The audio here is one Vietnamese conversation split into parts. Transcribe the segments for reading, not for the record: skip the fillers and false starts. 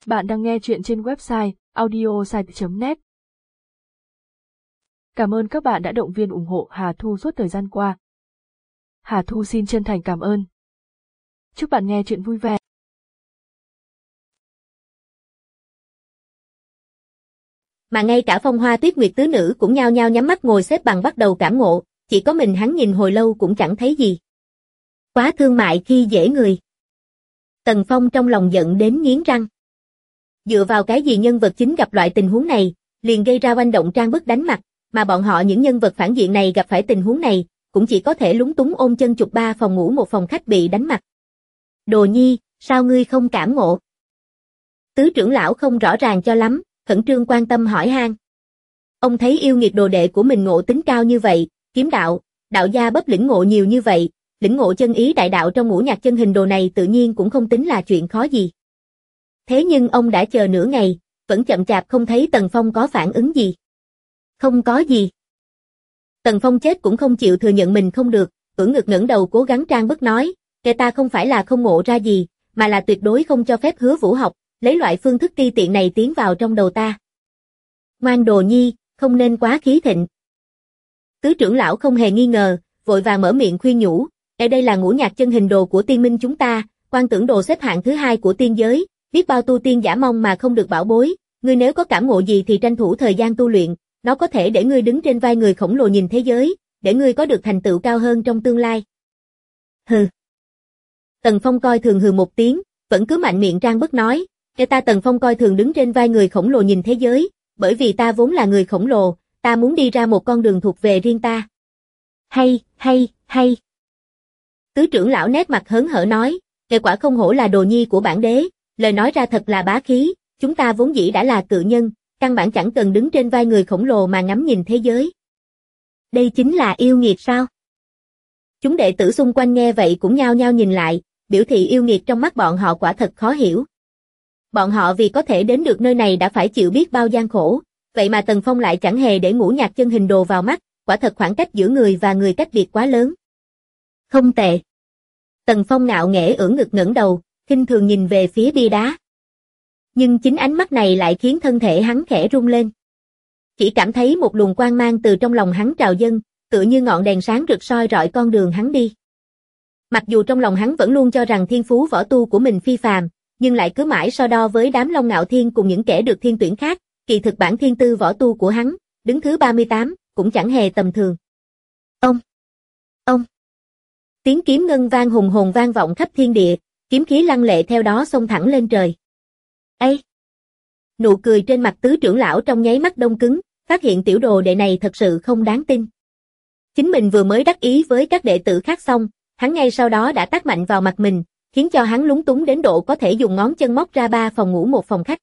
Bạn đang nghe chuyện trên website audiosite.net. Cảm ơn các bạn đã động viên ủng hộ Hà Thu suốt thời gian qua. Hà Thu xin chân thành cảm ơn. Chúc bạn nghe chuyện vui vẻ. Mà ngay cả Phong Hoa Tuyết Nguyệt tứ nữ cũng nhao nhao nhắm mắt ngồi xếp bằng bắt đầu cảm ngộ, chỉ có mình hắn nhìn hồi lâu cũng chẳng thấy gì. Quá thương mại khi dễ người. Tần Phong trong lòng giận đến nghiến răng. Dựa vào cái gì nhân vật chính gặp loại tình huống này, liền gây ra oanh động trang bức đánh mặt, mà bọn họ những nhân vật phản diện này gặp phải tình huống này, cũng chỉ có thể lúng túng ôm chân chụp 3 phòng ngủ một phòng khách bị đánh mặt. Đồ Nhi, sao ngươi không cảm ngộ? Tứ trưởng lão không rõ ràng cho lắm, khẩn trương quan tâm hỏi han. Ông thấy yêu nghiệt đồ đệ của mình ngộ tính cao như vậy, kiếm đạo, đạo gia bấp lĩnh ngộ nhiều như vậy, lĩnh ngộ chân ý đại đạo trong ngũ nhạc chân hình đồ này tự nhiên cũng không tính là chuyện khó gì. Thế nhưng ông đã chờ nửa ngày, vẫn chậm chạp không thấy Tần Phong có phản ứng gì. Không có gì. Tần Phong chết cũng không chịu thừa nhận mình không được, ưỡn ngực ngẩng đầu cố gắng trang bức nói, kẻ ta không phải là không ngộ ra gì, mà là tuyệt đối không cho phép Hứa Vũ học, lấy loại phương thức ti tiện này tiến vào trong đầu ta. Ngoan Đồ Nhi, không nên quá khí thịnh. Tứ trưởng lão không hề nghi ngờ, vội vàng mở miệng khuyên nhủ, ở đây là ngũ nhạc chân hình đồ của tiên minh chúng ta, quan tưởng đồ xếp hạng thứ 2 của tiên giới, biết bao tu tiên giả mong mà không được bảo bối, ngươi nếu có cảm ngộ gì thì tranh thủ thời gian tu luyện, nó có thể để ngươi đứng trên vai người khổng lồ nhìn thế giới, để ngươi có được thành tựu cao hơn trong tương lai. Hừ. Tần Phong coi thường hừ một tiếng, vẫn cứ mạnh miệng trang bức nói, cái ta Tần Phong coi thường đứng trên vai người khổng lồ nhìn thế giới, bởi vì ta vốn là người khổng lồ, ta muốn đi ra một con đường thuộc về riêng ta. Hay. Tứ trưởng lão nét mặt hớn hở nói, kẻ quả không hổ là Đồ Nhi của bản đế, lời nói ra thật là bá khí, chúng ta vốn dĩ đã là cự nhân, căn bản chẳng cần đứng trên vai người khổng lồ mà ngắm nhìn thế giới. Đây chính là yêu nghiệt sao? Chúng đệ tử xung quanh nghe vậy cũng nhao nhao nhìn lại, biểu thị yêu nghiệt trong mắt bọn họ quả thật khó hiểu. Bọn họ vì có thể đến được nơi này đã phải chịu biết bao gian khổ, vậy mà Tần Phong lại chẳng hề để ngũ nhạc chân hình đồ vào mắt, quả thật khoảng cách giữa người và người cách biệt quá lớn. Không tệ. Tần Phong ngạo nghễ ưỡn ngực ngẩng đầu, khinh thường nhìn về phía bia đá. Nhưng chính ánh mắt này lại khiến thân thể hắn khẽ rung lên. Chỉ cảm thấy một luồng quang mang từ trong lòng hắn trào dâng, tựa như ngọn đèn sáng rực soi rọi con đường hắn đi. Mặc dù trong lòng hắn vẫn luôn cho rằng thiên phú võ tu của mình phi phàm, nhưng lại cứ mãi so đo với đám Long Ngạo Thiên cùng những kẻ được thiên tuyển khác, kỳ thực bản thiên tư võ tu của hắn, đứng thứ 38, cũng chẳng hề tầm thường. Ông. Tiếng kiếm ngân vang hùng hồn vang vọng khắp thiên địa, kiếm khí lăng lệ theo đó xông thẳng lên trời. Ây! Nụ cười trên mặt tứ trưởng lão trong nháy mắt đông cứng, phát hiện tiểu đồ đệ này thật sự không đáng tin. Chính mình vừa mới đắc ý với các đệ tử khác xong, hắn ngay sau đó đã tát mạnh vào mặt mình, khiến cho hắn lúng túng đến độ có thể dùng ngón chân móc ra 3 phòng ngủ một phòng khách.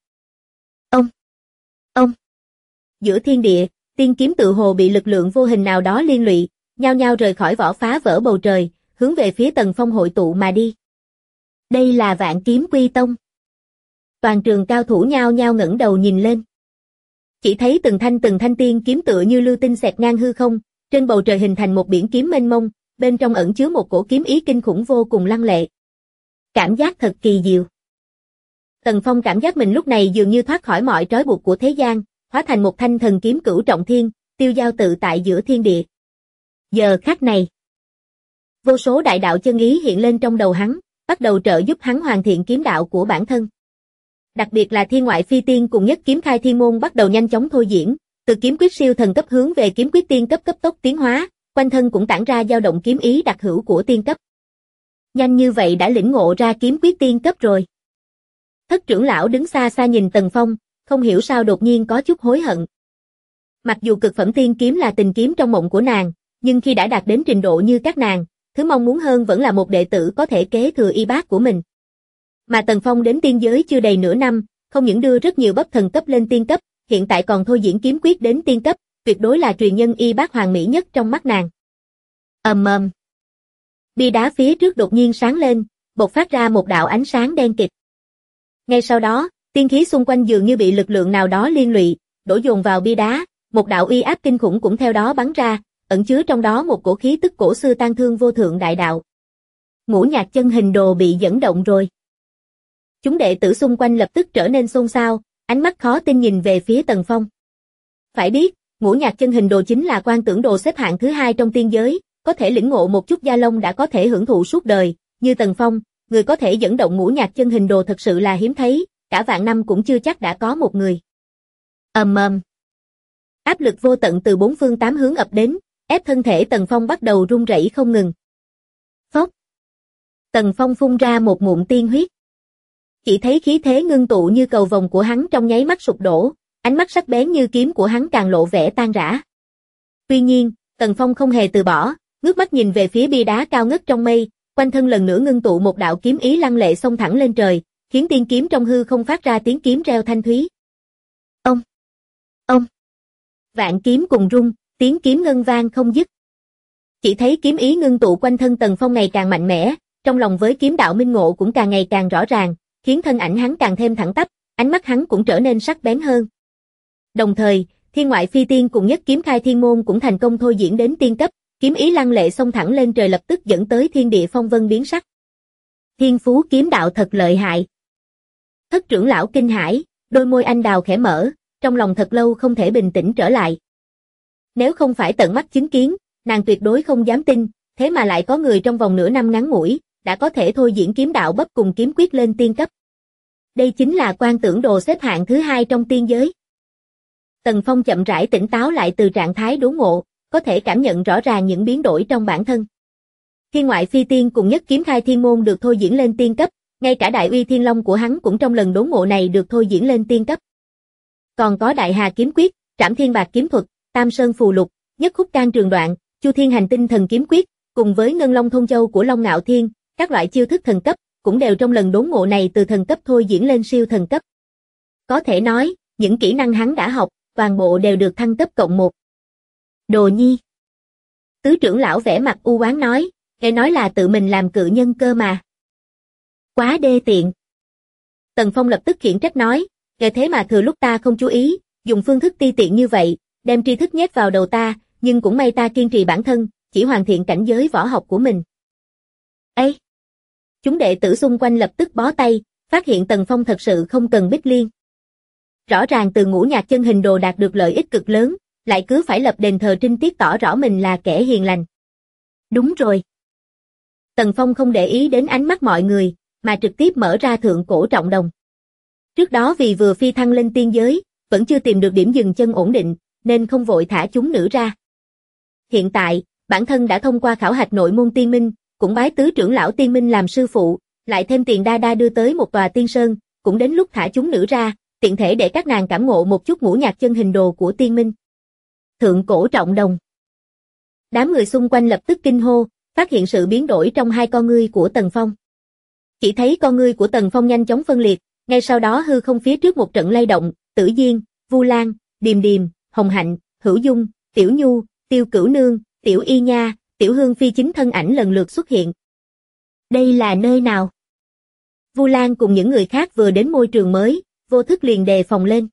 Ông! Giữa thiên địa, tiên kiếm tự hồ bị lực lượng vô hình nào đó liên lụy, nhao nhao rời khỏi vỏ phá vỡ bầu trời, hướng về phía Tần Phong hội tụ mà đi. Đây là Vạn Kiếm Quy Tông. Toàn trường cao thủ nhao nhao ngẩng đầu nhìn lên. Chỉ thấy từng thanh tiên kiếm tựa như lưu tinh xẹt ngang hư không, trên bầu trời hình thành một biển kiếm mênh mông, bên trong ẩn chứa một cổ kiếm ý kinh khủng vô cùng lăng lệ. Cảm giác thật kỳ diệu. Tần Phong cảm giác mình lúc này dường như thoát khỏi mọi trói buộc của thế gian, hóa thành một thanh thần kiếm cửu trọng thiên, tiêu dao tự tại giữa thiên địa. Giờ khắc này, vô số đại đạo chân ý hiện lên trong đầu hắn, bắt đầu trợ giúp hắn hoàn thiện kiếm đạo của bản thân. Đặc biệt là thiên ngoại phi tiên cùng nhất kiếm khai thiên môn bắt đầu nhanh chóng thôi diễn, từ kiếm quyết siêu thần cấp hướng về kiếm quyết tiên cấp cấp tốc tiến hóa, quanh thân cũng tản ra dao động kiếm ý đặc hữu của tiên cấp. Nhanh như vậy đã lĩnh ngộ ra kiếm quyết tiên cấp rồi. Thất trưởng lão đứng xa xa nhìn Tần Phong, không hiểu sao đột nhiên có chút hối hận. Mặc dù cực phẩm tiên kiếm là tình kiếm trong mộng của nàng, nhưng khi đã đạt đến trình độ như các nàng, thứ mong muốn hơn vẫn là một đệ tử có thể kế thừa y bát của mình. Mà Tần Phong đến tiên giới chưa đầy nửa năm, không những đưa rất nhiều bậc thần cấp lên tiên cấp, hiện tại còn thôi diễn kiếm quyết đến tiên cấp, tuyệt đối là truyền nhân y bát hoàn mỹ nhất trong mắt nàng. Ầm. Bia đá phía trước đột nhiên sáng lên, bộc phát ra một đạo ánh sáng đen kịt. Ngay sau đó, tiên khí xung quanh dường như bị lực lượng nào đó liên lụy, đổ dồn vào bia đá, một đạo uy áp kinh khủng cũng theo đó bắn ra, ẩn chứa trong đó một cổ khí tức cổ xưa tang thương vô thượng đại đạo. Ngũ nhạc chân hình đồ bị dẫn động rồi. Chúng đệ tử xung quanh lập tức trở nên xôn xao, ánh mắt khó tin nhìn về phía Tần Phong. Phải biết, Ngũ Nhạc Chân Hình Đồ chính là quan tưởng đồ xếp hạng thứ 2 trong tiên giới, có thể lĩnh ngộ một chút gia lông đã có thể hưởng thụ suốt đời, như Tần Phong, người có thể dẫn động Ngũ Nhạc Chân Hình Đồ thật sự là hiếm thấy, cả vạn năm cũng chưa chắc đã có một người. Ầm ầm. Áp lực vô tận từ bốn phương tám hướng ập đến, ép thân thể Tần Phong bắt đầu run rẩy không ngừng. Phốc. Tần Phong phun ra một ngụm tiên huyết. Chỉ thấy khí thế ngưng tụ như cầu vồng của hắn trong nháy mắt sụp đổ, ánh mắt sắc bén như kiếm của hắn càng lộ vẻ tan rã. Tuy nhiên, Tần Phong không hề từ bỏ, ngước mắt nhìn về phía bia đá cao ngất trong mây, quanh thân lần nữa ngưng tụ một đạo kiếm ý lăng lệ xông thẳng lên trời, khiến tiên kiếm trong hư không phát ra tiếng kiếm reo thanh thúy. Ông! Ông! Vạn kiếm cùng rung, tiếng kiếm ngân vang không dứt. Chỉ thấy kiếm ý ngưng tụ quanh thân Tần Phong ngày càng mạnh mẽ, trong lòng với kiếm đạo minh ngộ cũng càng ngày càng rõ ràng, khiến thân ảnh hắn càng thêm thẳng tắp, ánh mắt hắn cũng trở nên sắc bén hơn. Đồng thời, Thiên Ngoại Phi Tiên cùng Nhất Kiếm Khai Thiên Môn cũng thành công thôi diễn đến tiên cấp, kiếm ý lăng lệ xông thẳng lên trời lập tức dẫn tới thiên địa phong vân biến sắc. Thiên phú kiếm đạo thật lợi hại. Thất trưởng lão kinh hãi, đôi môi anh đào khẽ mở, trong lòng thật lâu không thể bình tĩnh trở lại. Nếu không phải tận mắt chứng kiến, nàng tuyệt đối không dám tin, thế mà lại có người trong vòng nửa năm ngắn ngủi, đã có thể thôi diễn kiếm đạo bấp cùng kiếm quyết lên tiên cấp. Đây chính là quan tưởng đồ xếp hạng thứ 2 trong tiên giới. Tần Phong chậm rãi tỉnh táo lại từ trạng thái đốn ngộ, có thể cảm nhận rõ ràng những biến đổi trong bản thân. Thiên Ngoại Phi Tiên cùng Nhất Kiếm Khai Thiên Môn được thôi diễn lên tiên cấp, ngay cả Đại Uy Thiên Long của hắn cũng trong lần đốn ngộ này được thôi diễn lên tiên cấp. Còn có Đại Hà Kiếm Quyết, Trảm Thiên Bạc Kiếm Thuật, Tam Sơn Phù Lục, Nhất Khúc Can Trường Đoạn, Chu Thiên Hành Tinh Thần Kiếm Quyết, cùng với Ngân Long Thông Châu của Long Ngạo Thiên, các loại chiêu thức thần cấp, cũng đều trong lần đốn ngộ này từ thần cấp thôi diễn lên siêu thần cấp. Có thể nói, những kỹ năng hắn đã học, toàn bộ đều được thăng cấp cộng 1. Đồ nhi. Tứ trưởng lão vẻ mặt u oán nói, nghe nói là tự mình làm cự nhân cơ mà. Quá đê tiện. Tần Phong lập tức khiển trách nói, nghe thế mà thừa lúc ta không chú ý, dùng phương thức ti tiện như vậy, đem tri thức nhét vào đầu ta, nhưng cũng may ta kiên trì bản thân, chỉ hoàn thiện cảnh giới võ học của mình. Ê! Chúng đệ tử xung quanh lập tức bó tay, phát hiện Tần Phong thật sự không cần Bích Liên. Rõ ràng từ Ngũ Nhạc Chân Hình Đồ đạt được lợi ích cực lớn, lại cứ phải lập đền thờ trinh tiết tỏ rõ mình là kẻ hiền lành. Đúng rồi. Tần Phong không để ý đến ánh mắt mọi người, mà trực tiếp mở ra Thượng Cổ Trọng Đồng. Trước đó vì vừa phi thăng lên tiên giới, vẫn chưa tìm được điểm dừng chân ổn định, nên không vội thả chúng nữ ra. Hiện tại, bản thân đã thông qua khảo hạch nội môn tiên minh, cũng bái tứ trưởng lão tiên minh làm sư phụ, lại thêm tiền đa đa đưa tới một tòa tiên sơn, cũng đến lúc thả chúng nữ ra, tiện thể để các nàng cảm ngộ một chút Ngũ Nhạc Chân Hình Đồ của tiên minh. Thượng Cổ Trọng Đồng. Đám người xung quanh lập tức kinh hô, phát hiện sự biến đổi trong hai con ngươi của Tần Phong. Chỉ thấy con ngươi của Tần Phong nhanh chóng phân liệt, ngay sau đó hư không phía trước một trận lay động, Tử Diên, Vu Lan, Điềm Điềm, Hồng Hạnh, Hữu Dung, Tiểu Nhu, Tiêu Cửu Nương, Tiểu Y Nha, Tiểu Hương Phi chính thân ảnh lần lượt xuất hiện. Đây là nơi nào? Vu Lan cùng những người khác vừa đến môi trường mới, vô thức liền đề phòng lên.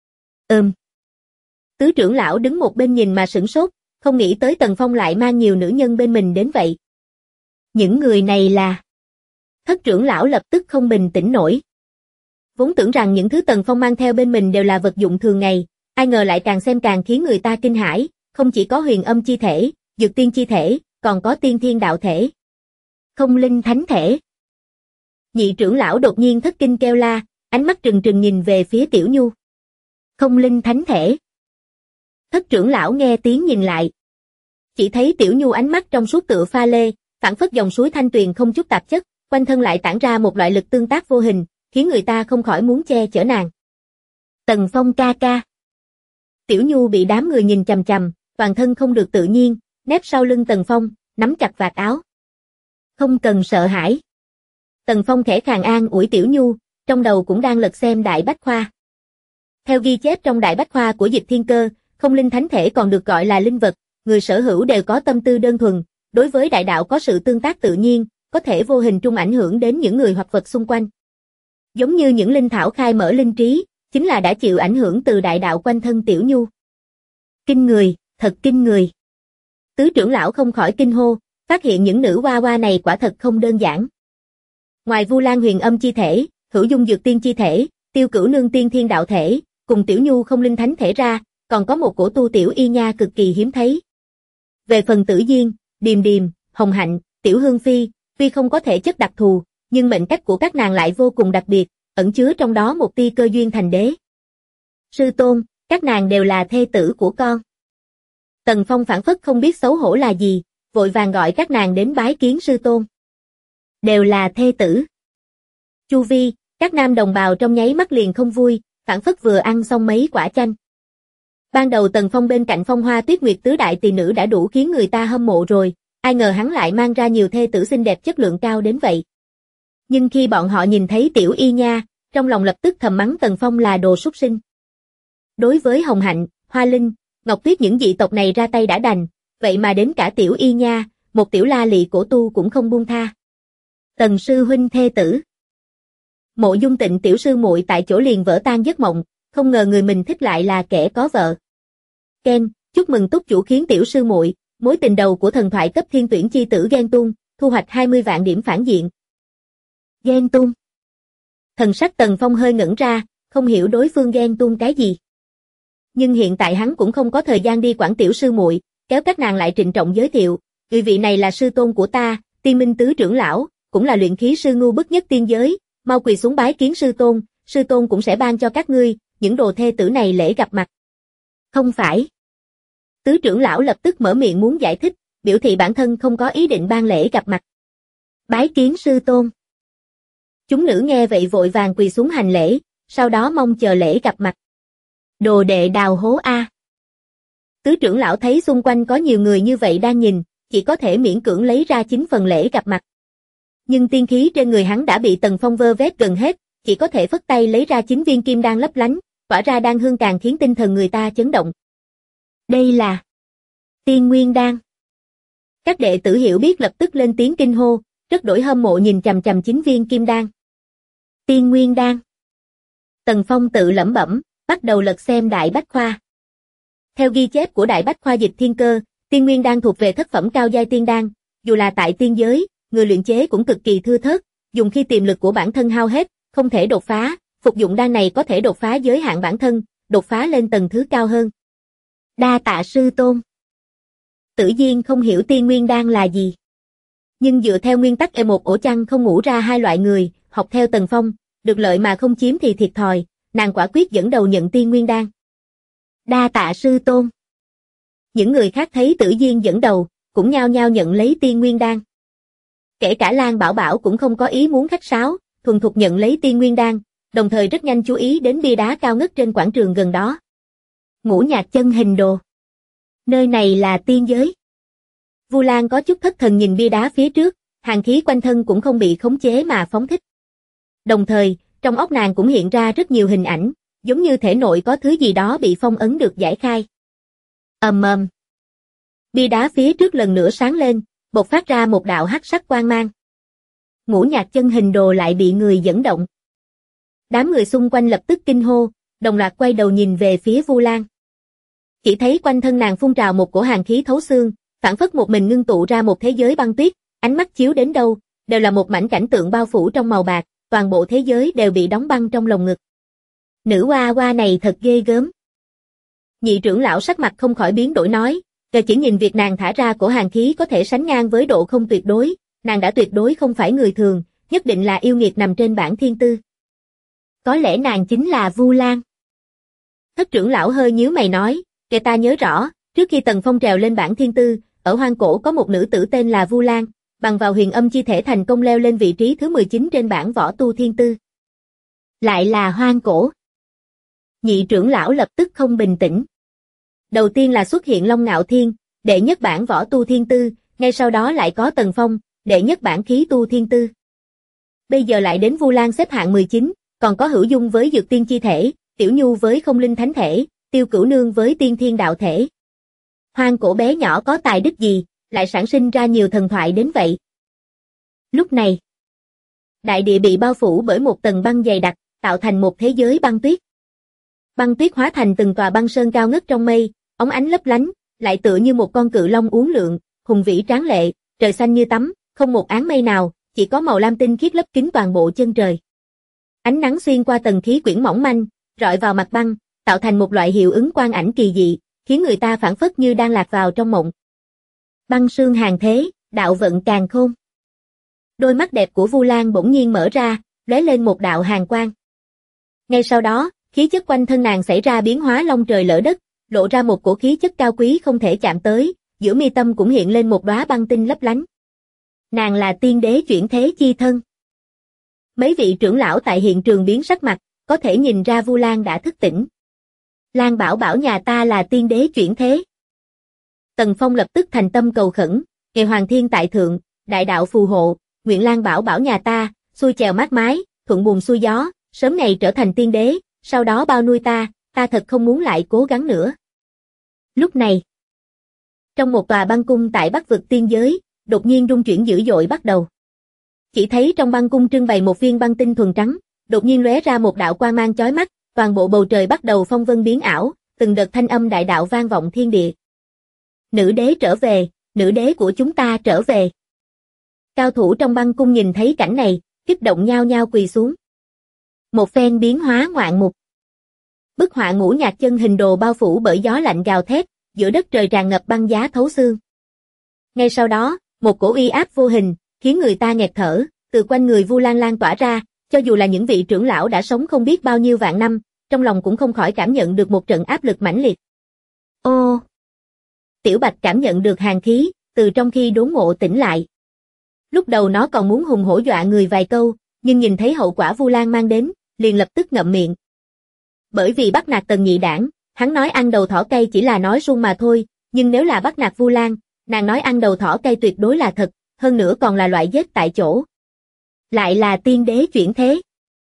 Tứ trưởng lão đứng một bên nhìn mà sửng sốt, không nghĩ tới Tần Phong lại mang nhiều nữ nhân bên mình đến vậy. Những người này là... Thất trưởng lão lập tức không bình tĩnh nổi. Vốn tưởng rằng những thứ Tần Phong mang theo bên mình đều là vật dụng thường ngày, ai ngờ lại càng xem càng khiến người ta kinh hãi, không chỉ có huyền âm chi thể, dược tiên chi thể, còn có tiên thiên đạo thể. Không linh thánh thể. Nhị trưởng lão đột nhiên thất kinh kêu la, ánh mắt trừng trừng nhìn về phía Tiểu Nhu. Không linh thánh thể. Thất trưởng lão nghe tiếng nhìn lại. Chỉ thấy Tiểu Nhu ánh mắt trong suốt tựa pha lê, phảng phất dòng suối thanh tuyền không chút tạp chất, quanh thân lại tản ra một loại lực tương tác vô hình, khiến người ta không khỏi muốn che chở nàng. Tần Phong ca ca. Tiểu Nhu bị đám người nhìn chằm chằm, toàn thân không được tự nhiên, nép sau lưng Tần Phong, nắm chặt vạt áo. Không cần sợ hãi. Tần Phong khẽ khàng an ủi Tiểu Nhu, trong đầu cũng đang lật xem Đại Bách Khoa. Theo ghi chép trong Đại Bách Khoa của Dịch Thiên Cơ, không linh thánh thể còn được gọi là linh vật, người sở hữu đều có tâm tư đơn thuần, đối với đại đạo có sự tương tác tự nhiên, có thể vô hình trung ảnh hưởng đến những người hoặc vật xung quanh. Giống như những linh thảo khai mở linh trí, chính là đã chịu ảnh hưởng từ đại đạo quanh thân Tiểu Nhu. Kinh người, thật kinh người. Tứ trưởng lão không khỏi kinh hô, phát hiện những nữ hoa hoa này quả thật không đơn giản. Ngoài Vu Lan huyền âm chi thể, Hữu Dung dược tiên chi thể, Tiêu Cửu Nương tiên thiên đạo thể, cùng Tiểu Nhu không linh thánh thể ra, còn có một cổ tu tiểu y nha cực kỳ hiếm thấy. Về phần Tử Diên, Điềm Điềm, Hồng Hạnh, Tiểu Hương Phi, tuy không có thể chất đặc thù, nhưng mệnh cách của các nàng lại vô cùng đặc biệt, ẩn chứa trong đó một tia cơ duyên thành đế. Sư tôn, các nàng đều là thê tử của con. Tần Phong phảng phất không biết xấu hổ là gì, vội vàng gọi các nàng đến bái kiến sư tôn. Đều là thê tử. Chu vi, các nam đồng bào trong nháy mắt liền không vui, phảng phất vừa ăn xong mấy quả chanh. Ban đầu Tần Phong bên cạnh Phong Hoa Tuyết Nguyệt tứ đại tỳ nữ đã đủ khiến người ta hâm mộ rồi, ai ngờ hắn lại mang ra nhiều thê tử xinh đẹp chất lượng cao đến vậy. Nhưng khi bọn họ nhìn thấy Tiểu Y Nha, trong lòng lập tức thầm mắng Tần Phong là đồ súc sinh. Đối với Hồng Hạnh, Hoa Linh, Ngọc Tuyết những dị tộc này ra tay đã đành, vậy mà đến cả Tiểu Y Nha, một tiểu la lị cổ tu cũng không buông tha. Tần sư huynh thê tử. Mộ Dung Tịnh tiểu sư muội tại chỗ liền vỡ tan giấc mộng, không ngờ người mình thích lại là kẻ có vợ. Ken, chúc mừng túc chủ khiến tiểu sư muội, mối tình đầu của thần thoại cấp thiên tuyển chi tử ghen tuông, thu hoạch 20 vạn điểm phản diện. Ghen tuông. Thần sắc Tần Phong hơi ngẩn ra, không hiểu đối phương ghen tuông cái gì. Nhưng hiện tại hắn cũng không có thời gian đi quản tiểu sư muội, kéo các nàng lại trịnh trọng giới thiệu, vị này là sư tôn của ta, Tiên Minh tứ trưởng lão, cũng là luyện khí sư ngu bức nhất tiên giới, mau quỳ xuống bái kiến sư tôn cũng sẽ ban cho các ngươi, những đồ thê tử này lễ gặp mặt. Không phải. Tứ trưởng lão lập tức mở miệng muốn giải thích, biểu thị bản thân không có ý định ban lễ gặp mặt. Bái kiến sư tôn. Chúng nữ nghe vậy vội vàng quỳ xuống hành lễ, sau đó mong chờ lễ gặp mặt. Đồ đệ đào hố a. Tứ trưởng lão thấy xung quanh có nhiều người như vậy đang nhìn, chỉ có thể miễn cưỡng lấy ra 9 phần lễ gặp mặt. Nhưng tiên khí trên người hắn đã bị Tần Phong vơ vét gần hết, chỉ có thể phất tay lấy ra 9 viên kim đan lấp lánh, tỏa ra đan hương càng khiến tinh thần người ta chấn động. Đây là Tiên Nguyên Đan. Các đệ tử hiểu biết lập tức lên tiếng kinh hô, rất đổi hâm mộ nhìn chằm chằm 9 viên kim đan. Tiên Nguyên Đan. Tần Phong tự lẩm bẩm, bắt đầu lật xem Đại Bách Khoa. Theo ghi chép của Đại Bách Khoa Dịch Thiên Cơ, Tiên Nguyên Đan thuộc về thất phẩm cao giai tiên đan, dù là tại tiên giới, người luyện chế cũng cực kỳ thưa thớt, dùng khi tiềm lực của bản thân hao hết, không thể đột phá, phục dụng đan này có thể đột phá giới hạn bản thân, đột phá lên tầng thứ cao hơn. Đa tạ sư tôn. Tử Diên không hiểu Tiên Nguyên Đan là gì. Nhưng dựa theo nguyên tắc một ổ chăn không ngủ ra hai loại người, học theo Tần Phong, được lợi mà không chiếm thì thiệt thòi, nàng quả quyết dẫn đầu nhận Tiên Nguyên Đan. Đa tạ sư tôn. Những người khác thấy Tử Diên dẫn đầu, cũng nhao nhao nhận lấy Tiên Nguyên Đan. Kể cả Lan Bảo Bảo cũng không có ý muốn khách sáo, thuần thục nhận lấy Tiên Nguyên Đan, đồng thời rất nhanh chú ý đến bia đá cao ngất trên quảng trường gần đó. Ngũ Nhạc Chân Hình Đồ. Nơi này là tiên giới. Vu Lan có chút thất thần nhìn bia đá phía trước, hàn khí quanh thân cũng không bị khống chế mà phóng thích. Đồng thời, trong óc nàng cũng hiện ra rất nhiều hình ảnh, giống như thể nội có thứ gì đó bị phong ấn được giải khai. Ầm ầm. Bia đá phía trước lần nữa sáng lên, bộc phát ra một đạo hắc sắc quang mang. Ngũ Nhạc Chân Hình Đồ lại bị người dẫn động. Đám người xung quanh lập tức kinh hô, đồng loạt quay đầu nhìn về phía Vu Lan. Chỉ thấy quanh thân nàng phun trào một cổ hàn khí thấu xương, phảng phất một mình ngưng tụ ra một thế giới băng tuyết, ánh mắt chiếu đến đâu, đều là một mảnh cảnh tượng bao phủ trong màu bạc, toàn bộ thế giới đều bị đóng băng trong lồng ngực. Nữ oa oa này thật ghê gớm. Nhị trưởng lão sắc mặt không khỏi biến đổi nói, chỉ nhìn việc nàng thả ra cổ hàn khí có thể sánh ngang với độ không tuyệt đối, nàng đã tuyệt đối không phải người thường, nhất định là yêu nghiệt nằm trên bảng thiên tư. Có lẽ nàng chính là Vu Lan. Thất trưởng lão hơi nhíu mày nói, kẻ ta nhớ rõ, trước khi Tần Phong trèo lên bảng thiên tư, ở Hoang Cổ có một nữ tử tên là Vu Lan, bằng vào huyền âm chi thể thành công leo lên vị trí thứ 19 trên bảng võ tu thiên tư. Lại là Hoang Cổ. Nhị trưởng lão lập tức không bình tĩnh. Đầu tiên là xuất hiện Long Ngạo Thiên, đệ nhất bảng võ tu thiên tư, ngay sau đó lại có Tần Phong, đệ nhất bảng khí tu thiên tư. Bây giờ lại đến Vu Lan xếp hạng 19, còn có Hữu Dung với dược tiên chi thể, Tiểu Nhu với không linh thánh thể, Tiêu Cửu Nương với tiên thiên đạo thể. Hoang Cổ bé nhỏ có tài đức gì, lại sản sinh ra nhiều thần thoại đến vậy. Lúc này, đại địa bị bao phủ bởi một tầng băng dày đặc, tạo thành một thế giới băng tuyết. Băng tuyết hóa thành từng tòa băng sơn cao ngất trong mây, óng ánh lấp lánh, lại tựa như một con cự long uốn lượn, hùng vĩ tráng lệ, trời xanh như tắm, không một áng mây nào, chỉ có màu lam tinh khiết lấp kín toàn bộ chân trời. Ánh nắng xuyên qua tầng khí quyển mỏng manh, rọi vào mặt băng, tạo thành một loại hiệu ứng quang ảnh kỳ dị, khiến người ta phảng phất như đang lạc vào trong mộng. Băng sương hàng thế, đạo vận càn khôn. Đôi mắt đẹp của Vu Lan bỗng nhiên mở ra, lóe lên một đạo hàn quang. Ngay sau đó, khí chất quanh thân nàng xảy ra biến hóa long trời lở đất, lộ ra một cổ khí chất cao quý không thể chạm tới, giữa mi tâm cũng hiện lên một đóa băng tinh lấp lánh. Nàng là tiên đế chuyển thế chi thân. Mấy vị trưởng lão tại hiện trường biến sắc mặt, có thể nhìn ra Vu Lan đã thức tỉnh. Lan Bảo Bảo nhà ta là tiên đế chuyển thế. Tần Phong lập tức thành tâm cầu khẩn, ngày hoàng thiên tại thượng, đại đạo phù hộ, nguyện Lan Bảo Bảo nhà ta, xuôi chèo mát mái, thuận buồm xuôi gió, sớm ngày trở thành tiên đế, sau đó bao nuôi ta thật không muốn lại cố gắng nữa. Lúc này, trong một tòa băng cung tại Bắc vực tiên giới, đột nhiên rung chuyển dữ dội bắt đầu. Chỉ thấy trong băng cung trưng bày một viên băng tinh thuần trắng, đột nhiên lóe ra một đạo quang mang chói mắt, toàn bộ bầu trời bắt đầu phong vân biến ảo, từng đợt thanh âm đại đạo vang vọng thiên địa. Nữ đế trở về, nữ đế của chúng ta trở về. Cao thủ trong băng cung nhìn thấy cảnh này, kích động nhao nhao quỳ xuống. Một phen biến hóa ngoạn mục. Bức họa ngũ nhạc chân hình đồ bao phủ bởi gió lạnh gào thét, giữa đất trời tràn ngập băng giá thấu xương. Ngay sau đó, một cổ uy áp vô hình, khiến người ta nghẹt thở, từ quanh người Vu Lan lan tỏa ra, cho dù là những vị trưởng lão đã sống không biết bao nhiêu vạn năm, trong lòng cũng không khỏi cảm nhận được một trận áp lực mãnh liệt. Ô! Tiểu Bạch cảm nhận được hàn khí, từ trong khi đốn ngộ tỉnh lại. Lúc đầu nó còn muốn hùng hổ dọa người vài câu, nhưng nhìn thấy hậu quả Vu Lan mang đến, liền lập tức ngậm miệng. Bởi vì bắt nạt Tần Nhị Đảng, hắn nói ăn đầu thỏ cây chỉ là nói suông mà thôi, nhưng nếu là bắt nạt Vu Lan, nàng nói ăn đầu thỏ cây tuyệt đối là thật, hơn nữa còn là loại giết tại chỗ. Lại là tiên đế chuyển thế.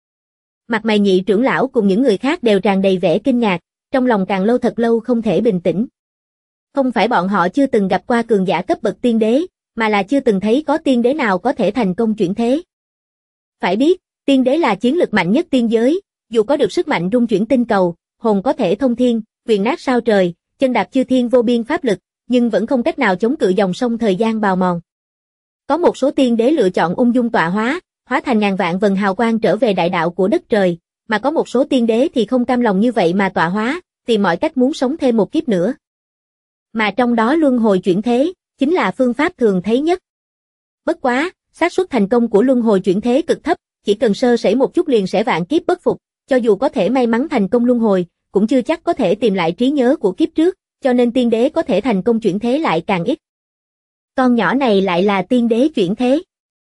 Mặt mày Nhị trưởng lão cùng những người khác đều tràn đầy vẻ kinh ngạc, trong lòng càng lâu thật lâu không thể bình tĩnh. Không phải bọn họ chưa từng gặp qua cường giả cấp bậc tiên đế, mà là chưa từng thấy có tiên đế nào có thể thành công chuyển thế. Phải biết, tiên đế là chiến lực mạnh nhất tiên giới, dù có được sức mạnh rung chuyển tinh cầu, hồn có thể thông thiên, quyền nát sao trời, chân đạp chư thiên vô biên pháp lực, nhưng vẫn không cách nào chống cự dòng sông thời gian bào mòn. Có một số tiên đế lựa chọn ung dung tọa hóa, hóa thành ngàn vạn vầng hào quang trở về đại đạo của đất trời, mà có một số tiên đế thì không cam lòng như vậy mà tọa hóa, tìm mọi cách muốn sống thêm một kiếp nữa. Mà trong đó luân hồi chuyển thế, chính là phương pháp thường thấy nhất. Bất quá, xác suất thành công của luân hồi chuyển thế cực thấp, chỉ cần sơ sẩy một chút liền sẽ vạn kiếp bất phục, cho dù có thể may mắn thành công luân hồi, cũng chưa chắc có thể tìm lại trí nhớ của kiếp trước, cho nên tiên đế có thể thành công chuyển thế lại càng ít. Con nhỏ này lại là tiên đế chuyển thế.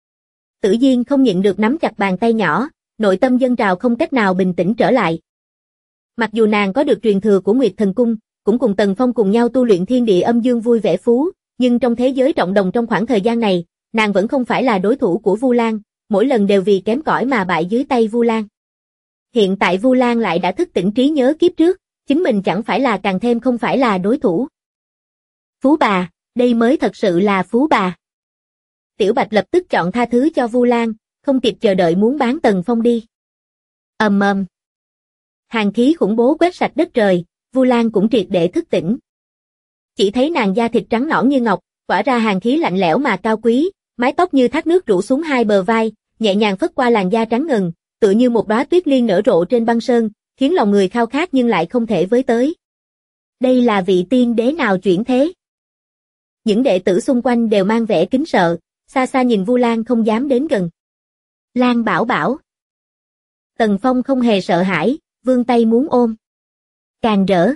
Tử Diên không nhịn được nắm chặt bàn tay nhỏ, nội tâm dâng trào không cách nào bình tĩnh trở lại. Mặc dù nàng có được truyền thừa của Nguyệt Thần Cung, cũng cùng Tần Phong cùng nhau tu luyện thiên địa âm dương vui vẻ phú, nhưng trong thế giới trọng đồng trong khoảng thời gian này, nàng vẫn không phải là đối thủ của Vu Lan, mỗi lần đều vì kém cỏi mà bại dưới tay Vu Lan. Hiện tại Vu Lan lại đã thức tỉnh trí nhớ kiếp trước, chính mình chẳng phải là càng thêm không phải là đối thủ. Phú bà, đây mới thật sự là phú bà. Tiểu Bạch lập tức chọn tha thứ cho Vu Lan, không kịp chờ đợi muốn bán Tần Phong đi. Ầm ầm. Hàn khí khủng bố quét sạch đất trời, Vu Lan cũng triệt để thức tỉnh. Chỉ thấy nàng da thịt trắng nõn như ngọc, tỏa ra hàn khí lạnh lẽo mà cao quý, mái tóc như thác nước rủ xuống hai bờ vai, nhẹ nhàng phất qua làn da trắng ngần, tựa như một đóa tuyết liên nở rộ trên băng sơn, khiến lòng người khao khát nhưng lại không thể với tới. Đây là vị tiên đế nào chuyển thế? Những đệ tử xung quanh đều mang vẻ kính sợ, xa xa nhìn Vu Lan không dám đến gần. Lan Bảo Bảo. Tần Phong không hề sợ hãi, vươn tay muốn ôm. Càng rỡ.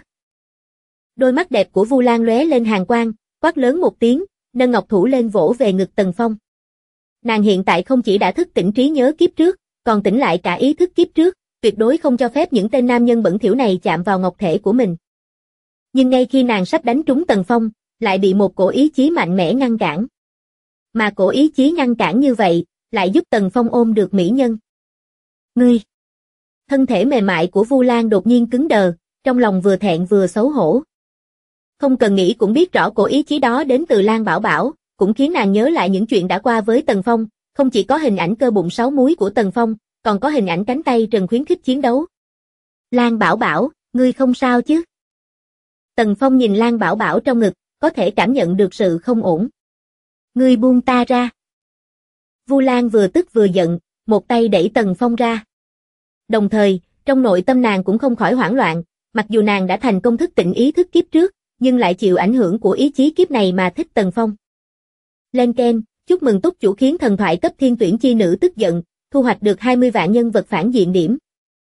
Đôi mắt đẹp của Vu Lan lóe lên hàn quang, quát lớn một tiếng, nâng ngọc thủ lên vỗ về ngực Tần Phong. Nàng hiện tại không chỉ đã thức tỉnh trí nhớ kiếp trước, còn tỉnh lại cả ý thức kiếp trước, tuyệt đối không cho phép những tên nam nhân bẩn thỉu này chạm vào ngọc thể của mình. Nhưng ngay khi nàng sắp đánh trúng Tần Phong, lại bị một cổ ý chí mạnh mẽ ngăn cản. Mà cổ ý chí ngăn cản như vậy, lại giúp Tần Phong ôm được mỹ nhân. Ngươi! Thân thể mềm mại của Vu Lan đột nhiên cứng đờ, trong lòng vừa thẹn vừa xấu hổ. Không cần nghĩ cũng biết rõ cổ ý chí đó đến từ Lan Bảo Bảo, cũng khiến nàng nhớ lại những chuyện đã qua với Tần Phong, không chỉ có hình ảnh cơ bụng 6 múi của Tần Phong, còn có hình ảnh cánh tay trần khuyến khích chiến đấu. Lan Bảo Bảo, ngươi không sao chứ? Tần Phong nhìn Lan Bảo Bảo trong ngực, có thể cảm nhận được sự không ổn. Ngươi buông ta ra. Vu Lan vừa tức vừa giận, một tay đẩy Tần Phong ra. Đồng thời, trong nội tâm nàng cũng không khỏi hoảng loạn, mặc dù nàng đã thành công thức tỉnh ý thức kiếp trước, nhưng lại chịu ảnh hưởng của ý chí kiếp này mà thích Tần Phong. Lên keng, chúc mừng túc chủ khiến thần thoại cấp thiên tuyển chi nữ tức giận, thu hoạch được 20 vạn nhân vật phản diện điểm.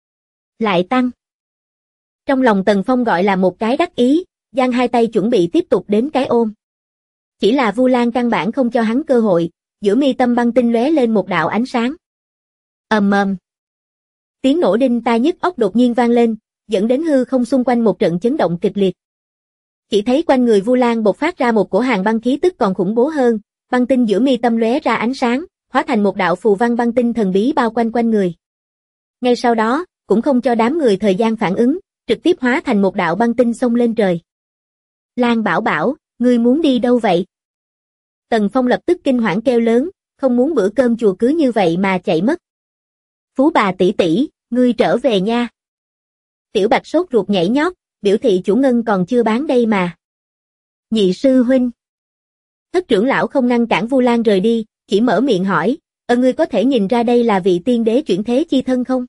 Lại tăng. Trong lòng Tần Phong gọi là một cái đắc ý, giang hai tay chuẩn bị tiếp tục đến cái ôm. Chỉ là Vu Lan căn bản không cho hắn cơ hội, giữa mi tâm băng tinh lóe lên một đạo ánh sáng. Ầm ầm. Tiếng nổ đinh tai nhức óc đột nhiên vang lên, dẫn đến hư không xung quanh một trận chấn động kịch liệt. Chỉ thấy quanh người Vu Lan bộc phát ra một cổ hàng băng khí tức còn khủng bố hơn, băng tinh giữa mi tâm lóe ra ánh sáng, hóa thành một đạo phù văn băng tinh thần bí bao quanh quanh người. Ngay sau đó, cũng không cho đám người thời gian phản ứng, trực tiếp hóa thành một đạo băng tinh xông lên trời. Lan Bảo Bảo, ngươi muốn đi đâu vậy? Tần Phong lập tức kinh hoảng kêu lớn, không muốn bữa cơm chùa cứ như vậy mà chạy mất. Phú bà tỷ tỷ, ngươi trở về nha. Tiểu Bạch sốt ruột nhảy nhót, biểu thị chủ ngân còn chưa bán đây mà. Nhị sư huynh. Thất trưởng lão không ngăn cản Vu Lan rời đi, chỉ mở miệng hỏi, ngươi có thể nhìn ra đây là vị tiên đế chuyển thế chi thân không?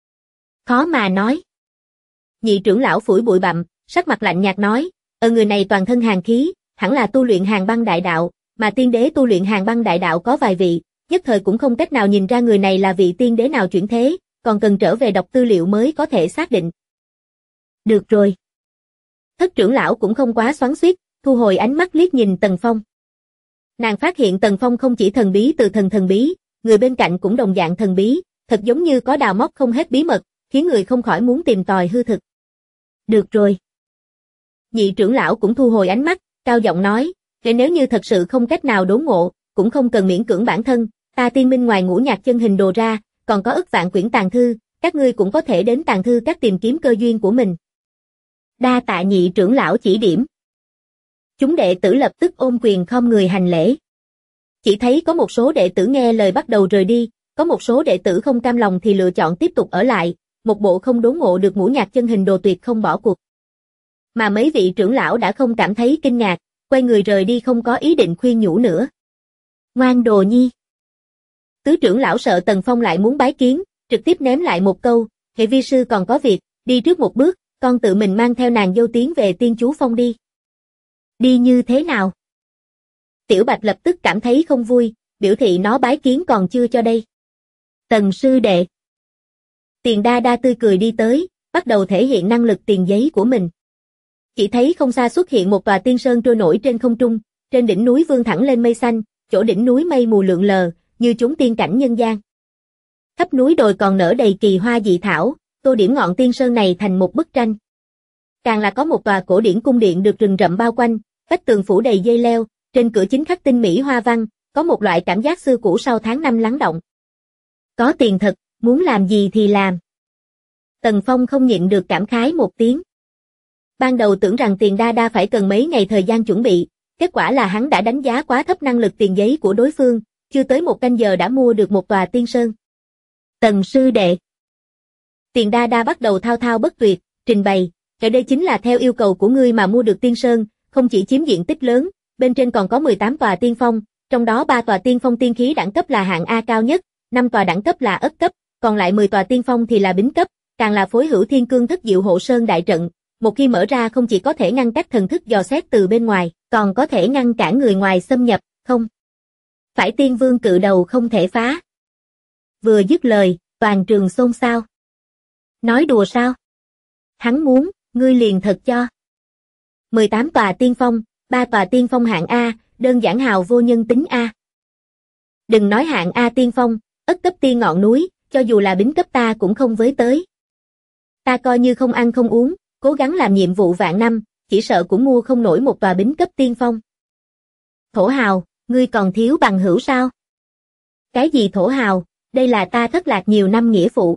Khó mà nói. Nhị trưởng lão phủi bụi bặm, sắc mặt lạnh nhạt nói, người này toàn thân hàn khí, hẳn là tu luyện hàn băng đại đạo, mà tiên đế tu luyện hàn băng đại đạo có vài vị, nhất thời cũng không cách nào nhìn ra người này là vị tiên đế nào chuyển thế, còn cần trở về đọc tư liệu mới có thể xác định. Được rồi. Thất trưởng lão cũng không quá xoắn xuýt, thu hồi ánh mắt liếc nhìn Tần Phong. Nàng phát hiện Tần Phong không chỉ thần bí từ thần bí, người bên cạnh cũng đồng dạng thần bí, thật giống như có đào móc không hết bí mật, khiến người không khỏi muốn tìm tòi hư thực. Được rồi. Nhị trưởng lão cũng thu hồi ánh mắt, cao giọng nói, nếu như thật sự không cách nào đốn ngộ, cũng không cần miễn cưỡng bản thân, ta tiên minh ngoài ngũ nhạc chân hình đồ ra, còn có ức vạn quyển tàng thư, các ngươi cũng có thể đến tàng thư các tìm kiếm cơ duyên của mình. Đa tạ nhị trưởng lão chỉ điểm. Chúng đệ tử lập tức ôm quyền khom người hành lễ. Chỉ thấy có một số đệ tử nghe lời bắt đầu rời đi, có một số đệ tử không cam lòng thì lựa chọn tiếp tục ở lại, một bộ không đốn ngộ được ngũ nhạc chân hình đồ tuyệt không bỏ cuộc. Mà mấy vị trưởng lão đã không cảm thấy kinh ngạc, quay người rời đi không có ý định khuyên nhủ nữa. Ngoan đồ nhi. Tứ trưởng lão sợ Tần Phong lại muốn bái kiến, trực tiếp ném lại một câu, hệ vi sư còn có việc, đi trước một bước, con tự mình mang theo nàng dâu tiến về Tiên Chú Phong đi. Đi như thế nào? Tiểu Bạch lập tức cảm thấy không vui, biểu thị nó bái kiến còn chưa cho đây. Tần sư đệ. Tiền Đa Đa tươi cười đi tới, bắt đầu thể hiện năng lực tiền giấy của mình. Chỉ thấy không xa xuất hiện một tòa tiên sơn trôi nổi trên không trung, trên đỉnh núi vươn thẳng lên mây xanh, chỗ đỉnh núi mây mù lượn lờ, như chúng tiên cảnh nhân gian. Khắp núi đồi còn nở đầy kỳ hoa dị thảo, tô điểm ngọn tiên sơn này thành một bức tranh. Càng là có một tòa cổ điển cung điện được rừng rậm bao quanh, vách tường phủ đầy dây leo, trên cửa chính khắc tinh mỹ hoa văn, có một loại cảm giác xưa cũ sau tháng năm lắng động. Có tiền thật, muốn làm gì thì làm. Tần Phong không nhịn được cảm khái một tiếng. Ban đầu tưởng rằng Tiền Đa Đa phải cần mấy ngày thời gian chuẩn bị, kết quả là hắn đã đánh giá quá thấp năng lực tiền giấy của đối phương, chưa tới một canh giờ đã mua được một tòa tiên sơn. Tần sư đệ. Tiền Đa Đa bắt đầu thao thao bất tuyệt, trình bày, đây chính là theo yêu cầu của ngươi mà mua được tiên sơn, không chỉ chiếm diện tích lớn, bên trên còn có 18 tòa tiên phong, trong đó 3 tòa tiên phong tiên khí đẳng cấp là hạng A cao nhất, 5 tòa đẳng cấp là ất cấp, còn lại 10 tòa tiên phong thì là bính cấp, càng là phối hữu thiên cương thất diệu hộ sơn đại trận, một khi mở ra không chỉ có thể ngăn cách thần thức dò xét từ bên ngoài, còn có thể ngăn cản người ngoài xâm nhập, không. Phải tiên vương cự đầu không thể phá. Vừa dứt lời, toàn trường xôn xao. Nói đùa sao? Hắn muốn, ngươi liền thật cho. 18 tòa tiên phong, 3 tòa tiên phong hạng A, đơn giản hào vô nhân tính A. Đừng nói hạng A tiên phong, ất cấp tiên ngọn núi, cho dù là bính cấp ta cũng không với tới. Ta coi như không ăn không uống, cố gắng làm nhiệm vụ vạn năm, chỉ sợ cũng mua không nổi một tòa bính cấp tiên phong. Thổ hào, ngươi còn thiếu bằng hữu sao? Cái gì thổ hào, đây là ta thất lạc nhiều năm nghĩa phụ.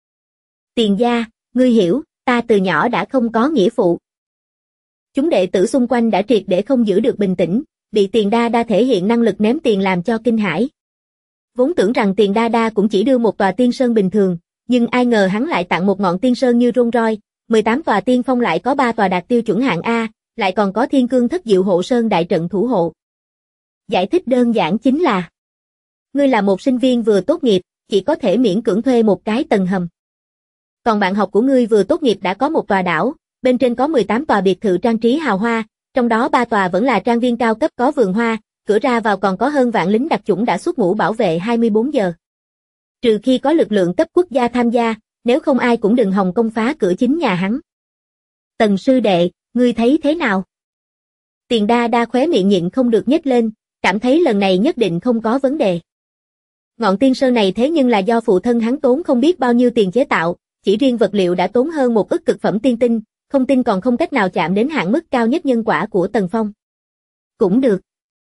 Tiền gia, ngươi hiểu, ta từ nhỏ đã không có nghĩa phụ. Chúng đệ tử xung quanh đã triệt để không giữ được bình tĩnh, bị Tiền Đa Đa thể hiện năng lực ném tiền làm cho kinh hãi. Vốn tưởng rằng Tiền Đa Đa cũng chỉ đưa một tòa tiên sơn bình thường, nhưng ai ngờ hắn lại tặng một ngọn tiên sơn như rôn roi, 18 tòa tiên phong lại có 3 tòa đạt tiêu chuẩn hạng A, lại còn có thiên cương thất diệu hộ sơn đại trận thủ hộ. Giải thích đơn giản chính là, ngươi là một sinh viên vừa tốt nghiệp, chỉ có thể miễn cưỡng thuê một cái tầng hầm. Còn bạn học của ngươi vừa tốt nghiệp đã có một tòa đảo, bên trên có 18 tòa biệt thự trang trí hào hoa, trong đó 3 tòa vẫn là trang viên cao cấp có vườn hoa, cửa ra vào còn có hơn vạn lính đặc chủng đã xuất ngũ bảo vệ 24 giờ. Trừ khi có lực lượng cấp quốc gia tham gia, nếu không ai cũng đừng hòng công phá cửa chính nhà hắn. Tần sư đệ, ngươi thấy thế nào? Tiền Đa Đa khóe miệng nhịn không được nhếch lên, cảm thấy lần này nhất định không có vấn đề. Ngọn tiên sơn này thế nhưng là do phụ thân hắn tốn không biết bao nhiêu tiền chế tạo, chỉ riêng vật liệu đã tốn hơn 1 ức cực phẩm tiên tinh, không tin còn không cách nào chạm đến hạn mức cao nhất nhân quả của Tần Phong. Cũng được.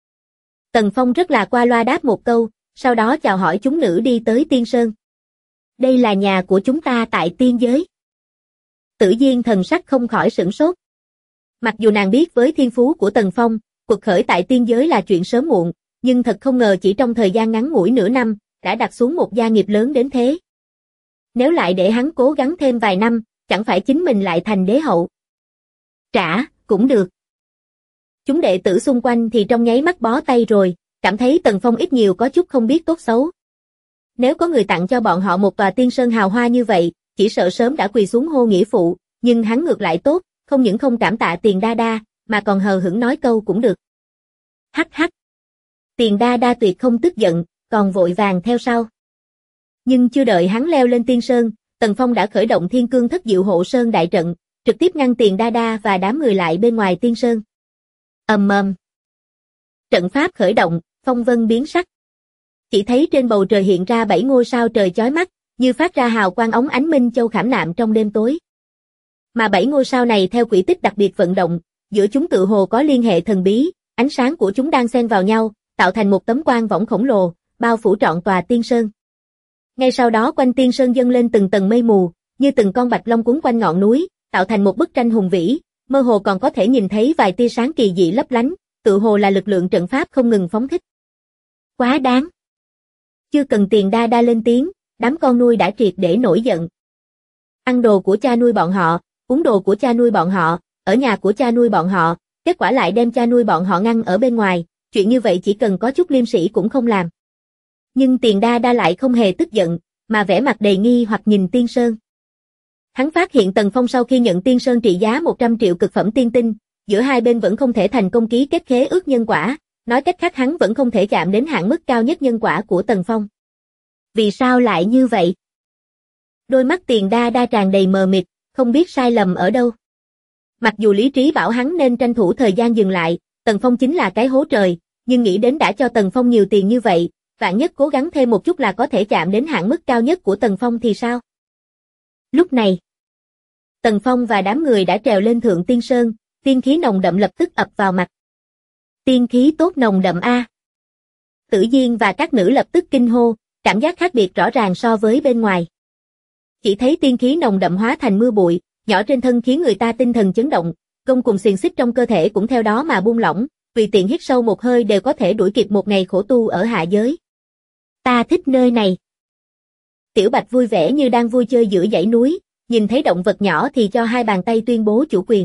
Tần Phong rất là qua loa đáp một câu, sau đó chào hỏi chúng nữ đi tới tiên sơn. Đây là nhà của chúng ta tại tiên giới. Tử Diên thần sắc không khỏi sửng sốt. Mặc dù nàng biết với thiên phú của Tần Phong, cuộc khởi tại tiên giới là chuyện sớm muộn, nhưng thật không ngờ chỉ trong thời gian ngắn ngủi nửa năm, đã đặt xuống một gia nghiệp lớn đến thế. Nếu lại để hắn cố gắng thêm vài năm, chẳng phải chính mình lại thành đế hậu. Trả, cũng được. Chúng đệ tử xung quanh thì trong nháy mắt bó tay rồi, cảm thấy Tần Phong ít nhiều có chút không biết tốt xấu. Nếu có người tặng cho bọn họ một tòa tiên sơn hào hoa như vậy, chỉ sợ sớm đã quỳ xuống hô nghĩa phụ, nhưng hắn ngược lại tốt, không những không cảm tạ Tiền Đa Đa, mà còn hờ hững nói câu cũng được. Hắc hắc. Tiền Đa Đa tuyệt không tức giận, còn vội vàng theo sau. Nhưng chưa đợi hắn leo lên tiên sơn, Tần Phong đã khởi động Thiên Cương Thất Diệu Hộ Sơn đại trận, trực tiếp ngăn Tiền Đa Đa và đám người lại bên ngoài tiên sơn. Ầm ầm. Trận pháp khởi động, phong vân biến sắc. Chỉ thấy trên bầu trời hiện ra 7 ngôi sao trời chói mắt, như phát ra hào quang óng ánh minh châu khảm nạm trong đêm tối. Mà 7 ngôi sao này theo quỹ tích đặc biệt vận động, giữa chúng tự hồ có liên hệ thần bí, ánh sáng của chúng đang xen vào nhau, tạo thành một tấm quang võng khổng lồ, bao phủ trọn tòa tiên sơn. Ngay sau đó quanh tiên sơn dâng lên từng tầng mây mù, như từng con bạch long quấn quanh ngọn núi, tạo thành một bức tranh hùng vĩ, mơ hồ còn có thể nhìn thấy vài tia sáng kỳ dị lấp lánh, tự hồ là lực lượng trận pháp không ngừng phóng thích. Quá đáng. Chưa cần Tiền Đa Đa lên tiếng, đám con nuôi đã triệt để nổi giận. Ăn đồ của cha nuôi bọn họ, uống đồ của cha nuôi bọn họ, ở nhà của cha nuôi bọn họ, kết quả lại đem cha nuôi bọn họ ngăn ở bên ngoài, chuyện như vậy chỉ cần có chút liêm sỉ cũng không làm. Nhưng Tiền Đa Đa lại không hề tức giận, mà vẻ mặt đầy nghi hoặc nhìn tiên sơn. Hắn phát hiện Tần Phong sau khi nhận tiên sơn trị giá 100 triệu cực phẩm tiên tinh, giữa hai bên vẫn không thể thành công ký kết khế ước nhân quả, nói cách khác hắn vẫn không thể chạm đến hạn mức cao nhất nhân quả của Tần Phong. Vì sao lại như vậy? Đôi mắt Tiền Đa Đa tràn đầy mờ mịt, không biết sai lầm ở đâu. Mặc dù lý trí bảo hắn nên tranh thủ thời gian dừng lại, Tần Phong chính là cái hố trời, nhưng nghĩ đến đã cho Tần Phong nhiều tiền như vậy, vạn nhất cố gắng thêm một chút là có thể chạm đến hạn mức cao nhất của Tần Phong thì sao? Lúc này, Tần Phong và đám người đã trèo lên thượng tiên sơn, tiên khí nồng đậm lập tức ập vào mặt. Tiên khí tốt nồng đậm a. Tử Diên và các nữ lập tức kinh hô, cảm giác khác biệt rõ ràng so với bên ngoài. Chỉ thấy tiên khí nồng đậm hóa thành mưa bụi, nhỏ trên thân khiến người ta tinh thần chấn động, gông cùng xiềng xích trong cơ thể cũng theo đó mà buông lỏng, tùy tiện hít sâu một hơi đều có thể đuổi kịp một ngày khổ tu ở hạ giới. Ta thích nơi này. Tiểu Bạch vui vẻ như đang vui chơi giữa dãy núi, nhìn thấy động vật nhỏ thì cho hai bàn tay tuyên bố chủ quyền.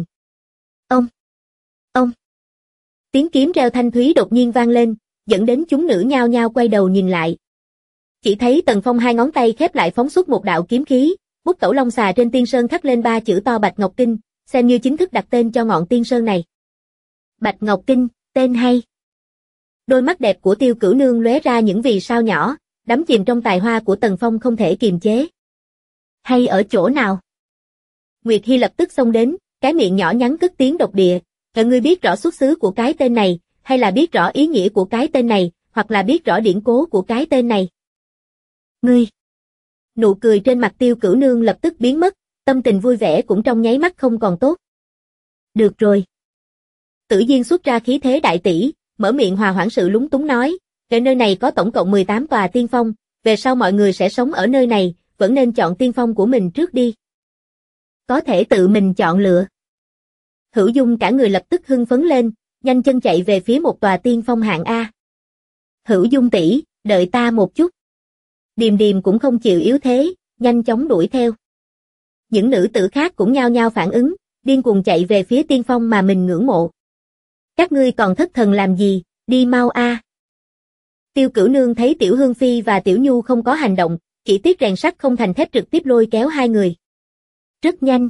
Ông. Tiếng kiếm reo thanh thúy đột nhiên vang lên, dẫn đến chúng nữ nhao nhao quay đầu nhìn lại. Chỉ thấy Tần Phong hai ngón tay khép lại phóng xuất một đạo kiếm khí, bút tẩu long xà trên tiên sơn khắc lên 3 chữ to Bạch Ngọc Kinh, xem như chính thức đặt tên cho ngọn tiên sơn này. Bạch Ngọc Kinh, tên hay. Đôi mắt đẹp của Tiêu Cửu Nương lóe ra những vì sao nhỏ, đắm chìm trong tài hoa của Tần Phong không thể kiềm chế. Hay ở chỗ nào? Nguyệt Hi lập tức xông đến, cái miệng nhỏ nhắn cất tiếng độc địa, ngươi biết rõ xuất xứ của cái tên này, hay là biết rõ ý nghĩa của cái tên này, hoặc là biết rõ điển cố của cái tên này? Ngươi. Nụ cười trên mặt Tiêu Cửu Nương lập tức biến mất, tâm tình vui vẻ cũng trong nháy mắt không còn tốt. Được rồi. Tử Diên xuất ra khí thế đại tỷ, mở miệng hòa hoãn sự lúng túng nói, về nơi này có tổng cộng 18 tòa tiên phong, về sau mọi người sẽ sống ở nơi này, vẫn nên chọn tiên phong của mình trước đi. Có thể tự mình chọn lựa. Hữu Dung cả người lập tức hưng phấn lên, nhanh chân chạy về phía một tòa tiên phong hạng A. Hữu Dung tỷ, đợi ta một chút. Điềm Điềm cũng không chịu yếu thế, nhanh chóng đuổi theo. Những nữ tử khác cũng nhao nhao phản ứng, điên cuồng chạy về phía tiên phong mà mình ngưỡng mộ. Các ngươi còn thất thần làm gì, đi mau a. Tiêu Cửu Nương thấy Tiểu Hương Phi và Tiểu Nhu không có hành động, chỉ tiếc rèn sắt không thành thép trực tiếp lôi kéo hai người. Rất nhanh.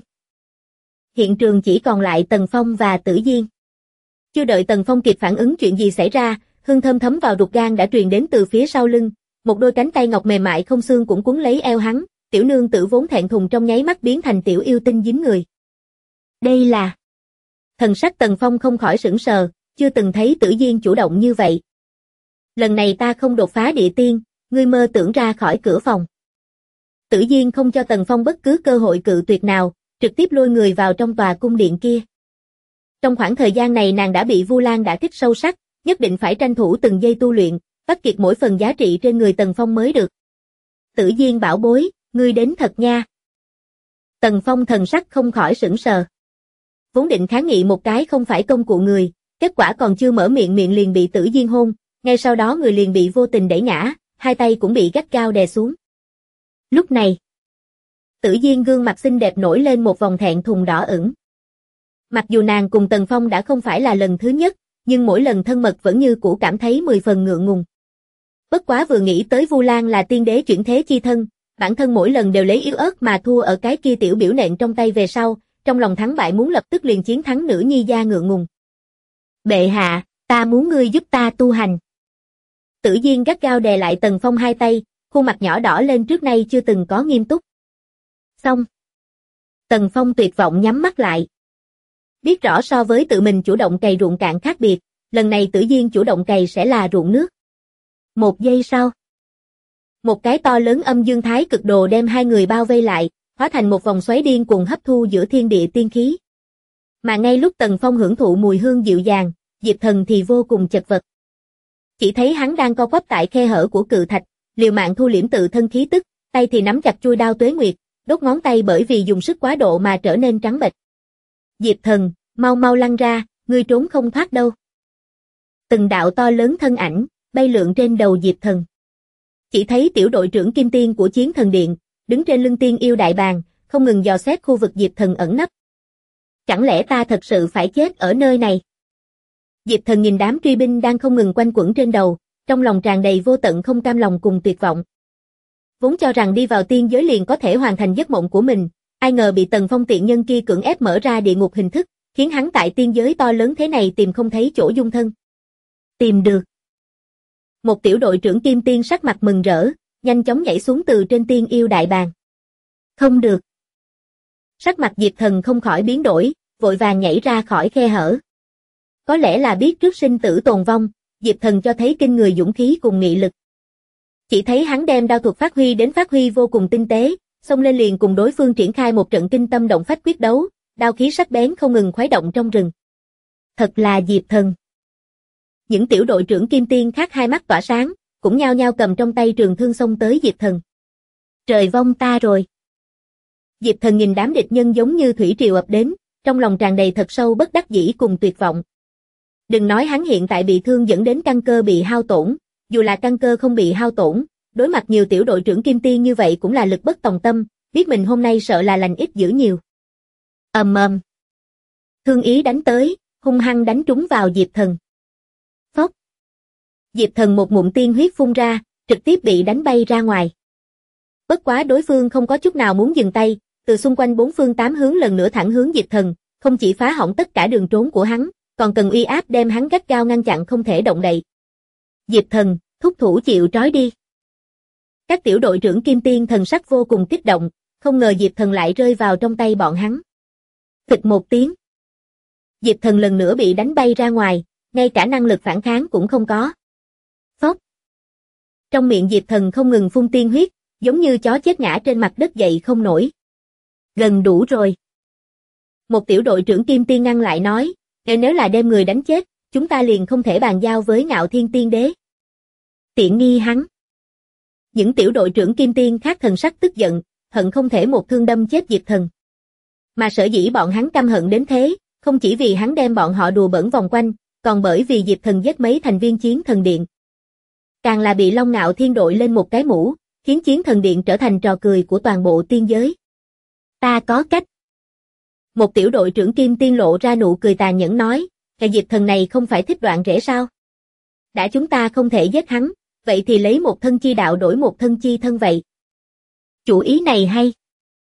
Hiện trường chỉ còn lại Tần Phong và Tử Diên. Chưa đợi Tần Phong kịp phản ứng chuyện gì xảy ra, hương thơm thấm vào ruột gan đã truyền đến từ phía sau lưng, một đôi cánh tay ngọc mềm mại không xương cũng quấn lấy eo hắn, tiểu nương tử vốn thẹn thùng trong nháy mắt biến thành tiểu yêu tinh dính người. Đây là... Thần sắc Tần Phong không khỏi sững sờ, chưa từng thấy Tử Diên chủ động như vậy. Lần này ta không đột phá địa tiên, ngươi mơ tưởng ra khỏi cửa phòng. Tử Diên không cho Tần Phong bất cứ cơ hội cự tuyệt nào, trực tiếp lôi người vào trong tòa cung điện kia. Trong khoảng thời gian này nàng đã bị Vu Lan đả kích sâu sắc, nhất định phải tranh thủ từng giây tu luyện, bắt kiệt mỗi phần giá trị trên người Tần Phong mới được. Tử Diên bảo bối, ngươi đến thật nha. Tần Phong thần sắc không khỏi sững sờ. Vốn định kháng nghị một cái không phải công cụ người, kết quả còn chưa mở miệng liền bị Tử Diên hôn, ngay sau đó người liền bị vô tình đẩy ngã, hai tay cũng bị gắt gao đè xuống. Lúc này, Tử Diên gương mặt xinh đẹp nổi lên một vòng thẹn thùng đỏ ửng. Mặc dù nàng cùng Tần Phong đã không phải là lần thứ nhất, nhưng mỗi lần thân mật vẫn như cũ cảm thấy 10 phần ngượng ngùng. Bất quá vừa nghĩ tới Vu Lan là tiên đế chuyển thế chi thân, bản thân mỗi lần đều lấy yếu ớt mà thua ở cái kia tiểu biểu nện trong tay về sau, trong lòng thắng bại muốn lập tức liền chiến thắng nữ nhi gia ngượng ngùng. Bệ hạ, ta muốn ngươi giúp ta tu hành. Tử Diên gắt gao đè lại Tần Phong hai tay, khuôn mặt nhỏ đỏ lên trước nay chưa từng có nghiêm túc. Xong. Tần Phong tuyệt vọng nhắm mắt lại. Biết rõ so với tự mình chủ động cày ruộng cạn khác biệt, lần này Tử Diên chủ động cày sẽ là ruộng nước. Một giây sau, một cái to lớn âm dương thái cực đồ đem hai người bao vây lại, hóa thành một vòng xoáy điên cuồng hấp thu giữa thiên địa tiên khí. Mà ngay lúc Tần Phong hưởng thụ mùi hương dịu dàng, Diệp Thần thì vô cùng chật vật. Chỉ thấy hắn đang co quắp tại khe hở của cự thạch, liều mạng thu liễm tự thân khí tức, tay thì nắm chặt chuôi đao tuế nguyệt, đốt ngón tay bởi vì dùng sức quá độ mà trở nên trắng bệch. Diệp Thần, mau mau lăn ra, ngươi trốn không thoát đâu. Từng đạo to lớn thân ảnh, bay lượn trên đầu Diệp Thần. Chỉ thấy tiểu đội trưởng Kim Tiên của Chiến Thần Điện, đứng trên lưng tiên yêu đại bàng, không ngừng dò xét khu vực Diệp Thần ẩn nấp. Chẳng lẽ ta thật sự phải chết ở nơi này? Diệp Thần nhìn đám truy binh đang không ngừng quanh quẩn trên đầu, trong lòng tràn đầy vô tận không cam lòng cùng tuyệt vọng. Vốn cho rằng đi vào tiên giới liền có thể hoàn thành giấc mộng của mình, ai ngờ bị Tần Phong tiện nhân kia cưỡng ép mở ra địa ngục hình thức, khiến hắn tại tiên giới to lớn thế này tìm không thấy chỗ dung thân. Tìm được. Một tiểu đội trưởng Kim Tiên sắc mặt mừng rỡ, nhanh chóng nhảy xuống từ trên tiên yêu đại bàng. Không được. Sắc mặt Diệp Thần không khỏi biến đổi, vội vàng nhảy ra khỏi khe hở. Có lẽ là biết trước sinh tử tồn vong, Diệp Thần cho thấy kinh người dũng khí cùng nghị lực. Chỉ thấy hắn đem đao thuật phát huy vô cùng tinh tế, xông lên liền cùng đối phương triển khai một trận kinh tâm động phách quyết đấu, đao khí sắc bén không ngừng khuấy động trong rừng. Thật là Diệp Thần. Những tiểu đội trưởng Kim Tiên khác hai mắt tỏa sáng, cũng nhao nhao cầm trong tay trường thương xông tới Diệp Thần. Trời vong ta rồi. Diệp Thần nhìn đám địch nhân giống như thủy triều ập đến, trong lòng tràn đầy thật sâu bất đắc dĩ cùng tuyệt vọng. Đừng nói hắn hiện tại bị thương dẫn đến căn cơ bị hao tổn, dù là căn cơ không bị hao tổn, đối mặt nhiều tiểu đội trưởng Kim Tiên như vậy cũng là lực bất tòng tâm, biết mình hôm nay sợ là lành ít dữ nhiều. Ầm ầm. Thương ý đánh tới, hung hăng đánh trúng vào Diệp Thần. Phốc. Diệp Thần một ngụm tiên huyết phun ra, trực tiếp bị đánh bay ra ngoài. Bất quá đối phương không có chút nào muốn dừng tay, từ xung quanh bốn phương tám hướng lần nữa thẳng hướng Diệp Thần, không chỉ phá hỏng tất cả đường trốn của hắn, còn cần uy áp đem hắn gắt gao ngăn chặn không thể động đậy. Diệp Thần, thúc thủ chịu trói đi. Các tiểu đội trưởng Kim Tiên thần sắc vô cùng kích động, không ngờ Diệp Thần lại rơi vào trong tay bọn hắn. Phịch một tiếng. Diệp Thần lần nữa bị đánh bay ra ngoài, ngay cả năng lực phản kháng cũng không có. Phốc. Trong miệng Diệp Thần không ngừng phun tiên huyết, giống như chó chết ngã trên mặt đất dậy không nổi. Gần đủ rồi. Một tiểu đội trưởng Kim Tiên ngăn lại nói, nếu là đem người đánh chết, chúng ta liền không thể bàn giao với Ngạo Thiên Tiên Đế. Tiện nghi hắn. Những tiểu đội trưởng Kim Tiên khác thần sắc tức giận, hận không thể một thương đâm chết Diệp Thần. Mà sở dĩ bọn hắn căm hận đến thế, không chỉ vì hắn đem bọn họ đùa bỡn vòng quanh, còn bởi vì Diệp Thần giết mấy thành viên Chiến Thần Điện. Càng là bị Long Ngạo Thiên đội lên một cái mũ, khiến Chiến Thần Điện trở thành trò cười của toàn bộ tiên giới. Ta có cách. Một tiểu đội trưởng Kim Tiên lộ ra nụ cười tàn nhẫn nói, cái Diệp Thần này không phải thích đoạn rễ sao? Đã chúng ta không thể giết hắn, vậy thì lấy một thân chi đạo đổi một thân chi thân vậy. Chủ ý này hay.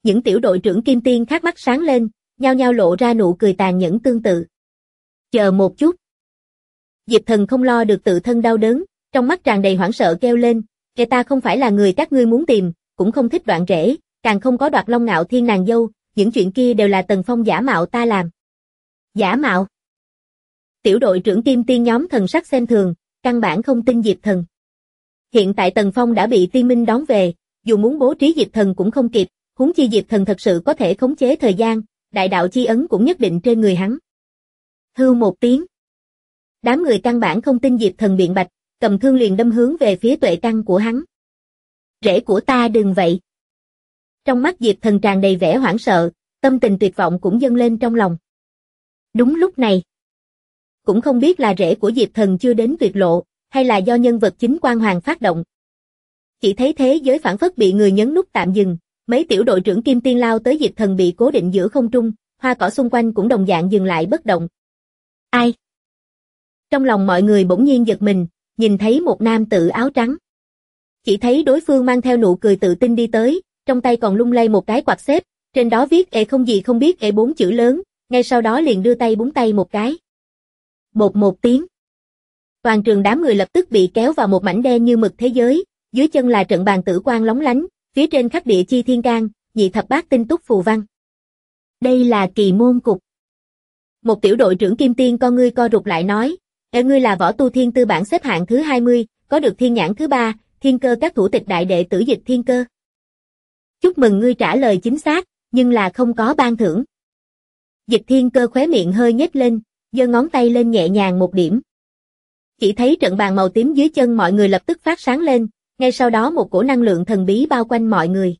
Những tiểu đội trưởng Kim Tiên khác mắt sáng lên, nhao nhao lộ ra nụ cười tàn nhẫn tương tự. Chờ một chút. Diệp Thần không lo được tự thân đau đớn, trong mắt tràn đầy hoảng sợ kêu lên, kẻ ta không phải là người các ngươi muốn tìm, cũng không thích Đoạn Rễ, càng không có đoạt Long Ngạo Thiên nàng dâu, những chuyện kia đều là Tần Phong giả mạo ta làm. Giả mạo? Tiểu đội trưởng Kim Tiên nhóm thần sắc xem thường, căn bản không tin Diệp Thần. Hiện tại Tần Phong đã bị Tiên Minh đón về, dù muốn bố trí Diệp Thần cũng không kịp, huống chi Diệp Thần thật sự có thể khống chế thời gian, đại đạo chi ấn cũng nhất định trên người hắn. Hưu một tiếng. Đám người căn bản không tin Diệp Thần biện bạch, cầm thương liền đâm hướng về phía tuệ căn của hắn. Rễ của ta đừng vậy. Trong mắt Diệp Thần tràn đầy vẻ hoảng sợ, tâm tình tuyệt vọng cũng dâng lên trong lòng. Đúng lúc này, cũng không biết là rễ của Diệp Thần chưa đến tuyệt lộ, hay là do nhân vật chính Quan Hoàng phát động. Chỉ thấy thế giới phản phất bị người nhấn nút tạm dừng, mấy tiểu đội trưởng Kim Tiên lao tới Diệp Thần bị cố định giữa không trung, hoa cỏ xung quanh cũng đồng dạng dừng lại bất động. Ai? Trong lòng mọi người bỗng nhiên giật mình, nhìn thấy một nam tử áo trắng. Chỉ thấy đối phương mang theo nụ cười tự tin đi tới, trong tay còn lung lay một cái quạt xếp, trên đó viết "ệ không gì không biết" bốn chữ lớn, ngay sau đó liền đưa tay búng tay một cái. Bột một tiếng. Toàn trường đám người lập tức bị kéo vào một mảnh đen như mực thế giới, dưới chân là trận bàn tử quang lóng lánh, phía trên khắc địa chi thiên can, nhị thập bát tinh túc phù văn. Đây là Kỳ Môn Cục. Một tiểu đội trưởng Kim Tiên con ngươi co rụt lại nói, ngươi là võ tu thiên tư bảng xếp hạng thứ 20, có được thiên nhãn thứ 3, thiên cơ các thủ tịch đại đệ tử Dịch Thiên Cơ. Chúc mừng ngươi trả lời chính xác, nhưng là không có ban thưởng. Dịch Thiên Cơ khóe miệng hơi nhếch lên, giơ ngón tay lên nhẹ nhàng một điểm. Chỉ thấy trận bàn màu tím dưới chân mọi người lập tức phát sáng lên, ngay sau đó một cổ năng lượng thần bí bao quanh mọi người.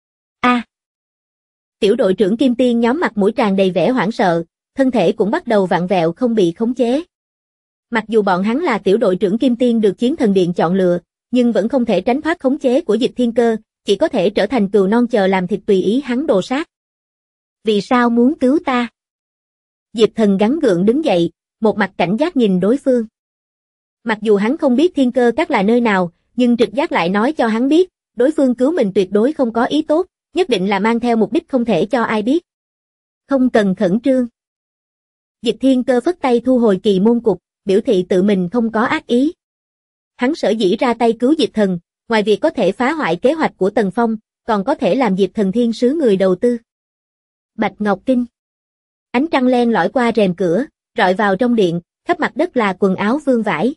Tiểu đội trưởng Kim Tiên nhóm mặt mũi tràn đầy vẻ hoảng sợ, thân thể cũng bắt đầu vặn vẹo không bị khống chế. Mặc dù bọn hắn là tiểu đội trưởng Kim Tiên được Chiến Thần Điện chọn lựa, nhưng vẫn không thể tránh thoát khống chế của Dịch Thiên Cơ, chỉ có thể trở thành cừu non chờ làm thịt tùy ý hắn đồ sát. Vì sao muốn cứu ta? Diệp Thần gắng gượng đứng dậy, một mặt cảnh giác nhìn đối phương. Mặc dù hắn không biết Thiên Cơ các là nơi nào, nhưng trực giác lại nói cho hắn biết, đối phương cứu mình tuyệt đối không có ý tốt, nhất định là mang theo mục đích không thể cho ai biết. Không cần khẩn trương. Dịch Thiên Cơ phất tay thu hồi Kỳ Môn Cục, biểu thị tự mình không có ác ý. Hắn sở dĩ ra tay cứu Diệp Thần, ngoài việc có thể phá hoại kế hoạch của Tần Phong, còn có thể làm Diệp Thần thiên sứ người đầu tư. Bạch Ngọc Kinh. Ánh trăng len lỏi qua rèm cửa, rọi vào trong điện, khắp mặt đất là quần áo vương vải.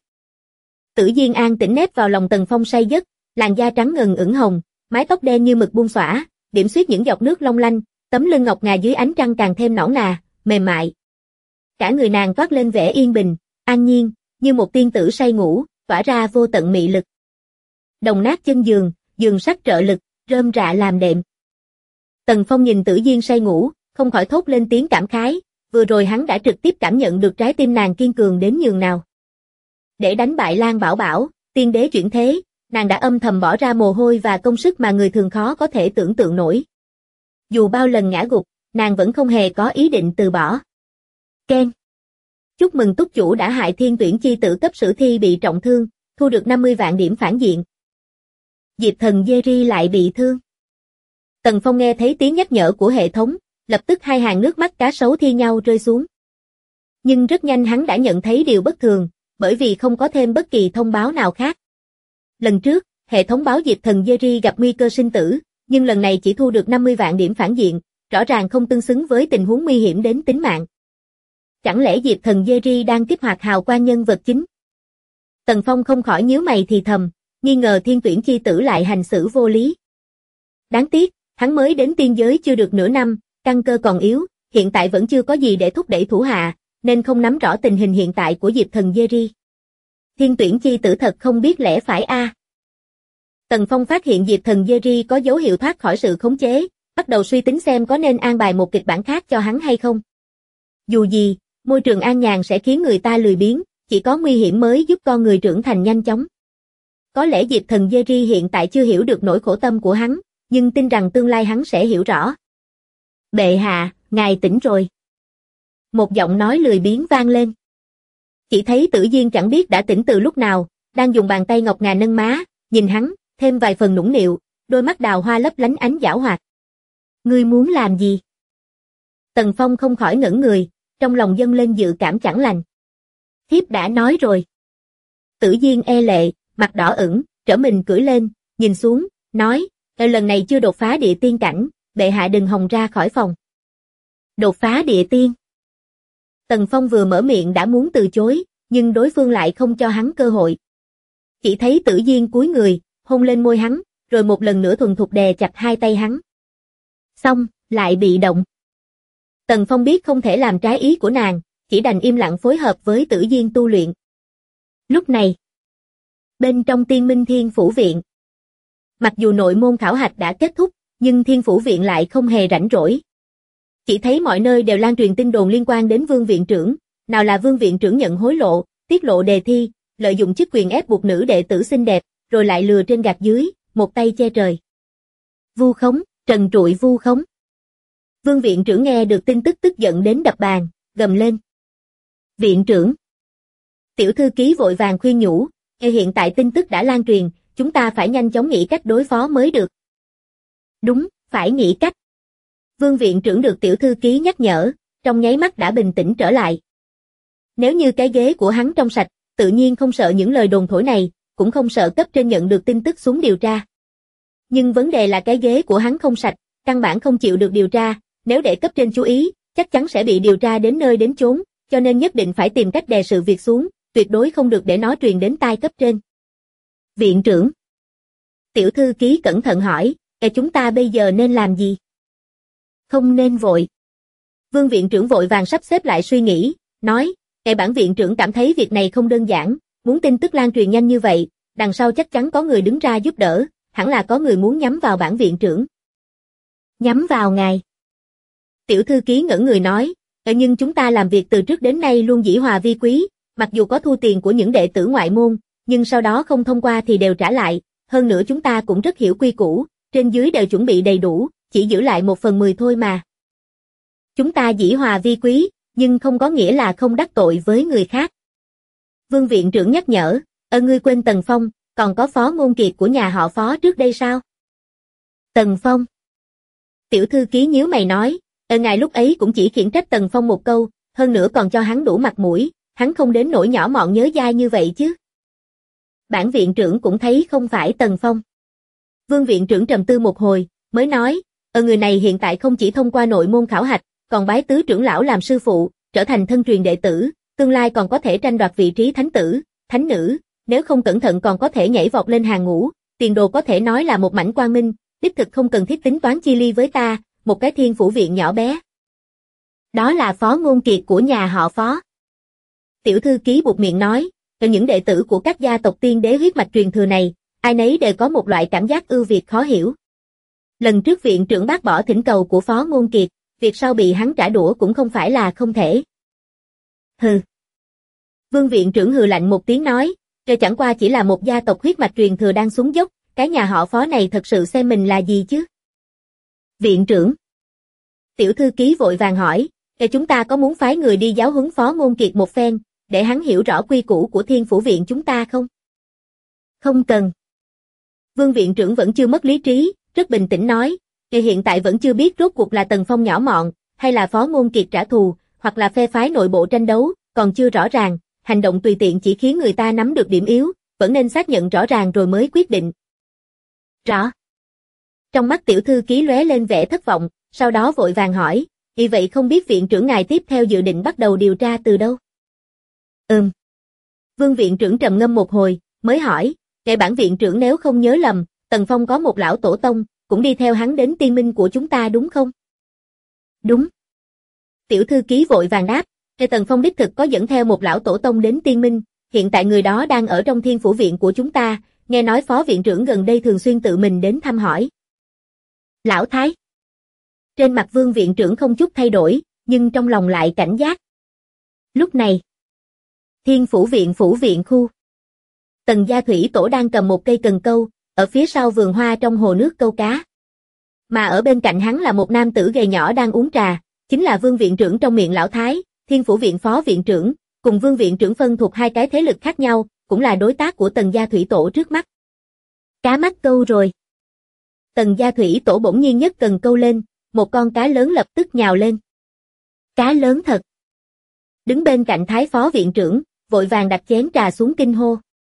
Tử Diên an tĩnh nép vào lòng Tần Phong say giấc, làn da trắng ngần ửng hồng, mái tóc đen như mực buông xõa, điểm xuyết những giọt nước long lanh, tấm lưng ngọc ngà dưới ánh trăng càng thêm nõn nà, mềm mại. Cả người nàng toát lên vẻ yên bình, an nhiên, như một tiên tử say ngủ, tỏa ra vô tận mị lực. Đồng nát chân giường, giường sắt trợ lực, rơm rạ làm đệm. Tần Phong nhìn Tử Diên say ngủ, không khỏi thốt lên tiếng cảm khái, vừa rồi hắn đã trực tiếp cảm nhận được trái tim nàng kiên cường đến nhường nào. Để đánh bại Lan Bảo Bảo, tiên đế chuyển thế, nàng đã âm thầm bỏ ra mồ hôi và công sức mà người thường khó có thể tưởng tượng nổi. Dù bao lần ngã gục, nàng vẫn không hề có ý định từ bỏ. Ken. Chúc mừng túc chủ đã hại thiên tuyển chi tử cấp sử thi bị trọng thương, thu được 50 vạn điểm phản diện. Diệp Thần Jerry lại bị thương. Tần Phong nghe thấy tiếng nhắc nhở của hệ thống, lập tức hai hàng nước mắt cá sấu thi nhau rơi xuống. Nhưng rất nhanh hắn đã nhận thấy điều bất thường, bởi vì không có thêm bất kỳ thông báo nào khác. Lần trước, hệ thống báo Diệp Thần Jerry gặp nguy cơ sinh tử, nhưng lần này chỉ thu được 50 vạn điểm phản diện, rõ ràng không tương xứng với tình huống nguy hiểm đến tính mạng. Chẳng lẽ Diệp Thần Jerry đang kích hoạt hào quang nhân vật chính? Tần Phong không khỏi nhíu mày thì thầm, nghi ngờ thiên tuyển chi tử lại hành xử vô lý. Đáng tiếc, hắn mới đến tiên giới chưa được nửa năm, căn cơ còn yếu, hiện tại vẫn chưa có gì để thúc đẩy thủ hạ, nên không nắm rõ tình hình hiện tại của Diệp Thần Jerry. Thiên tuyển chi tử thật không biết lẽ phải a. Tần Phong phát hiện Diệp Thần Jerry có dấu hiệu thoát khỏi sự khống chế, bắt đầu suy tính xem có nên an bài một kịch bản khác cho hắn hay không. Dù gì, môi trường an nhàn sẽ khiến người ta lười biếng, chỉ có nguy hiểm mới giúp con người trưởng thành nhanh chóng. Có lẽ Diệp Thần Jerry hiện tại chưa hiểu được nỗi khổ tâm của hắn, nhưng tin rằng tương lai hắn sẽ hiểu rõ. Bệ hạ, ngài tỉnh rồi. Một giọng nói lười biếng vang lên. Chỉ thấy Tử Diên chẳng biết đã tỉnh từ lúc nào, đang dùng bàn tay ngọc ngà nâng má, nhìn hắn, thêm vài phần nũng nịu, đôi mắt đào hoa lấp lánh ánh giảo hoạt. Ngươi muốn làm gì? Tần Phong không khỏi ngẩn người, trong lòng dâng lên dự cảm chẳng lành. Thiếp đã nói rồi. Tử Diên e lệ, mặt đỏ ửng, trở mình cưỡi lên, nhìn xuống, nói, lần này chưa đột phá địa tiên cảnh, bệ hạ đừng hòng ra khỏi phòng. Đột phá địa tiên. Tần Phong vừa mở miệng đã muốn từ chối, nhưng đối phương lại không cho hắn cơ hội. Chỉ thấy Tử Diên cúi người, hôn lên môi hắn, rồi một lần nữa thuần thục đè chặt hai tay hắn. Xong, lại bị động. Tần Phong biết không thể làm trái ý của nàng, chỉ đành im lặng phối hợp với Tử Diên tu luyện. Lúc này, bên trong Tiên Minh Thiên Phủ Viện, mặc dù nội môn khảo hạch đã kết thúc, nhưng Thiên Phủ Viện lại không hề rảnh rỗi. Chỉ thấy mọi nơi đều lan truyền tin đồn liên quan đến Vương Viện Trưởng, nào là Vương Viện Trưởng nhận hối lộ, tiết lộ đề thi, lợi dụng chức quyền ép buộc nữ đệ tử xinh đẹp, rồi lại lừa trên gạt dưới, một tay che trời. Vu khống, trần trụi vu khống. Vương Viện Trưởng nghe được tin tức tức giận đến đập bàn, gầm lên. Viện Trưởng. Tiểu thư ký vội vàng khuyên nhủ, hiện tại tin tức đã lan truyền, chúng ta phải nhanh chóng nghĩ cách đối phó mới được. Đúng, phải nghĩ cách. Vương Viện Trưởng được tiểu thư ký nhắc nhở, trong nháy mắt đã bình tĩnh trở lại. Nếu như cái ghế của hắn trong sạch, tự nhiên không sợ những lời đồn thổi này, cũng không sợ cấp trên nhận được tin tức xuống điều tra. Nhưng vấn đề là cái ghế của hắn không sạch, căn bản không chịu được điều tra, nếu để cấp trên chú ý, chắc chắn sẽ bị điều tra đến nơi đến chốn, cho nên nhất định phải tìm cách đè sự việc xuống, tuyệt đối không được để nó truyền đến tai cấp trên. Viện Trưởng. Tiểu thư ký cẩn thận hỏi, chúng ta bây giờ nên làm gì? Không nên vội. Vương Viện Trưởng vội vàng sắp xếp lại suy nghĩ, nói, bản Viện Trưởng cảm thấy việc này không đơn giản, muốn tin tức lan truyền nhanh như vậy, đằng sau chắc chắn có người đứng ra giúp đỡ, hẳn là có người muốn nhắm vào bản Viện Trưởng. Nhắm vào ngài. Tiểu thư ký ngẩn người nói, nhưng chúng ta làm việc từ trước đến nay luôn dĩ hòa vi quý, mặc dù có thu tiền của những đệ tử ngoại môn, nhưng sau đó không thông qua thì đều trả lại, hơn nữa chúng ta cũng rất hiểu quy củ, trên dưới đều chuẩn bị đầy đủ, chỉ giữ lại 1/10 thôi mà. Chúng ta dĩ hòa vi quý, nhưng không có nghĩa là không đắc tội với người khác. Vương Viện Trưởng nhắc nhở, ngươi quên Tần Phong, còn có Phó Ngôn Kiệt của nhà họ Phó trước đây sao? Tần Phong. Tiểu thư ký nhíu mày nói, ngài lúc ấy cũng chỉ khiển trách Tần Phong một câu, hơn nữa còn cho hắn đủ mặt mũi, hắn không đến nỗi nhỏ mọn nhớ dai như vậy chứ. Bản Viện Trưởng cũng thấy không phải Tần Phong. Vương Viện Trưởng trầm tư một hồi, mới nói, người này hiện tại không chỉ thông qua nội môn khảo hạch, còn bái tứ trưởng lão làm sư phụ, trở thành thân truyền đệ tử, tương lai còn có thể tranh đoạt vị trí thánh tử, thánh nữ, nếu không cẩn thận còn có thể nhảy vọt lên hàng ngũ, tiền đồ có thể nói là một mảnh quang minh, đích thực không cần thiết tính toán chi ly với ta, một cái Thiên Phủ Viện nhỏ bé. Đó là Phó Ngôn Kiệt của nhà họ Phó. Tiểu thư ký buột miệng nói, những đệ tử của các gia tộc tiên đế huyết mạch truyền thừa này, ai nấy đều có một loại cảm giác ưu việt khó hiểu. Lần trước Viện Trưởng bác bỏ thỉnh cầu của Phó Ngôn Kiệt, việc sau bị hắn trả đũa cũng không phải là không thể. Hừ. Vương Viện Trưởng hừ lạnh một tiếng nói, chẳng qua chỉ là một gia tộc huyết mạch truyền thừa đang xuống dốc, cái nhà họ Phó này thật sự xem mình là gì chứ? Viện Trưởng. Tiểu thư ký vội vàng hỏi, chúng ta có muốn phái người đi giáo huấn Phó Ngôn Kiệt một phen, để hắn hiểu rõ quy củ của Thiên Phủ Viện chúng ta không? Không cần. Vương Viện Trưởng vẫn chưa mất lý trí, rất bình tĩnh nói, hiện tại vẫn chưa biết rốt cuộc là Tần Phong nhỏ mọn, hay là Phó Ngôn Kiệt trả thù, hoặc là phe phái nội bộ tranh đấu, còn chưa rõ ràng, hành động tùy tiện chỉ khiến người ta nắm được điểm yếu, vẫn nên xác nhận rõ ràng rồi mới quyết định. Rõ. Trong mắt tiểu thư ký lóe lên vẻ thất vọng, sau đó vội vàng hỏi, vì vậy không biết Viện Trưởng ngài tiếp theo dự định bắt đầu điều tra từ đâu? Vương Viện Trưởng trầm ngâm một hồi, mới hỏi, bản Viện Trưởng nếu không nhớ lầm, Tần Phong có một lão tổ tông, cũng đi theo hắn đến tiên minh của chúng ta đúng không? Đúng. Tiểu thư ký vội vàng đáp, Tần Phong đích thực có dẫn theo một lão tổ tông đến tiên minh, hiện tại người đó đang ở trong Thiên Phủ Viện của chúng ta, nghe nói Phó Viện Trưởng gần đây thường xuyên tự mình đến thăm hỏi. Lão Thái. Trên mặt Vương Viện Trưởng không chút thay đổi, nhưng trong lòng lại cảnh giác. Lúc này, Thiên Phủ Viện khu. Tần Gia Thủy Tổ đang cầm một cây cần câu, ở phía sau vườn hoa trong hồ nước câu cá. Mà ở bên cạnh hắn là một nam tử gầy nhỏ đang uống trà, chính là Vương Viện Trưởng trong miệng Lão Thái, Thiên Phủ Viện Phó Viện Trưởng, cùng Vương Viện Trưởng phân thuộc hai cái thế lực khác nhau, cũng là đối tác của Tần Gia Thủy Tổ trước mắt. Cá mắc câu rồi. Tần Gia Thủy Tổ bỗng nhiên nhấc cần câu lên, một con cá lớn lập tức nhào lên. Cá lớn thật. Đứng bên cạnh Thái phó viện trưởng, vội vàng đặt chén trà xuống kinh hô.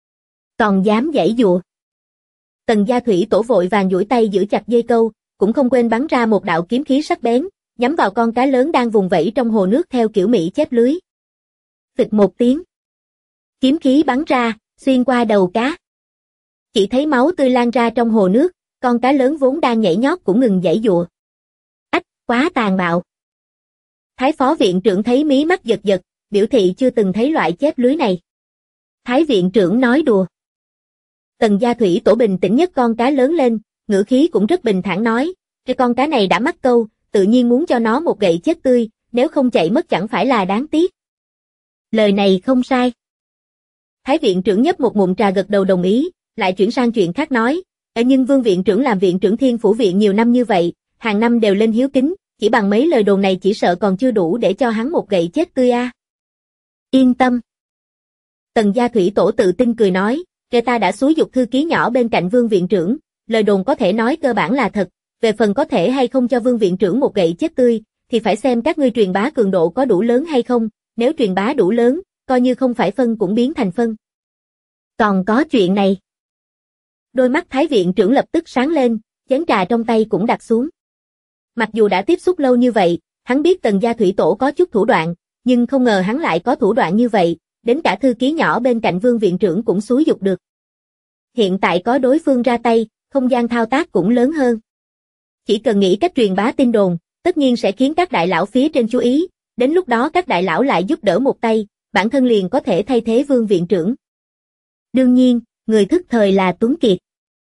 Còn dám giãy giụa. Tần Gia Thủy Tổ vội vàng duỗi tay giữ chặt dây câu, cũng không quên bắn ra một đạo kiếm khí sắc bén, nhắm vào con cá lớn đang vùng vẫy trong hồ nước theo kiểu Mỹ chép lưới. Phịch một tiếng. Kiếm khí bắn ra, xuyên qua đầu cá. Chỉ thấy máu tươi lan ra trong hồ nước, con cá lớn vốn đang nhảy nhót cũng ngừng giãy giụa. Ách, quá tàn bạo. Thái phó viện trưởng thấy mí mắt giật giật, biểu thị chưa từng thấy loại chép lưới này. Thái viện trưởng nói đùa. Tần Gia Thủy Tổ bình tĩnh nhất con cá lớn lên, ngữ khí cũng rất bình thản nói, cái con cá này đã mắc câu, tự nhiên muốn cho nó một gậy chết tươi, nếu không chạy mất chẳng phải là đáng tiếc. Lời này không sai. Thái viện trưởng nhấp một ngụm trà gật đầu đồng ý, lại chuyển sang chuyện khác nói, nhưng Vương viện trưởng làm viện trưởng Thiên Phủ viện nhiều năm như vậy, hàng năm đều lên hiếu kính, chỉ bằng mấy lời đồn này chỉ sợ còn chưa đủ để cho hắn một gậy chết tươi a. Yên tâm. Tần Gia Thủy Tổ tự tin cười nói, người ta đã xúi giục thư ký nhỏ bên cạnh Vương viện trưởng, lời đồn có thể nói cơ bản là thật, về phần có thể hay không cho Vương viện trưởng một gậy chết tươi, thì phải xem các ngươi truyền bá cường độ có đủ lớn hay không, nếu truyền bá đủ lớn, coi như không phải phân cũng biến thành phân. Còn có chuyện này. Đôi mắt Thái viện trưởng lập tức sáng lên, chén trà trong tay cũng đặt xuống. Mặc dù đã tiếp xúc lâu như vậy, hắn biết Tần Gia Thủy Tổ có chút thủ đoạn, nhưng không ngờ hắn lại có thủ đoạn như vậy, đến cả thư ký nhỏ bên cạnh Vương viện trưởng cũng xúi giục được. Hiện tại có đối phương ra tay, không gian thao tác cũng lớn hơn. Chỉ cần nghĩ cách truyền bá tin đồn, tất nhiên sẽ khiến các đại lão phía trên chú ý, đến lúc đó các đại lão lại giúp đỡ một tay, bản thân liền có thể thay thế Vương viện trưởng. Đương nhiên, người thức thời là Tuấn Kiệt.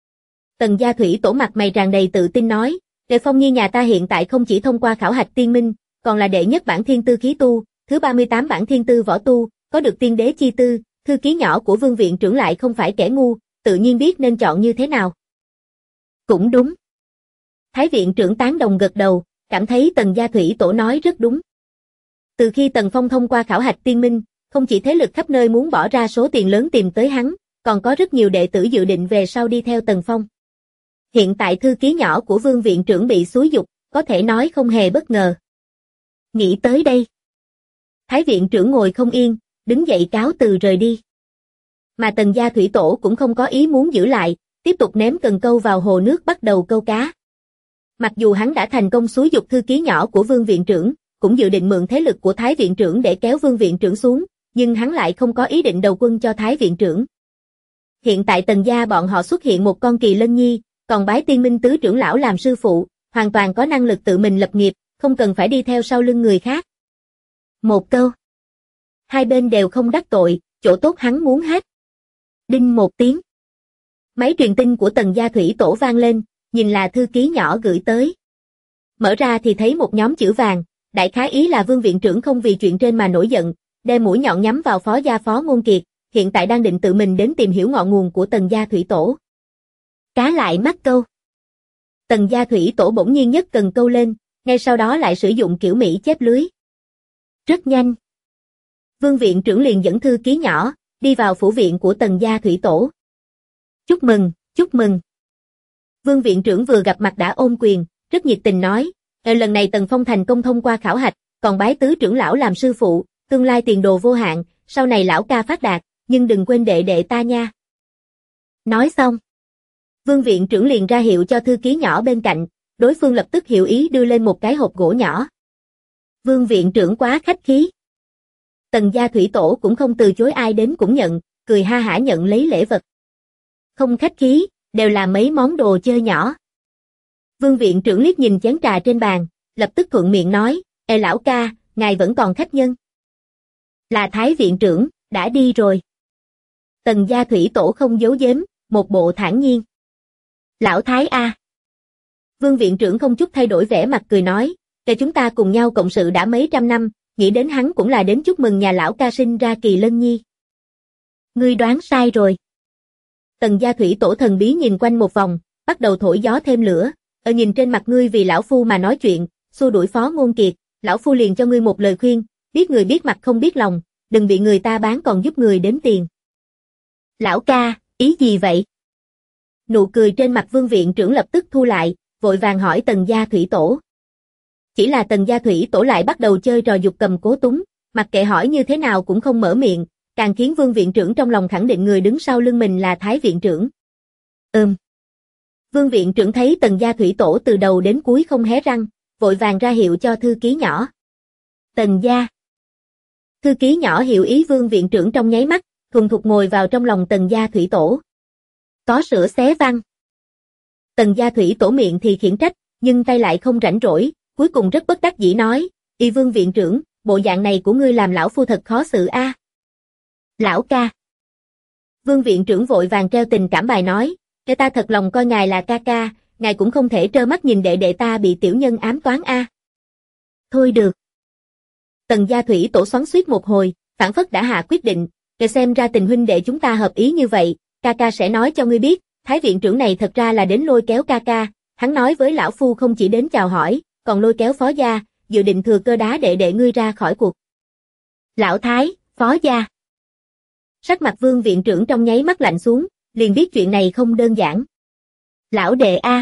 Tần Gia Thủy Tổ mặt mày tràn đầy tự tin nói, Đệ Phong Nhi nhà ta hiện tại không chỉ thông qua khảo hạch tiên minh, còn là đệ nhất bản thiên tư khí tu, thứ 38 bản thiên tư võ tu, có được tiên đế chi tư, thư ký nhỏ của Vương viện trưởng lại không phải kẻ ngu, tự nhiên biết nên chọn như thế nào. Cũng đúng. Thái viện trưởng tán đồng gật đầu, cảm thấy Tần Gia Thủy Tổ nói rất đúng. Từ khi Tần Phong thông qua khảo hạch tiên minh, không chỉ thế lực khắp nơi muốn bỏ ra số tiền lớn tìm tới hắn, còn có rất nhiều đệ tử dự định về sau đi theo Tần Phong. Hiện tại thư ký nhỏ của Vương viện trưởng bị xúi giục, có thể nói không hề bất ngờ. Nghĩ tới đây. Thái viện trưởng ngồi không yên, đứng dậy cáo từ rời đi. Mà Tần Gia Thủy Tổ cũng không có ý muốn giữ lại, tiếp tục ném cần câu vào hồ nước bắt đầu câu cá. Mặc dù hắn đã thành công xúi giục thư ký nhỏ của Vương viện trưởng, cũng dự định mượn thế lực của Thái viện trưởng để kéo Vương viện trưởng xuống, nhưng hắn lại không có ý định đầu quân cho Thái viện trưởng. Hiện tại Tần gia bọn họ xuất hiện một con kỳ lân nhi, còn bái tiên minh tứ trưởng lão làm sư phụ, hoàn toàn có năng lực tự mình lập nghiệp, không cần phải đi theo sau lưng người khác. Một câu. Hai bên đều không đắc tội, chỗ tốt hắn muốn hết. Đinh một tiếng. Máy truyền tin của Tần Gia Thủy Tổ vang lên, nhìn là thư ký nhỏ gửi tới. Mở ra thì thấy một nhóm chữ vàng, đại khái ý là Vương viện trưởng không vì chuyện trên mà nổi giận, đem mũi nhọn nhắm vào phó gia Phó Ngôn Kiệt, hiện tại đang định tự mình đến tìm hiểu ngọn nguồn của Tần Gia Thủy Tổ. Cá lại mắc câu. Tần Gia Thủy Tổ bỗng nhiên nhấc cần câu lên, ngay sau đó lại sử dụng kiểu Mỹ chép lưới. Rất nhanh. Vương viện trưởng liền dẫn thư ký nhỏ, đi vào phủ viện của Tần Gia Thủy Tổ. Chúc mừng, chúc mừng. Vương viện trưởng vừa gặp mặt đã ôm quyền, rất nhiệt tình nói, lần này Tần Phong thành công thông qua khảo hạch, còn bái tứ trưởng lão làm sư phụ, tương lai tiền đồ vô hạn, sau này lão ca phát đạt, nhưng đừng quên đệ đệ ta nha. Nói xong. Vương viện trưởng liền ra hiệu cho thư ký nhỏ bên cạnh, đối phương lập tức hiểu ý đưa lên một cái hộp gỗ nhỏ. Vương viện trưởng quá khách khí. Tần Gia Thủy Tổ cũng không từ chối ai đến cũng nhận, cười ha hả nhận lấy lễ vật. Không khách khí, đều là mấy món đồ chơi nhỏ. Vương viện trưởng liếc nhìn chén trà trên bàn, lập tức thuận miệng nói, Ê lão ca, ngài vẫn còn khách nhân. Là Thái viện trưởng, đã đi rồi. Tần Gia Thủy Tổ không giấu giếm, một bộ thản nhiên. Lão Thái a. Vương viện trưởng không chút thay đổi vẻ mặt cười nói, để chúng ta cùng nhau cộng sự đã mấy trăm năm, nghĩ đến hắn cũng là đến chúc mừng nhà lão ca sinh ra kỳ lân nhi. Ngươi đoán sai rồi. Tần Gia Thủy Tổ thần bí nhìn quanh một vòng, bắt đầu thổi gió thêm lửa, nhìn trên mặt ngươi vì lão phu mà nói chuyện, xua đuổi Phó Ngôn Kiệt, lão phu liền cho ngươi một lời khuyên, biết người biết mặt không biết lòng, đừng bị người ta bán còn giúp người đếm tiền. Lão ca, ý gì vậy? Nụ cười trên mặt Vương viện trưởng lập tức thu lại, vội vàng hỏi Tần Gia Thủy Tổ. Chỉ là Tần Gia Thủy Tổ lại bắt đầu chơi trò giục cầm cố túng, mặc kệ hỏi như thế nào cũng không mở miệng, càng khiến Vương viện trưởng trong lòng khẳng định người đứng sau lưng mình là Thái viện trưởng. Vương viện trưởng thấy Tần Gia Thủy Tổ từ đầu đến cuối không hé răng, vội vàng ra hiệu cho thư ký nhỏ. Tần Gia. Thư ký nhỏ hiểu ý Vương viện trưởng trong nháy mắt, thuần thục ngồi vào trong lòng Tần Gia Thủy Tổ. Có sữa xé văn. Tần Gia Thủy Tổ miệng thì khiển trách, nhưng tay lại không rảnh rỗi, cuối cùng rất bất đắc dĩ nói, Y Vương viện trưởng, bộ dạng này của ngươi làm lão phu thật khó xử a. Lão ca. Vương viện trưởng vội vàng treo tình cảm bài nói, cái ta thật lòng coi ngài là ca ca, ngài cũng không thể trơ mắt nhìn đệ đệ ta bị tiểu nhân ám toán a. Thôi được. Tần Gia Thủy Tổ xoắn xuýt một hồi, phảng phất đã hạ quyết định, để xem ra tình huynh đệ chúng ta hợp ý như vậy, ca ca sẽ nói cho ngươi biết, Thái viện trưởng này thật ra là đến lôi kéo ca ca, hắn nói với lão phu không chỉ đến chào hỏi, còn lôi kéo Phó gia, dự định thừa cơ đá đệ đệ ngươi ra khỏi cuộc. Lão Thái, Phó gia. Sắc mặt Vương viện trưởng trong nháy mắt lạnh xuống, liền biết chuyện này không đơn giản. Lão đệ a.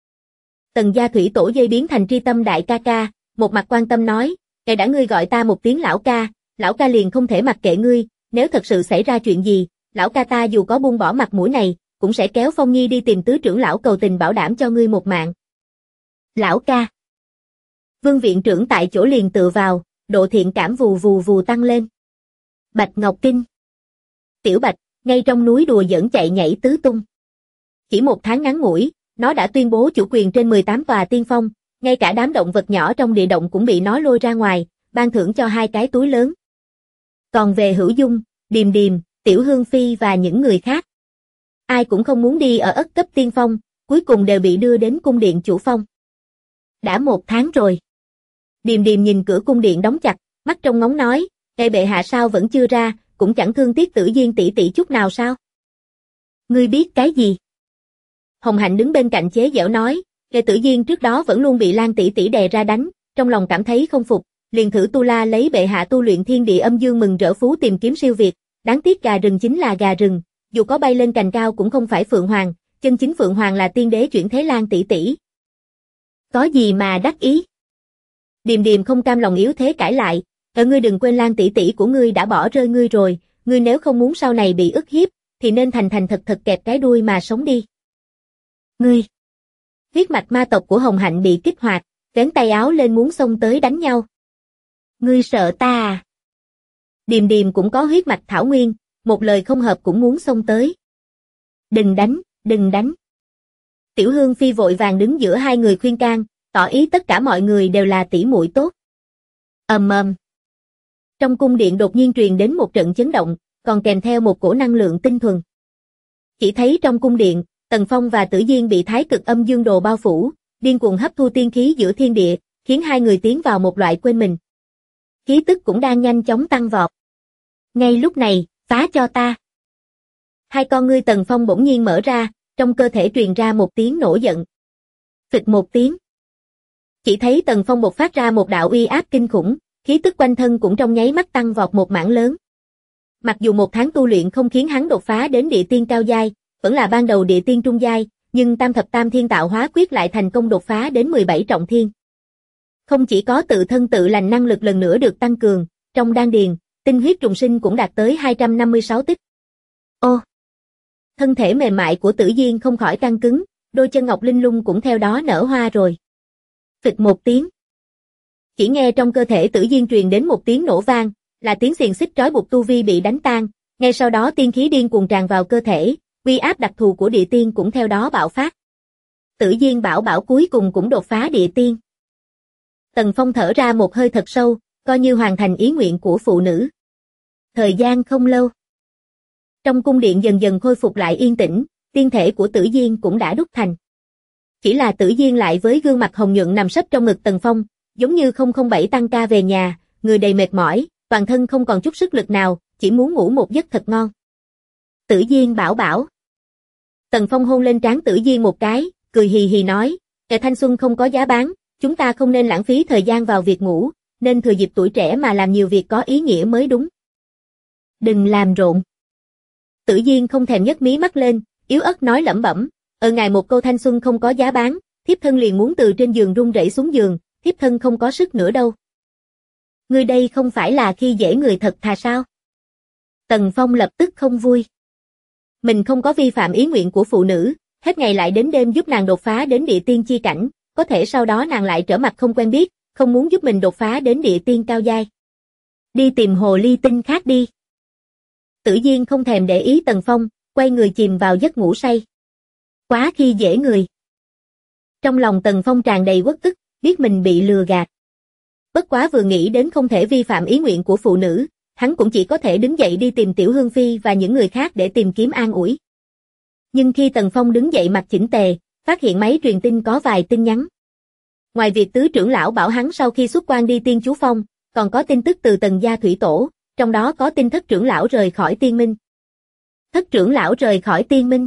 Tần Gia Thủy Tổ dây biến thành tri tâm đại ca ca, một mặt quan tâm nói, kể đã ngươi gọi ta một tiếng lão ca liền không thể mặc kệ ngươi, nếu thật sự xảy ra chuyện gì, lão ca ta dù có buông bỏ mặt mũi này, cũng sẽ kéo Phong Nhi đi tìm tứ trưởng lão cầu tình bảo đảm cho ngươi một mạng. Lão ca. Vương viện trưởng tại chỗ liền tựa vào, độ thiện cảm vù vù vù tăng lên. Bạch Ngọc Kinh. Tiểu Bạch, ngay trong núi đùa giỡn chạy nhảy tứ tung. Chỉ một tháng ngắn ngủi, nó đã tuyên bố chủ quyền trên 18 tòa tiên phong, ngay cả đám động vật nhỏ trong địa động cũng bị nó lôi ra ngoài, ban thưởng cho 2 cái túi lớn. Còn về Hữu Dung, Điềm Điềm, Tiểu Hương Phi và những người khác, ai cũng không muốn đi ở ất cấp tiên phong, cuối cùng đều bị đưa đến cung điện chủ phong. Đã 1 tháng rồi. Điềm Điềm nhìn cửa cung điện đóng chặt, mắt trong ngóng nói, "Ê bệ hạ sao vẫn chưa ra, cũng chẳng thương tiếc Tử Duyên tỷ tỷ chút nào sao?" Ngươi biết cái gì? Hồng Hạnh đứng bên cạnh chế giễu nói, "Ê Tử Duyên trước đó vẫn luôn bị Lan tỷ tỷ đè ra đánh, trong lòng cảm thấy không phục, liền thử tu la lấy bệ hạ tu luyện thiên địa âm dương mừng rỡ phú tìm kiếm siêu việt, đáng tiếc gà rừng chính là gà rừng, dù có bay lên cành cao cũng không phải Phượng Hoàng, chân chính Phượng Hoàng là tiên đế chuyển thế Lan tỷ tỷ." Có gì mà đắc ý? Điềm Điềm không cam lòng yếu thế cãi lại, ngươi đừng quên Lan tỷ tỷ của ngươi đã bỏ rơi ngươi rồi, ngươi nếu không muốn sau này bị ức hiếp, thì nên thành thành thật thật kẹp cái đuôi mà sống đi." Ngươi. Huyết mạch ma tộc của Hồng Hạnh bị kích hoạt, vén tay áo lên muốn xông tới đánh nhau. Ngươi sợ ta à? Điềm Điềm cũng có huyết mạch thảo nguyên, một lời không hợp cũng muốn xông tới. Đừng đánh, đừng đánh. Tiểu Hương Phi vội vàng đứng giữa hai người khuyên can, tỏ ý tất cả mọi người đều là tỷ muội tốt. Ầm ầm. Trong cung điện đột nhiên truyền đến một trận chấn động, còn kèm theo một cổ năng lượng tinh thuần. Chỉ thấy trong cung điện, Tần Phong và Tử Diên bị thái cực âm dương đồ bao phủ, điên cuồng hấp thu tiên khí giữa thiên địa, khiến hai người tiến vào một loại quên mình. Khí tức cũng đang nhanh chóng tăng vọt. Ngay lúc này, phá cho ta. Hai con ngươi Tần Phong bỗng nhiên mở ra, trong cơ thể truyền ra một tiếng nổi giận. Phịch một tiếng. Chỉ thấy Tần Phong bộc phát ra một đạo uy áp kinh khủng, khí tức quanh thân cũng trong nháy mắt tăng vọt một mảng lớn. Mặc dù 1 tháng tu luyện không khiến hắn đột phá đến địa tiên cao giai, vẫn là ban đầu địa tiên trung giai, nhưng tam thập tam thiên tạo hóa quyết lại thành công đột phá đến 17 trọng thiên. Không chỉ có tự thân tự lành năng lực lần nữa được tăng cường, trong đan điền, tinh huyết trùng sinh cũng đạt tới 256 tích. Ô! Thân thể mềm mại của Tử Diên không khỏi căng cứng, đôi chân ngọc linh lung cũng theo đó nở hoa rồi. Phịch một tiếng. Chỉ nghe trong cơ thể Tử Diên truyền đến một tiếng nổ vang, là tiếng xiềng xích trói buộc tu vi bị đánh tan, ngay sau đó tiên khí điên cuồng tràn vào cơ thể, uy áp đặc thù của địa tiên cũng theo đó bạo phát. Tử Diên bảo bảo cuối cùng cũng đột phá địa tiên. Tần Phong thở ra một hơi thật sâu, coi như hoàn thành ý nguyện của phụ nữ. Thời gian không lâu. Trong cung điện dần dần khôi phục lại yên tĩnh, tiên thể của Tử Diên cũng đã đúc thành. Chỉ là Tử Diên lại với gương mặt hồng nhuận nằm sấp trong ngực Tần Phong, giống như 007 tăng ca về nhà, người đầy mệt mỏi, toàn thân không còn chút sức lực nào, chỉ muốn ngủ một giấc thật ngon. Tử Diên bảo bảo. Tần Phong hôn lên trán Tử Diên một cái, cười hì hì nói, kẻ thanh xuân không có giá bán, chúng ta không nên lãng phí thời gian vào việc ngủ, nên thừa dịp tuổi trẻ mà làm nhiều việc có ý nghĩa mới đúng. Đừng làm rộn. Tử Diên không thèm nhấc mí mắt lên, yếu ớt nói lẩm bẩm, ngài một câu thanh xuân không có giá bán, thiếp thân liền muốn từ trên giường run rẩy xuống giường, thiếp thân không có sức nữa đâu. Ngươi đây không phải là khi dễ người thật thà sao? Tần Phong lập tức không vui. Mình không có vi phạm ý nguyện của phụ nữ, hết ngày lại đến đêm giúp nàng đột phá đến địa tiên chi cảnh, có thể sau đó nàng lại trở mặt không quen biết, không muốn giúp mình đột phá đến địa tiên cao giai. Đi tìm hồ ly tinh khác đi. Tử Diên không thèm để ý Tần Phong, quay người chìm vào giấc ngủ say. Quá khi dễ người. Trong lòng Tần Phong tràn đầy uất ức, biết mình bị lừa gạt. Bất quá vừa nghĩ đến không thể vi phạm ý nguyện của phụ nữ, hắn cũng chỉ có thể đứng dậy đi tìm Tiểu Hương Phi và những người khác để tìm kiếm an ủi. Nhưng khi Tần Phong đứng dậy mặt chỉnh tề, phát hiện máy truyền tin có vài tin nhắn. Ngoài việc tứ trưởng lão bảo hắn sau khi xuất quan đi Tiên Chú Phong, còn có tin tức từ Tần gia thủy tổ, trong đó có tin thất trưởng lão rời khỏi Tiên Minh. Thất trưởng lão rời khỏi Tiên Minh.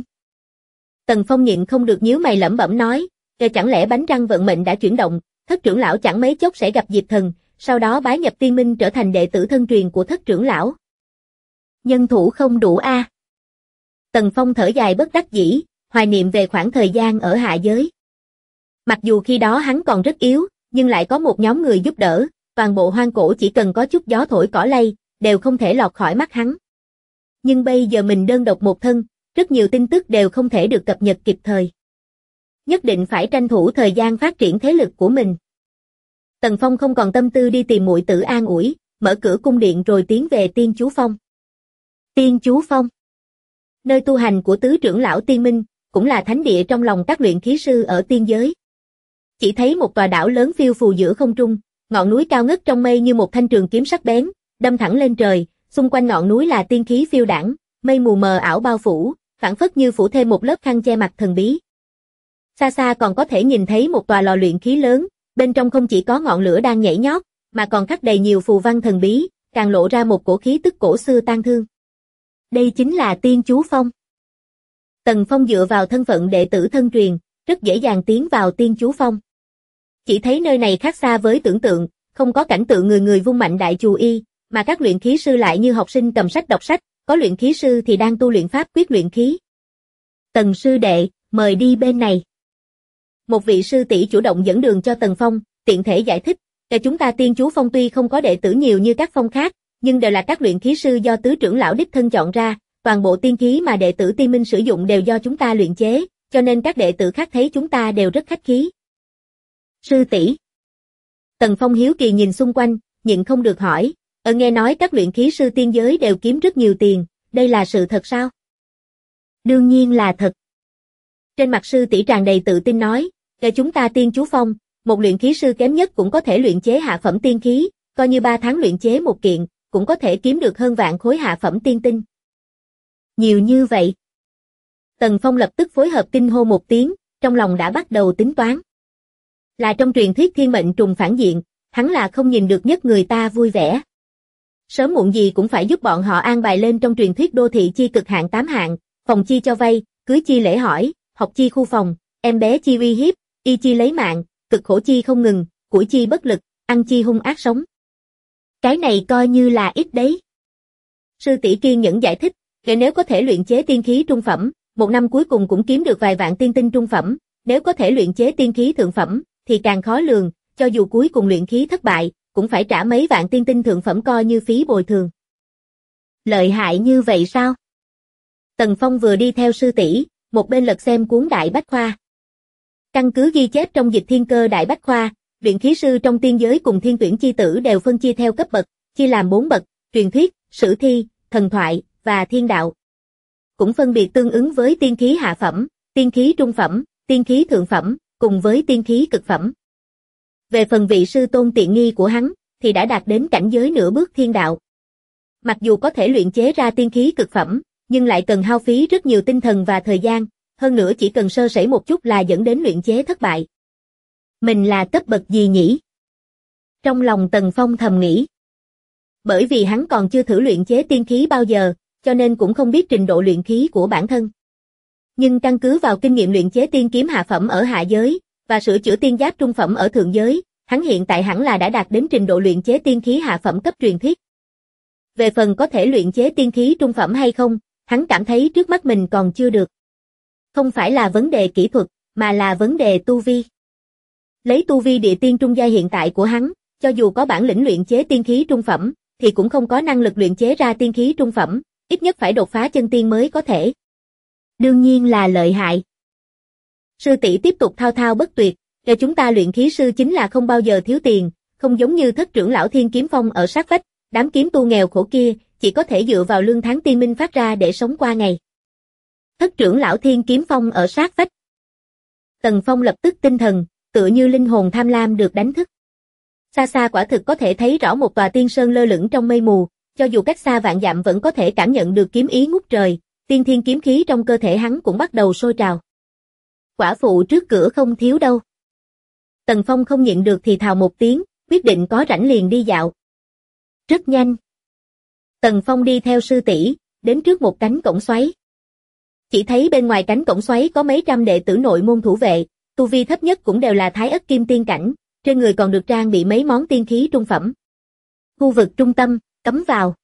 Tần Phong nhịn không được nhíu mày lẩm bẩm nói, chẳng lẽ bánh răng vận mệnh đã chuyển động, thất trưởng lão chẳng mấy chốc sẽ gặp Diệp Thần, sau đó bái nhập Tiên Minh trở thành đệ tử thân truyền của thất trưởng lão. Nhân thủ không đủ a. Tần Phong thở dài bất đắc dĩ, hoài niệm về khoảng thời gian ở hạ giới. Mặc dù khi đó hắn còn rất yếu, nhưng lại có một nhóm người giúp đỡ, toàn bộ hoang cổ chỉ cần có chút gió thổi cỏ lay, đều không thể lọt khỏi mắt hắn. Nhưng bây giờ mình đơn độc một thân, rất nhiều tin tức đều không thể được cập nhật kịp thời. Nhất định phải tranh thủ thời gian phát triển thế lực của mình. Tần Phong không còn tâm tư đi tìm muội tử an ủi, mở cửa cung điện rồi tiến về Tiên Chú Phong. Tiên Chú Phong, nơi tu hành của tứ trưởng lão Tiên Minh, cũng là thánh địa trong lòng các luyện khí sư ở tiên giới. Chỉ thấy một tòa đảo lớn phiêu phù giữa không trung, ngọn núi cao ngất trong mây như một thanh trường kiếm sắc bén, đâm thẳng lên trời, xung quanh ngọn núi là tiên khí phiêu đãng, mây mù mờ ảo bao phủ, phảng phất như phủ thêm một lớp khăn che mặt thần bí. Xa xa còn có thể nhìn thấy một tòa lò luyện khí lớn, bên trong không chỉ có ngọn lửa đang nhảy nhót, mà còn khắc đầy nhiều phù văn thần bí, càng lộ ra một cổ khí tức cổ xưa tang thương. Đây chính là Tiên Chú Phong. Tần Phong dựa vào thân phận đệ tử thân truyền, rất dễ dàng tiến vào Tiên Chú Phong. Chỉ thấy nơi này khác xa với tưởng tượng, không có cảnh tượng người người vung mạnh đại chù y, mà các luyện khí sư lại như học sinh cầm sách đọc sách, có luyện khí sư thì đang tu luyện pháp quyết luyện khí. Tần sư đệ, mời đi bên này. Một vị sư tỷ chủ động dẫn đường cho Tần Phong, tiện thể giải thích, chúng ta Tiên Chú Phong tuy không có đệ tử nhiều như các phong khác, nhưng đều là các luyện khí sư do tứ trưởng lão đích thân chọn ra, toàn bộ tiên khí mà đệ tử Tiên Minh sử dụng đều do chúng ta luyện chế, cho nên các đệ tử khác thấy chúng ta đều rất khách khí. Sư tỷ. Tần Phong hiếu kỳ nhìn xung quanh, nhịn không được hỏi, nghe nói các luyện khí sư tiên giới đều kiếm rất nhiều tiền, đây là sự thật sao? Đương nhiên là thật. Trên mặt sư tỷ tràn đầy tự tin nói, chúng ta Tiên Chú Phong, một luyện khí sư kém nhất cũng có thể luyện chế hạ phẩm tiên khí, coi như 3 tháng luyện chế một kiện, cũng có thể kiếm được hơn vạn khối hạ phẩm tiên tinh. Nhiều như vậy. Tần Phong lập tức phối hợp kinh hô một tiếng, trong lòng đã bắt đầu tính toán. Là trong truyền thuyết thiên mệnh trùng phản diện, hắn là không nhìn được nhất người ta vui vẻ. Sớm muộn gì cũng phải giúp bọn họ an bài lên trong truyền thuyết đô thị chi cực hạn 8 hạng, phòng chi cho vay, cưới chi lễ hỏi, học chi khu phòng, em bé chi uy hiếp, y chi lấy mạng, cực khổ chi không ngừng, củi chi bất lực, ăn chi hung ác sống. Cái này coi như là ít đấy. Sư tỷ kiên nhẫn giải thích, nếu có thể luyện chế tiên khí trung phẩm, một năm cuối cùng cũng kiếm được vài vạn tiên tinh trung phẩm, nếu có thể luyện chế tiên khí thượng phẩm, thì càng khó lường, cho dù cuối cùng luyện khí thất bại, cũng phải trả mấy vạn tiên tinh thượng phẩm coi như phí bồi thường. Lợi hại như vậy sao? Tần Phong vừa đi theo sư tỷ, một bên lật xem cuốn Đại Bách Khoa. Căn cứ ghi chép trong Dịch Thiên Cơ Đại Bách Khoa, luyện khí sư trong tiên giới cùng thiên tuyển chi tử đều phân chia theo cấp bậc, chia làm 4 bậc, truyền thuyết, sử thi, thần thoại và thiên đạo. Cũng phân biệt tương ứng với tiên khí hạ phẩm, tiên khí trung phẩm, tiên khí thượng phẩm, cùng với tiên khí cực phẩm. Về phần vị sư tôn tiện nghi của hắn, thì đã đạt đến cảnh giới nửa bước thiên đạo. Mặc dù có thể luyện chế ra tiên khí cực phẩm, nhưng lại cần hao phí rất nhiều tinh thần và thời gian, hơn nữa chỉ cần sơ sẩy một chút là dẫn đến luyện chế thất bại. Mình là cấp bậc gì nhỉ? Trong lòng Tần Phong thầm nghĩ. Bởi vì hắn còn chưa thử luyện chế tiên khí bao giờ, cho nên cũng không biết trình độ luyện khí của bản thân. Nhưng căn cứ vào kinh nghiệm luyện chế tiên kiếm hạ phẩm ở hạ giới, và sửa chữa tiên giáp trung phẩm ở thượng giới, hắn hiện tại hẳn là đã đạt đến trình độ luyện chế tiên khí hạ phẩm cấp truyền thuyết. Về phần có thể luyện chế tiên khí trung phẩm hay không, hắn cảm thấy trước mắt mình còn chưa được. Không phải là vấn đề kỹ thuật, mà là vấn đề tu vi. Lấy tu vi địa tiên trung giai hiện tại của hắn, cho dù có bản lĩnh luyện chế tiên khí trung phẩm, thì cũng không có năng lực luyện chế ra tiên khí trung phẩm, ít nhất phải đột phá chân tiên mới có thể. Đương nhiên là lợi hại. Sư tỷ tiếp tục thao thao bất tuyệt, cho chúng ta luyện khí sư chính là không bao giờ thiếu tiền, không giống như Thất trưởng lão Thiên Kiếm Phong ở sát vách, đám kiếm tu nghèo khổ kia, chỉ có thể dựa vào lương tháng tiên minh phát ra để sống qua ngày. Thất trưởng lão Thiên Kiếm Phong ở sát vách. Tần Phong lập tức tinh thần, tựa như linh hồn tham lam được đánh thức. Xa xa quả thực có thể thấy rõ một tòa tiên sơn lơ lửng trong mây mù, cho dù cách xa vạn dặm vẫn có thể cảm nhận được kiếm ý ngút trời, tiên thiên kiếm khí trong cơ thể hắn cũng bắt đầu sôi trào. Quả phụ trước cửa không thiếu đâu. Tần Phong không nhịn được thì thào một tiếng, quyết định có rảnh liền đi dạo. Rất nhanh. Tần Phong đi theo sư tỷ, đến trước một cánh cổng xoáy. Chỉ thấy bên ngoài cánh cổng xoáy có mấy trăm đệ tử nội môn thủ vệ, tu vi thấp nhất cũng đều là thái ất kim tiên cảnh, trên người còn được trang bị mấy món tiên khí trung phẩm. Khu vực trung tâm, cấm vào.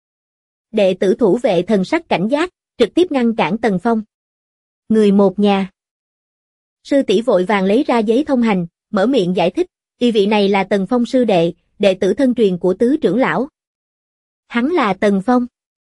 Đệ tử thủ vệ thần sắc cảnh giác, trực tiếp ngăn cản Tần Phong. Người một nhà. Sư tỷ vội vàng lấy ra giấy thông hành, mở miệng giải thích, y vị này là Tần Phong sư đệ, đệ tử thân truyền của tứ trưởng lão. Hắn là Tần Phong.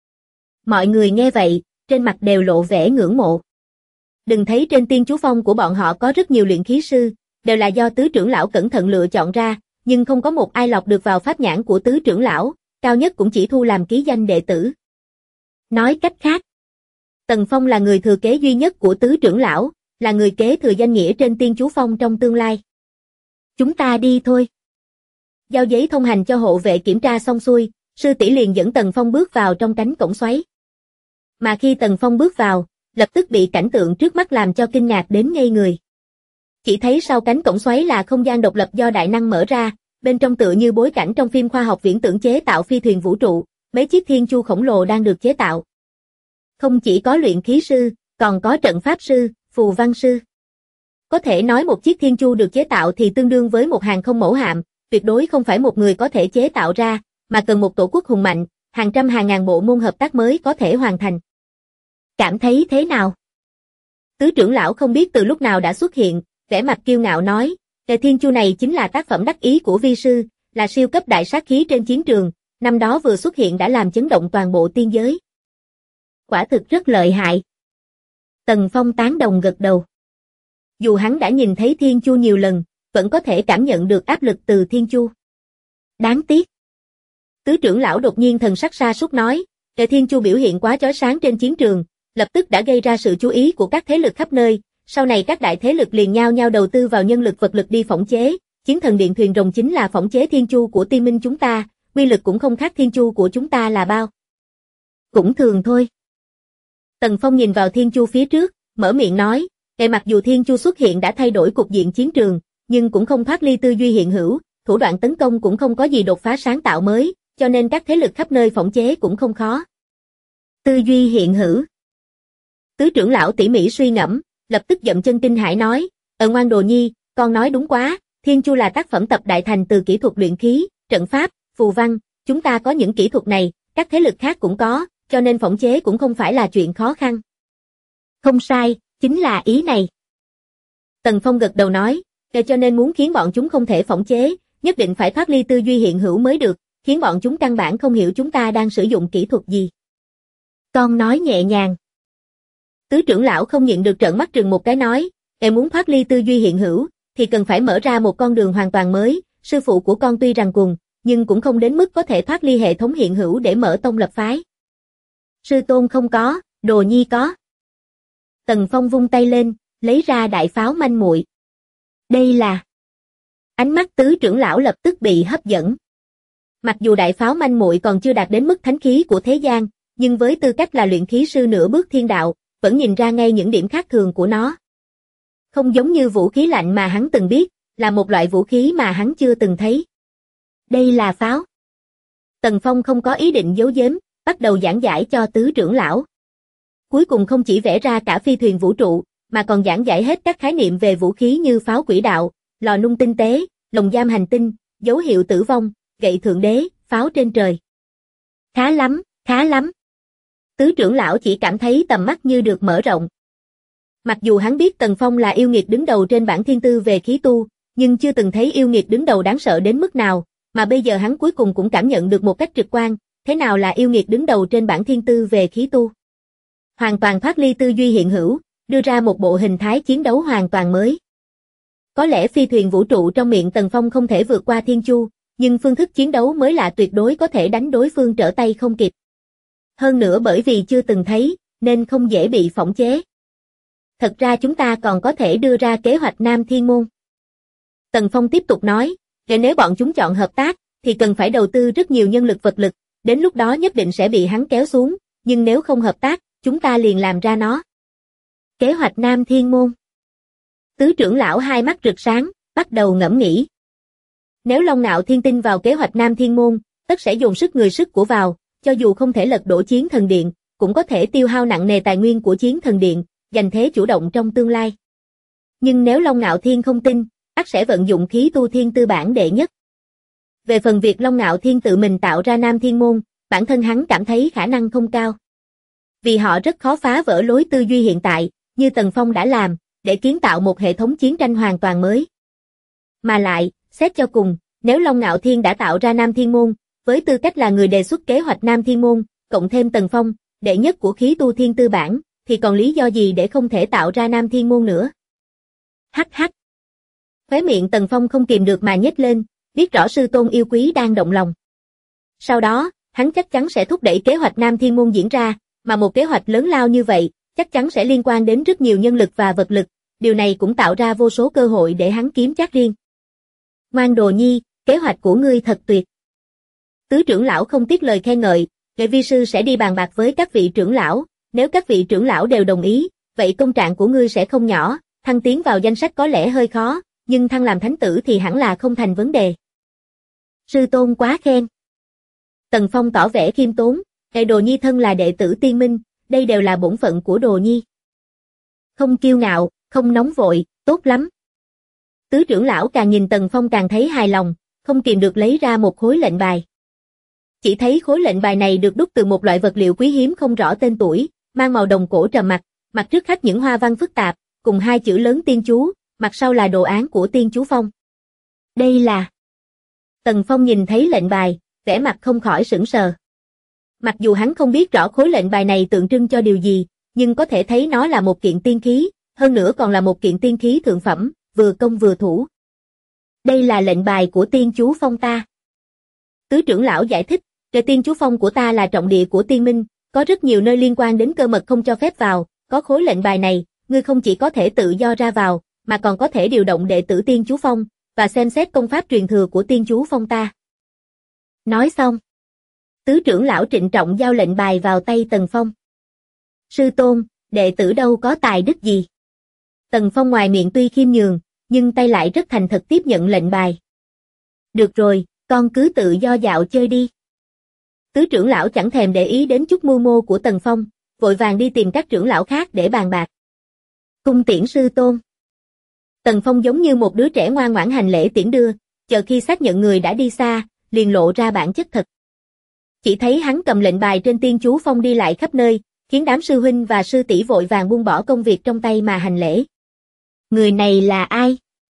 Mọi người nghe vậy, trên mặt đều lộ vẻ ngưỡng mộ. Đừng thấy trên tiên chú phong của bọn họ có rất nhiều luyện khí sư, đều là do tứ trưởng lão cẩn thận lựa chọn ra, nhưng không có một ai lọc được vào pháp nhãn của tứ trưởng lão, cao nhất cũng chỉ thu làm ký danh đệ tử. Nói cách khác, Tần Phong là người thừa kế duy nhất của tứ trưởng lão, là người kế thừa danh nghĩa trên tiên chú phong trong tương lai. Chúng ta đi thôi. Giao giấy thông hành cho hộ vệ kiểm tra xong xuôi, sư tỷ liền dẫn Tần Phong bước vào trong cánh cổng xoáy. Mà khi Tần Phong bước vào, lập tức bị cảnh tượng trước mắt làm cho kinh ngạc đến ngây người. Chỉ thấy sau cánh cổng xoáy là không gian độc lập do đại năng mở ra, bên trong tựa như bối cảnh trong phim khoa học viễn tưởng chế tạo phi thuyền vũ trụ, mấy chiếc thiên chu khổng lồ đang được chế tạo. Không chỉ có luyện khí sư, còn có trận pháp sư, phù văn sư. Có thể nói một chiếc thiên chu được chế tạo thì tương đương với một hàng không mẫu hạm, tuyệt đối không phải một người có thể chế tạo ra, mà cần một tổ quốc hùng mạnh, hàng trăm hàng ngàn bộ môn hợp tác mới có thể hoàn thành. Cảm thấy thế nào? Tứ trưởng lão không biết từ lúc nào đã xuất hiện, vẻ mặt kiêu ngạo nói, "Đề thiên chu này chính là tác phẩm đắc ý của vi sư, là siêu cấp đại sát khí trên chiến trường, năm đó vừa xuất hiện đã làm chấn động toàn bộ tiên giới. Quả thực rất lợi hại." Tần Phong tán đồng gật đầu. Dù hắn đã nhìn thấy thiên chu nhiều lần, vẫn có thể cảm nhận được áp lực từ thiên chu. Đáng tiếc. Tứ trưởng lão đột nhiên thần sắc sa sút nói, Đề thiên chu biểu hiện quá chói sáng trên chiến trường, lập tức đã gây ra sự chú ý của các thế lực khắp nơi, sau này các đại thế lực liền nhao nhao đầu tư vào nhân lực vật lực đi phỏng chế, chiến thần điện thuyền rồng chính là phỏng chế thiên chu của tiên minh chúng ta, uy lực cũng không khác thiên chu của chúng ta là bao. Cũng thường thôi. Tần Phong nhìn vào thiên chu phía trước, mở miệng nói, mặc dù thiên chu xuất hiện đã thay đổi cục diện chiến trường, nhưng cũng không thoát ly tư duy hiện hữu, thủ đoạn tấn công cũng không có gì đột phá sáng tạo mới, cho nên các thế lực khắp nơi phỏng chế cũng không khó. Tư duy hiện hữu. Tứ trưởng lão tỉ mỉ suy ngẫm, lập tức dậm chân kinh hãi nói, ngoan đồ nhi, con nói đúng quá, thiên chu là tác phẩm tập đại thành từ kỹ thuật luyện khí, trận pháp, phù văn, chúng ta có những kỹ thuật này, các thế lực khác cũng có, cho nên phỏng chế cũng không phải là chuyện khó khăn. Không sai, chính là ý này. Tần Phong gật đầu nói, cho nên muốn khiến bọn chúng không thể phỏng chế, nhất định phải thoát ly tư duy hiện hữu mới được, khiến bọn chúng căn bản không hiểu chúng ta đang sử dụng kỹ thuật gì. Con nói nhẹ nhàng. Tứ trưởng lão không nhịn được trợn mắt trừng một cái nói, em muốn thoát ly tư duy hiện hữu, thì cần phải mở ra một con đường hoàn toàn mới, sư phụ của con tuy rằng cùng, nhưng cũng không đến mức có thể thoát ly hệ thống hiện hữu để mở tông lập phái. Sư tôn không có, đồ nhi có. Tần Phong vung tay lên, lấy ra đại pháo manh muội. Đây là... Ánh mắt tứ trưởng lão lập tức bị hấp dẫn. Mặc dù đại pháo manh muội còn chưa đạt đến mức thánh khí của thế gian, nhưng với tư cách là luyện khí sư nửa bước thiên đạo, vẫn nhìn ra ngay những điểm khác thường của nó. Không giống như vũ khí lạnh mà hắn từng biết, là một loại vũ khí mà hắn chưa từng thấy. Đây là pháo. Tần Phong không có ý định giấu giếm, bắt đầu giảng giải cho tứ trưởng lão. Cuối cùng không chỉ vẽ ra cả phi thuyền vũ trụ, mà còn giảng giải hết các khái niệm về vũ khí như pháo quỹ đạo, lò nung tinh tế, lồng giam hành tinh, dấu hiệu tử vong, gậy thượng đế, pháo trên trời. Khá lắm, khá lắm. Tứ trưởng lão chỉ cảm thấy tầm mắt như được mở rộng. Mặc dù hắn biết Tần Phong là yêu nghiệt đứng đầu trên bảng thiên tư về khí tu, nhưng chưa từng thấy yêu nghiệt đứng đầu đáng sợ đến mức nào, mà bây giờ hắn cuối cùng cũng cảm nhận được một cách trực quan, thế nào là yêu nghiệt đứng đầu trên bảng thiên tư về khí tu. Hoàn toàn thoát ly tư duy hiện hữu, đưa ra một bộ hình thái chiến đấu hoàn toàn mới. Có lẽ phi thuyền vũ trụ trong miệng Tần Phong không thể vượt qua Thiên Chu, nhưng phương thức chiến đấu mới lạ tuyệt đối có thể đánh đối phương trở tay không kịp. Hơn nữa bởi vì chưa từng thấy, nên không dễ bị phỏng chế. Thật ra chúng ta còn có thể đưa ra kế hoạch Nam Thiên Môn. Tần Phong tiếp tục nói, nếu bọn chúng chọn hợp tác, thì cần phải đầu tư rất nhiều nhân lực vật lực, đến lúc đó nhất định sẽ bị hắn kéo xuống, nhưng nếu không hợp tác, chúng ta liền làm ra nó. Kế hoạch Nam Thiên Môn. Tứ trưởng lão hai mắt rực sáng, bắt đầu ngẫm nghĩ. Nếu Long Nạo Thiên tin vào kế hoạch Nam Thiên Môn, tất sẽ dồn sức người sức của vào, cho dù không thể lật đổ Chiến Thần Điện, cũng có thể tiêu hao nặng nề tài nguyên của Chiến Thần Điện, giành thế chủ động trong tương lai. Nhưng nếu Long Nạo Thiên không tin, ắt sẽ vận dụng khí tu thiên tư bản đệ nhất. Về phần việc Long Nạo Thiên tự mình tạo ra Nam Thiên Môn, bản thân hắn cảm thấy khả năng không cao. Vì họ rất khó phá vỡ lối tư duy hiện tại, như Tần Phong đã làm, để kiến tạo một hệ thống chiến tranh hoàn toàn mới. Mà lại, xét cho cùng, nếu Long Nạo Thiên đã tạo ra Nam Thiên Môn, với tư cách là người đề xuất kế hoạch Nam Thiên Môn, cộng thêm Tần Phong, đệ nhất của khí tu thiên tư bản, thì còn lý do gì để không thể tạo ra Nam Thiên Môn nữa? Hắc hắc. Khóe miệng Tần Phong không kìm được mà nhếch lên, biết rõ sư tôn yêu quý đang động lòng. Sau đó, hắn chắc chắn sẽ thúc đẩy kế hoạch Nam Thiên Môn diễn ra, mà một kế hoạch lớn lao như vậy, chắc chắn sẽ liên quan đến rất nhiều nhân lực và vật lực, điều này cũng tạo ra vô số cơ hội để hắn kiếm trác riêng. Ngoan Đồ Nhi, kế hoạch của ngươi thật tuyệt. Tứ trưởng lão không tiếc lời khen ngợi, Nghệ vi sư sẽ đi bàn bạc với các vị trưởng lão, nếu các vị trưởng lão đều đồng ý, vậy công trạng của ngươi sẽ không nhỏ, thăng tiến vào danh sách có lẽ hơi khó, nhưng thăng làm thánh tử thì hẳn là không thành vấn đề. Sư tôn quá khen. Tần Phong tỏ vẻ khiêm tốn, Đồ Nhi thân là đệ tử tiên minh, đây đều là bổn phận của Đồ Nhi. Không kiêu ngạo, không nóng vội, tốt lắm. Tứ trưởng lão càng nhìn Tần Phong càng thấy hài lòng, không kìm được lấy ra một khối lệnh bài. Chỉ thấy khối lệnh bài này được đúc từ một loại vật liệu quý hiếm không rõ tên tuổi, mang màu đồng cổ trầm mặc, mặt trước khắc những hoa văn phức tạp, cùng hai chữ lớn tiên chú, mặt sau là đồ án của tiên chú phong. Đây là... Tần Phong nhìn thấy lệnh bài, vẻ mặt không khỏi sững sờ. Mặc dù hắn không biết rõ khối lệnh bài này tượng trưng cho điều gì, nhưng có thể thấy nó là một kiện tiên khí, hơn nữa còn là một kiện tiên khí thượng phẩm, vừa công vừa thủ. Đây là lệnh bài của tiên chú phong ta. Tứ trưởng lão giải thích, cái tiên chú phong của ta là trọng địa của tiên minh, có rất nhiều nơi liên quan đến cơ mật không cho phép vào, có khối lệnh bài này, ngươi không chỉ có thể tự do ra vào, mà còn có thể điều động đệ tử tiên chú phong, và xem xét công pháp truyền thừa của tiên chú phong ta. Nói xong, tứ trưởng lão trịnh trọng giao lệnh bài vào tay Tần Phong. Sư tôn, đệ tử đâu có tài đức gì. Tần Phong ngoài miệng tuy khiêm nhường, nhưng tay lại rất thành thật tiếp nhận lệnh bài. Được rồi, con cứ tự do dạo chơi đi. Tứ trưởng lão chẳng thèm để ý đến chút mưu mô của Tần Phong, vội vàng đi tìm các trưởng lão khác để bàn bạc. Cung tiễn sư tôn. Tần Phong giống như một đứa trẻ ngoan ngoãn hành lễ tiễn đưa, chờ khi xác nhận người đã đi xa, liền lộ ra bản chất thật. Chỉ thấy hắn cầm lệnh bài trên tiên chú phong đi lại khắp nơi, khiến đám sư huynh và sư tỷ vội vàng buông bỏ công việc trong tay mà hành lễ. Người này là ai?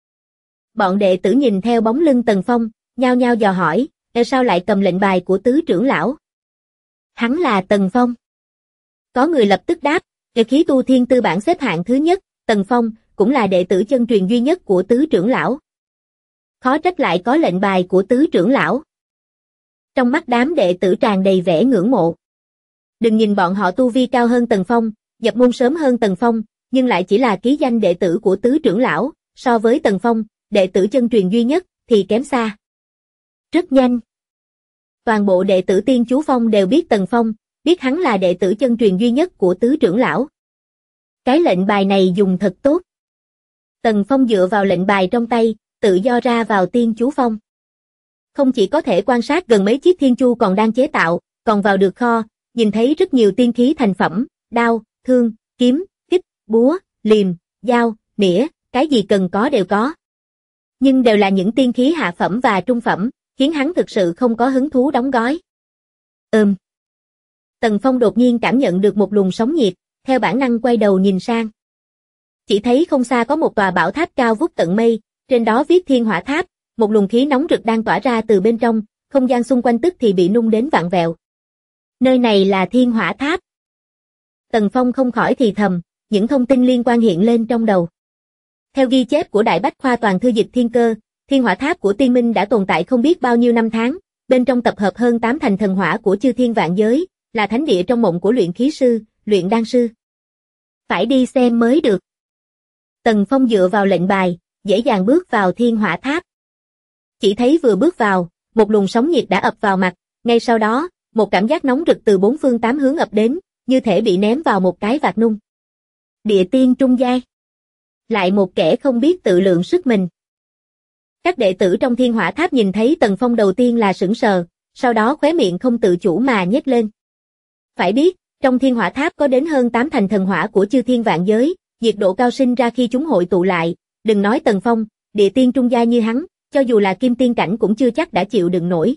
Bọn đệ tử nhìn theo bóng lưng Tần Phong, nhao nhao dò hỏi, sao lại cầm lệnh bài của tứ trưởng lão? Hắn là Tần Phong. Có người lập tức đáp, khí tu thiên tư bản xếp hạng thứ nhất, Tần Phong, cũng là đệ tử chân truyền duy nhất của tứ trưởng lão. Khó trách lại có lệnh bài của tứ trưởng lão. Trong mắt đám đệ tử tràn đầy vẻ ngưỡng mộ. Đừng nhìn bọn họ tu vi cao hơn Tần Phong, nhập môn sớm hơn Tần Phong, nhưng lại chỉ là ký danh đệ tử của tứ trưởng lão, so với Tần Phong, đệ tử chân truyền duy nhất, thì kém xa. Rất nhanh. Toàn bộ đệ tử tiên chú phong đều biết Tần Phong, biết hắn là đệ tử chân truyền duy nhất của tứ trưởng lão. Cái lệnh bài này dùng thật tốt. Tần Phong dựa vào lệnh bài trong tay, tự do ra vào tiên chú phong. Không chỉ có thể quan sát gần mấy chiếc thiên chu còn đang chế tạo, còn vào được kho, nhìn thấy rất nhiều tiên khí thành phẩm, đao, thương, kiếm, kích, búa, liềm, dao, nĩa, cái gì cần có đều có. Nhưng đều là những tiên khí hạ phẩm và trung phẩm, khiến hắn thực sự không có hứng thú đóng gói. Tần Phong đột nhiên cảm nhận được một luồng sóng nhiệt, theo bản năng quay đầu nhìn sang. Chỉ thấy không xa có một tòa bảo tháp cao vút tận mây, trên đó viết Thiên Hỏa Tháp, một luồng khí nóng rực đang tỏa ra từ bên trong, không gian xung quanh tức thì bị nung đến vặn vẹo. Nơi này là Thiên Hỏa Tháp. Tần Phong không khỏi thì thầm, những thông tin liên quan hiện lên trong đầu. Theo ghi chép của Đại Bách Khoa Toàn Thư Dịch Thiên Cơ, Thiên Hỏa Tháp của Tiên Minh đã tồn tại không biết bao nhiêu năm tháng, bên trong tập hợp hơn 8 thành thần hỏa của chư thiên vạn giới, là thánh địa trong mộng của luyện khí sư, luyện đan sư. Phải đi xem mới được. Tần Phong dựa vào lệnh bài, dễ dàng bước vào Thiên Hỏa Tháp. Chỉ thấy vừa bước vào, một luồng sóng nhiệt đã ập vào mặt, ngay sau đó, một cảm giác nóng rực từ bốn phương tám hướng ập đến, như thể bị ném vào một cái vạc nung. Địa tiên trung giai. Lại một kẻ không biết tự lượng sức mình. Các đệ tử trong Thiên Hỏa Tháp nhìn thấy Tần Phong đầu tiên là sững sờ, sau đó khóe miệng không tự chủ mà nhếch lên. Phải biết, trong Thiên Hỏa Tháp có đến hơn 8 thành thần hỏa của chư thiên vạn giới, nhiệt độ cao sinh ra khi chúng hội tụ lại, đừng nói Tần Phong, địa tiên trung giai như hắn, cho dù là kim tiên cảnh cũng chưa chắc đã chịu đựng nổi.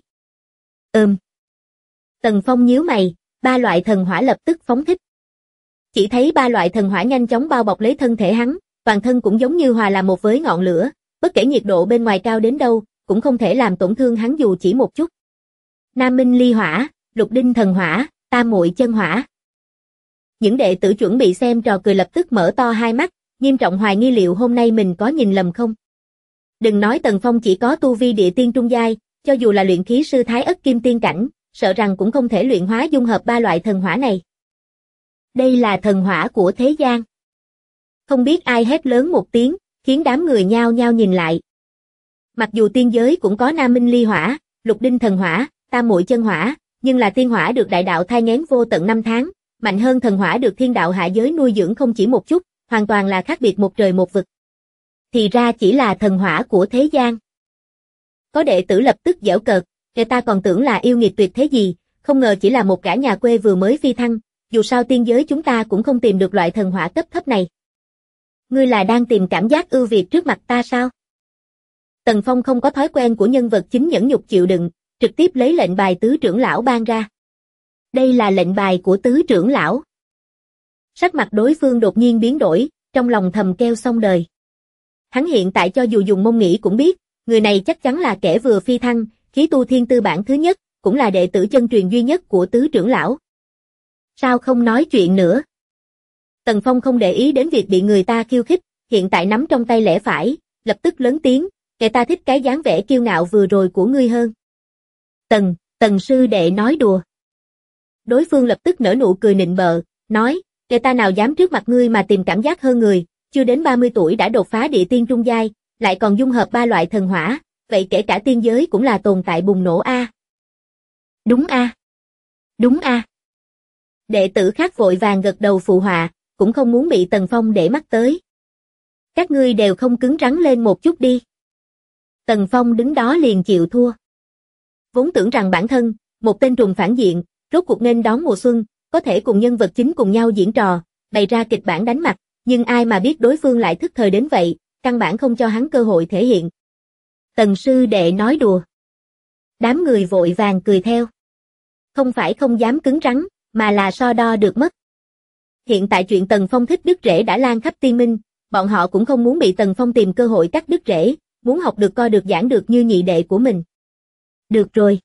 Tần Phong nhíu mày, 3 loại thần hỏa lập tức phóng thích. Chỉ thấy 3 loại thần hỏa nhanh chóng bao bọc lấy thân thể hắn, toàn thân cũng giống như hòa làm một với ngọn lửa, bất kể nhiệt độ bên ngoài cao đến đâu, cũng không thể làm tổn thương hắn dù chỉ một chút. Nam Minh Ly Hỏa, Lục Đinh Thần Hỏa, Tam Muội Chân Hỏa. Những đệ tử chuẩn bị xem trò cười lập tức mở to hai mắt, nghiêm trọng hoài nghi liệu hôm nay mình có nhìn lầm không. Đừng nói Tần Phong chỉ có tu vi địa tiên trung giai, cho dù là luyện khí sư Thái Ất Kim Tiên cảnh, sợ rằng cũng không thể luyện hóa dung hợp 3 loại thần hỏa này. Đây là thần hỏa của thế gian. Không biết ai hét lớn một tiếng, khiến đám người nhao nhao nhìn lại. Mặc dù tiên giới cũng có Nam Minh Ly Hỏa, Lục Đinh Thần Hỏa, Tam Muội Chân Hỏa, nhưng là tiên hỏa được đại đạo thai nghén vô tận năm tháng, mạnh hơn thần hỏa được thiên đạo hạ giới nuôi dưỡng không chỉ một chút, hoàn toàn là khác biệt một trời một vực. Thì ra chỉ là thần hỏa của thế gian. Có đệ tử lập tức giễu cợt, người ta còn tưởng là yêu nghiệt tuyệt thế gì, không ngờ chỉ là một gã nhà quê vừa mới phi thăng, dù sao tiên giới chúng ta cũng không tìm được loại thần hỏa cấp thấp này. Ngươi là đang tìm cảm giác ưu việt trước mặt ta sao? Tần Phong không có thói quen của nhân vật chính nhẫn nhục chịu đựng, trực tiếp lấy lệnh bài tứ trưởng lão ban ra. Đây là lệnh bài của tứ trưởng lão. Sắc mặt đối phương đột nhiên biến đổi, trong lòng thầm kêu xong đời. Hắn hiện tại cho dù dùng mông nghĩ cũng biết, người này chắc chắn là kẻ vừa phi thăng, khí tu thiên tư bản thứ nhất, cũng là đệ tử chân truyền duy nhất của tứ trưởng lão. Sao không nói chuyện nữa? Tần Phong không để ý đến việc bị người ta khiêu khích, hiện tại nắm trong tay lẽ phải, lập tức lớn tiếng, người ta thích cái dáng vẻ kiêu ngạo vừa rồi của ngươi hơn. Tần sư đệ nói đùa. Đối phương lập tức nở nụ cười nịnh bợ, nói, người ta nào dám trước mặt ngươi mà tìm cảm giác hơn người, chưa đến 30 tuổi đã đột phá địa tiên trung giai, lại còn dung hợp 3 loại thần hỏa, vậy kể cả tiên giới cũng là tồn tại bùng nổ a. Đúng a. Đúng a. Đệ tử khác vội vàng gật đầu phụ họa, cũng không muốn bị Tần Phong để mắt tới. Các ngươi đều không cứng rắn lên một chút đi. Tần Phong đứng đó liền chịu thua. Vốn tưởng rằng bản thân, một tên trùng phản diện, rốt cuộc nên đón mùa xuân, có thể cùng nhân vật chính cùng nhau diễn trò, bày ra kịch bản đánh mặt, nhưng ai mà biết đối phương lại thức thời đến vậy, căn bản không cho hắn cơ hội thể hiện. Tần sư đệ nói đùa. Đám người vội vàng cười theo. Không phải không dám cứng rắn, mà là so đo được mất. Hiện tại chuyện Tần Phong thích đứt rễ đã lan khắp tiên minh, bọn họ cũng không muốn bị Tần Phong tìm cơ hội cắt đứt rễ, muốn học được coi được giảng được như nhị đệ của mình. Được rồi.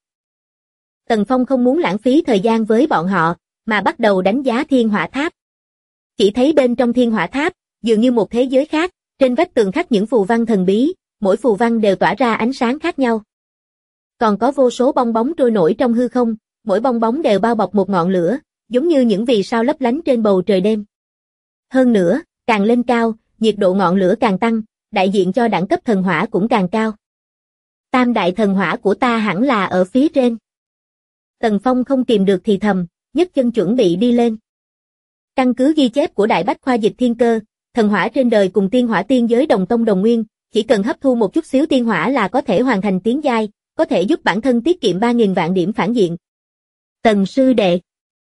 Tần Phong không muốn lãng phí thời gian với bọn họ, mà bắt đầu đánh giá Thiên Hỏa Tháp. Chỉ thấy bên trong Thiên Hỏa Tháp, dường như một thế giới khác, trên vách tường khắc những phù văn thần bí, mỗi phù văn đều tỏa ra ánh sáng khác nhau. Còn có vô số bong bóng trôi nổi trong hư không, mỗi bong bóng đều bao bọc một ngọn lửa, giống như những vì sao lấp lánh trên bầu trời đêm. Hơn nữa, càng lên cao, nhiệt độ ngọn lửa càng tăng, đại diện cho đẳng cấp thần hỏa cũng càng cao. Tam đại thần hỏa của ta hẳn là ở phía trên. Tần Phong không kìm được thì thầm, nhấc chân chuẩn bị đi lên. Căn cứ ghi chép của Đại Bách Khoa Dịch Thiên Cơ, thần hỏa trên đời cùng tiên hỏa tiên giới đồng tông đồng nguyên, chỉ cần hấp thu một chút xíu tiên hỏa là có thể hoàn thành tiến giai, có thể giúp bản thân tiết kiệm 3.000 vạn điểm phản diện. Tần sư đệ.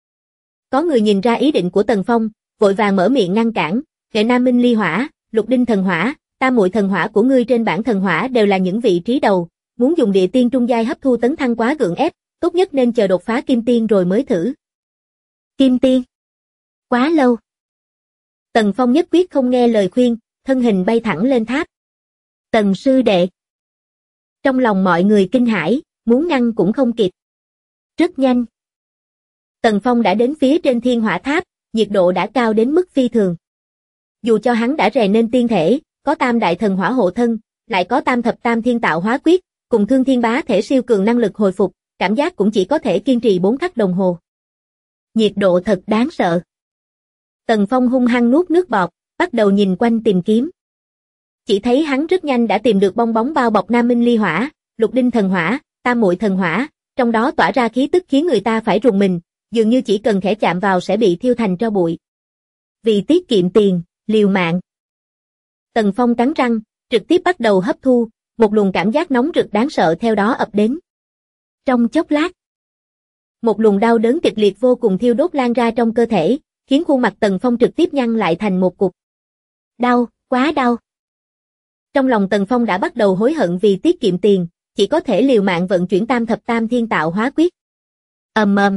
Có người nhìn ra ý định của Tần Phong, vội vàng mở miệng ngăn cản, kệ Nam Minh Ly Hỏa, Lục Đinh Thần Hỏa, Tam Muội Thần Hỏa của ngươi trên bảng thần hỏa đều là những vị trí đầu, muốn dùng địa tiên trung giai hấp thu tấn thăng quá gượng ép, tốt nhất nên chờ đột phá kim tiên rồi mới thử. Kim tiên? Quá lâu. Tần Phong nhất quyết không nghe lời khuyên, thân hình bay thẳng lên tháp. Tần sư đệ. Trong lòng mọi người kinh hãi, muốn ngăn cũng không kịp. Rất nhanh. Tần Phong đã đến phía trên thiên hỏa tháp, nhiệt độ đã cao đến mức phi thường. Dù cho hắn đã rèn nên tiên thể, có tam đại thần hỏa hộ thân, lại có tam thập tam thiên tạo hóa quyết, cùng thương thiên bá thể siêu cường năng lực hồi phục, cảm giác cũng chỉ có thể kiên trì 4 khắc đồng hồ. Nhiệt độ thật đáng sợ. Tần Phong hung hăng nuốt nước bọt, bắt đầu nhìn quanh tìm kiếm. Chỉ thấy hắn rất nhanh đã tìm được bong bóng bao bọc Nam Minh Ly Hỏa, Lục Đinh Thần Hỏa, Tam Muội Thần Hỏa, trong đó tỏa ra khí tức khiến người ta phải rùng mình, dường như chỉ cần khẽ chạm vào sẽ bị thiêu thành tro bụi. Vì tiết kiệm tiền, liều mạng. Tần Phong cắn răng, trực tiếp bắt đầu hấp thu, một luồng cảm giác nóng rực đáng sợ theo đó ập đến. Trong chốc lát, một luồng đau đớn kịch liệt vô cùng thiêu đốt lan ra trong cơ thể, khiến khuôn mặt Tần Phong trực tiếp nhăn lại thành một cục. Đau, quá đau. Trong lòng Tần Phong đã bắt đầu hối hận vì tiết kiệm tiền, chỉ có thể liều mạng vận chuyển tam thập tam thiên tạo hóa quyết. Ầm ầm.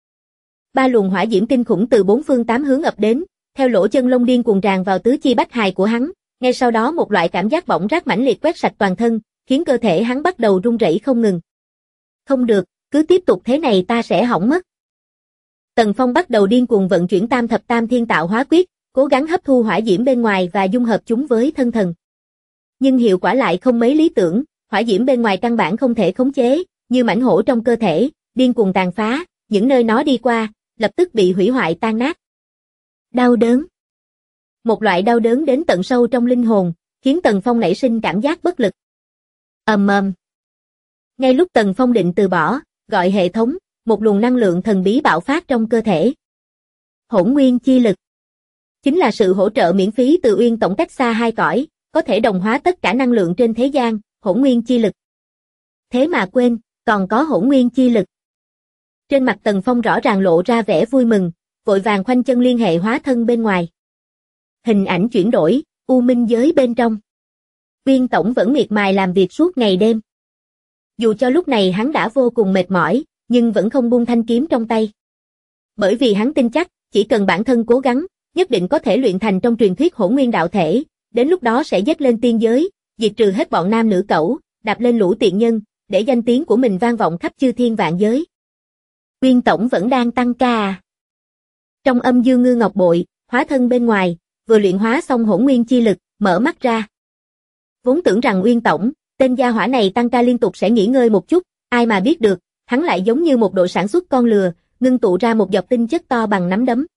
3 luồng hỏa diễm kinh khủng từ 4 phương 8 hướng ập đến, theo lỗ chân lông điên cuồng tràn vào tứ chi bách hài của hắn, ngay sau đó một loại cảm giác bỏng rát mãnh liệt quét sạch toàn thân, khiến cơ thể hắn bắt đầu run rẩy không ngừng. Không được, cứ tiếp tục thế này ta sẽ hỏng mất. Tần Phong bắt đầu điên cuồng vận chuyển tam thập tam thiên tạo hóa quyết, cố gắng hấp thu hỏa diễm bên ngoài và dung hợp chúng với thân thần. Nhưng hiệu quả lại không mấy lý tưởng, hỏa diễm bên ngoài căn bản không thể khống chế, như mãnh hổ trong cơ thể, điên cuồng tàn phá, những nơi nó đi qua, lập tức bị hủy hoại tan nát. Đau đớn. Một loại đau đớn đến tận sâu trong linh hồn, khiến Tần Phong nảy sinh cảm giác bất lực. Ầm ầm. Ngay lúc Tần Phong định từ bỏ, gọi hệ thống, một luồng năng lượng thần bí bạo phát trong cơ thể. Hỗn nguyên chi lực. Chính là sự hỗ trợ miễn phí từ Uyên Tổng cách xa 2 cõi, có thể đồng hóa tất cả năng lượng trên thế gian, hỗn nguyên chi lực. Thế mà quên, còn có hỗn nguyên chi lực. Trên mặt Tần Phong rõ ràng lộ ra vẻ vui mừng, vội vàng khoanh chân liên hệ hóa thân bên ngoài. Hình ảnh chuyển đổi, U Minh giới bên trong. Uyên Tổng vẫn miệt mài làm việc suốt ngày đêm. Dù cho lúc này hắn đã vô cùng mệt mỏi, nhưng vẫn không buông thanh kiếm trong tay. Bởi vì hắn tin chắc, chỉ cần bản thân cố gắng, nhất định có thể luyện thành trong truyền thuyết hỗn nguyên đạo thể, đến lúc đó sẽ dứt lên tiên giới, diệt trừ hết bọn nam nữ cẩu, đạp lên lũ tiện nhân, để danh tiếng của mình vang vọng khắp chư thiên vạn giới. Uyên Tổng vẫn đang tăng ca à? Trong âm dương ngư ngọc bội, hóa thân bên ngoài, vừa luyện hóa xong hỗn nguyên chi lực, mở mắt ra. Vốn tưởng rằng Uyên Tổng, tên gia hỏa này tăng ca liên tục sẽ nghỉ ngơi một chút, ai mà biết được, hắn lại giống như một đội sản xuất con lừa, ngưng tụ ra một giọt tinh chất to bằng nắm đấm.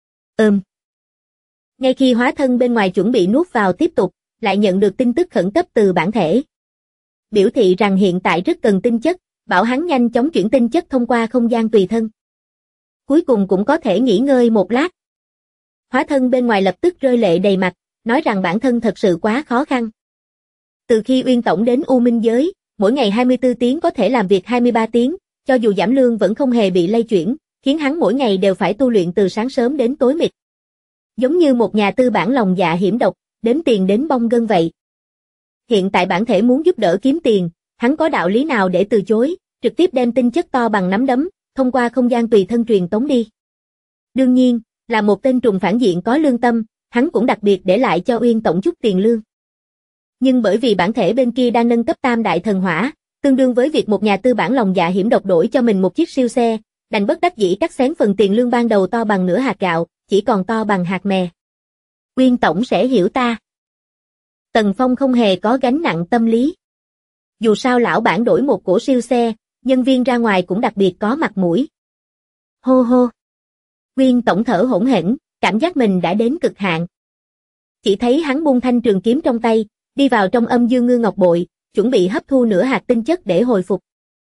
Ngay khi hóa thân bên ngoài chuẩn bị nuốt vào tiếp tục, lại nhận được tin tức khẩn cấp từ bản thể. Biểu thị rằng hiện tại rất cần tinh chất, bảo hắn nhanh chóng chuyển tinh chất thông qua không gian tùy thân. Cuối cùng cũng có thể nghỉ ngơi một lát. Hóa thân bên ngoài lập tức rơi lệ đầy mặt, nói rằng bản thân thật sự quá khó khăn. Từ khi Uyên Tổng đến U Minh giới, mỗi ngày 24 tiếng có thể làm việc 23 tiếng, cho dù giảm lương vẫn không hề bị lay chuyển, khiến hắn mỗi ngày đều phải tu luyện từ sáng sớm đến tối mịt. Giống như một nhà tư bản lòng dạ hiểm độc, đếm tiền đến bong gân vậy. Hiện tại bản thể muốn giúp đỡ kiếm tiền, hắn có đạo lý nào để từ chối, trực tiếp đem tinh chất to bằng nắm đấm, thông qua không gian tùy thân truyền tống đi. Đương nhiên, là một tên trùng phản diện có lương tâm, hắn cũng đặc biệt để lại cho Uyên Tổng chút tiền lương. Nhưng bởi vì bản thể bên kia đang nâng cấp tam đại thần hỏa, tương đương với việc một nhà tư bản lòng dạ hiểm độc đổi cho mình một chiếc siêu xe, đành bất đắc dĩ cắt xén phần tiền lương ban đầu to bằng nửa hạt gạo, chỉ còn to bằng hạt mè. Uyên Tổng sẽ hiểu ta. Tần Phong không hề có gánh nặng tâm lý. Dù sao lão bản đổi một cổ siêu xe, nhân viên ra ngoài cũng đặc biệt có mặt mũi. Hô hô. Uyên Tổng thở hổn hển, cảm giác mình đã đến cực hạn. Chỉ thấy hắn buông thanh trường kiếm trong tay, đi vào trong âm dương ngư ngọc bội, chuẩn bị hấp thu nửa hạt tinh chất để hồi phục.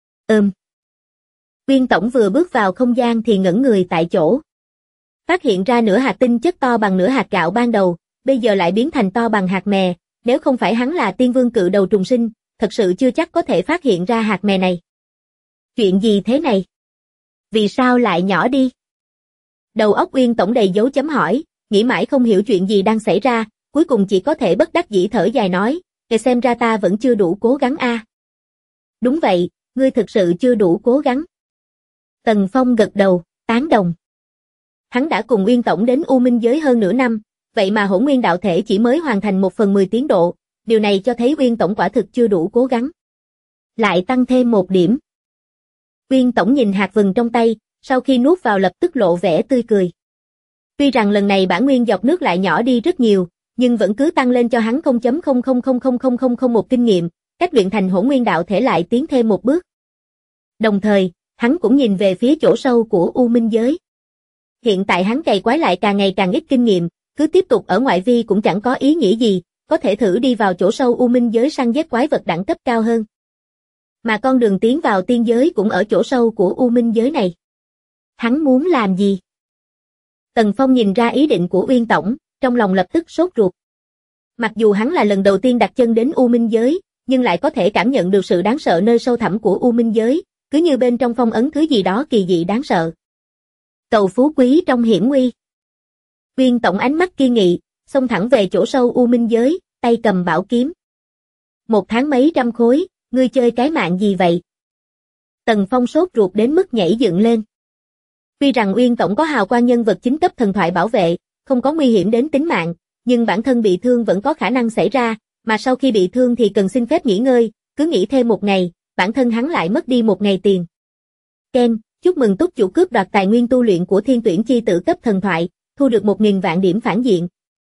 Uyên Tổng vừa bước vào không gian thì ngẩn người tại chỗ. Phát hiện ra nửa hạt tinh chất to bằng nửa hạt gạo ban đầu, bây giờ lại biến thành to bằng hạt mè, nếu không phải hắn là tiên vương cự đầu trùng sinh, thật sự chưa chắc có thể phát hiện ra hạt mè này. Chuyện gì thế này? Vì sao lại nhỏ đi? Đầu óc Uyên Tổng đầy dấu chấm hỏi, nghĩ mãi không hiểu chuyện gì đang xảy ra, cuối cùng chỉ có thể bất đắc dĩ thở dài nói, để xem ra ta vẫn chưa đủ cố gắng a. Đúng vậy, ngươi thực sự chưa đủ cố gắng. Tần Phong gật đầu, tán đồng. Hắn đã cùng Uyên Tổng đến U Minh giới hơn nửa năm, vậy mà hỗn nguyên đạo thể chỉ mới hoàn thành 1/10 tiến độ, điều này cho thấy Uyên tổng quả thực chưa đủ cố gắng. Lại tăng thêm 1 điểm. Uyên tổng nhìn hạt vừng trong tay, sau khi nuốt vào lập tức lộ vẻ tươi cười. Tuy rằng lần này bản nguyên giọt nước lại nhỏ đi rất nhiều, nhưng vẫn cứ tăng lên cho hắn 0.00000001 kinh nghiệm, cách luyện thành hỗn nguyên đạo thể lại tiến thêm một bước. Đồng thời, hắn cũng nhìn về phía chỗ sâu của U Minh giới. Hiện tại hắn cày quái lại càng ngày càng ít kinh nghiệm, cứ tiếp tục ở ngoại vi cũng chẳng có ý nghĩa gì, có thể thử đi vào chỗ sâu U Minh giới săn giết quái vật đẳng cấp cao hơn. Mà con đường tiến vào tiên giới cũng ở chỗ sâu của U Minh giới này. Hắn muốn làm gì? Tần Phong nhìn ra ý định của Uyên tổng, trong lòng lập tức sốt ruột. Mặc dù hắn là lần đầu tiên đặt chân đến U Minh giới, nhưng lại có thể cảm nhận được sự đáng sợ nơi sâu thẳm của U Minh giới, cứ như bên trong phong ấn thứ gì đó kỳ dị đáng sợ. Cầu phú quý trong hiểm nguy. Uyên tổng ánh mắt kiên nghị, xông thẳng về chỗ sâu U Minh giới, tay cầm bảo kiếm. 1 tháng mấy trăm khối, ngươi chơi cái mạng gì vậy? Tần Phong sốt ruột đến mức nhảy dựng lên. Tuy rằng Uyên tổng có hào quang nhân vật chính cấp thần thoại bảo vệ, không có nguy hiểm đến tính mạng, nhưng bản thân bị thương vẫn có khả năng xảy ra, mà sau khi bị thương thì cần xin phép nghỉ ngơi, cứ nghỉ thêm 1 ngày, bản thân hắn lại mất đi 1 ngày tiền. Ken, chúc mừng túc chủ cướp đoạt tài nguyên tu luyện của Thiên Tuyển chi tử cấp thần thoại, thu được 1000 vạn điểm phản diện.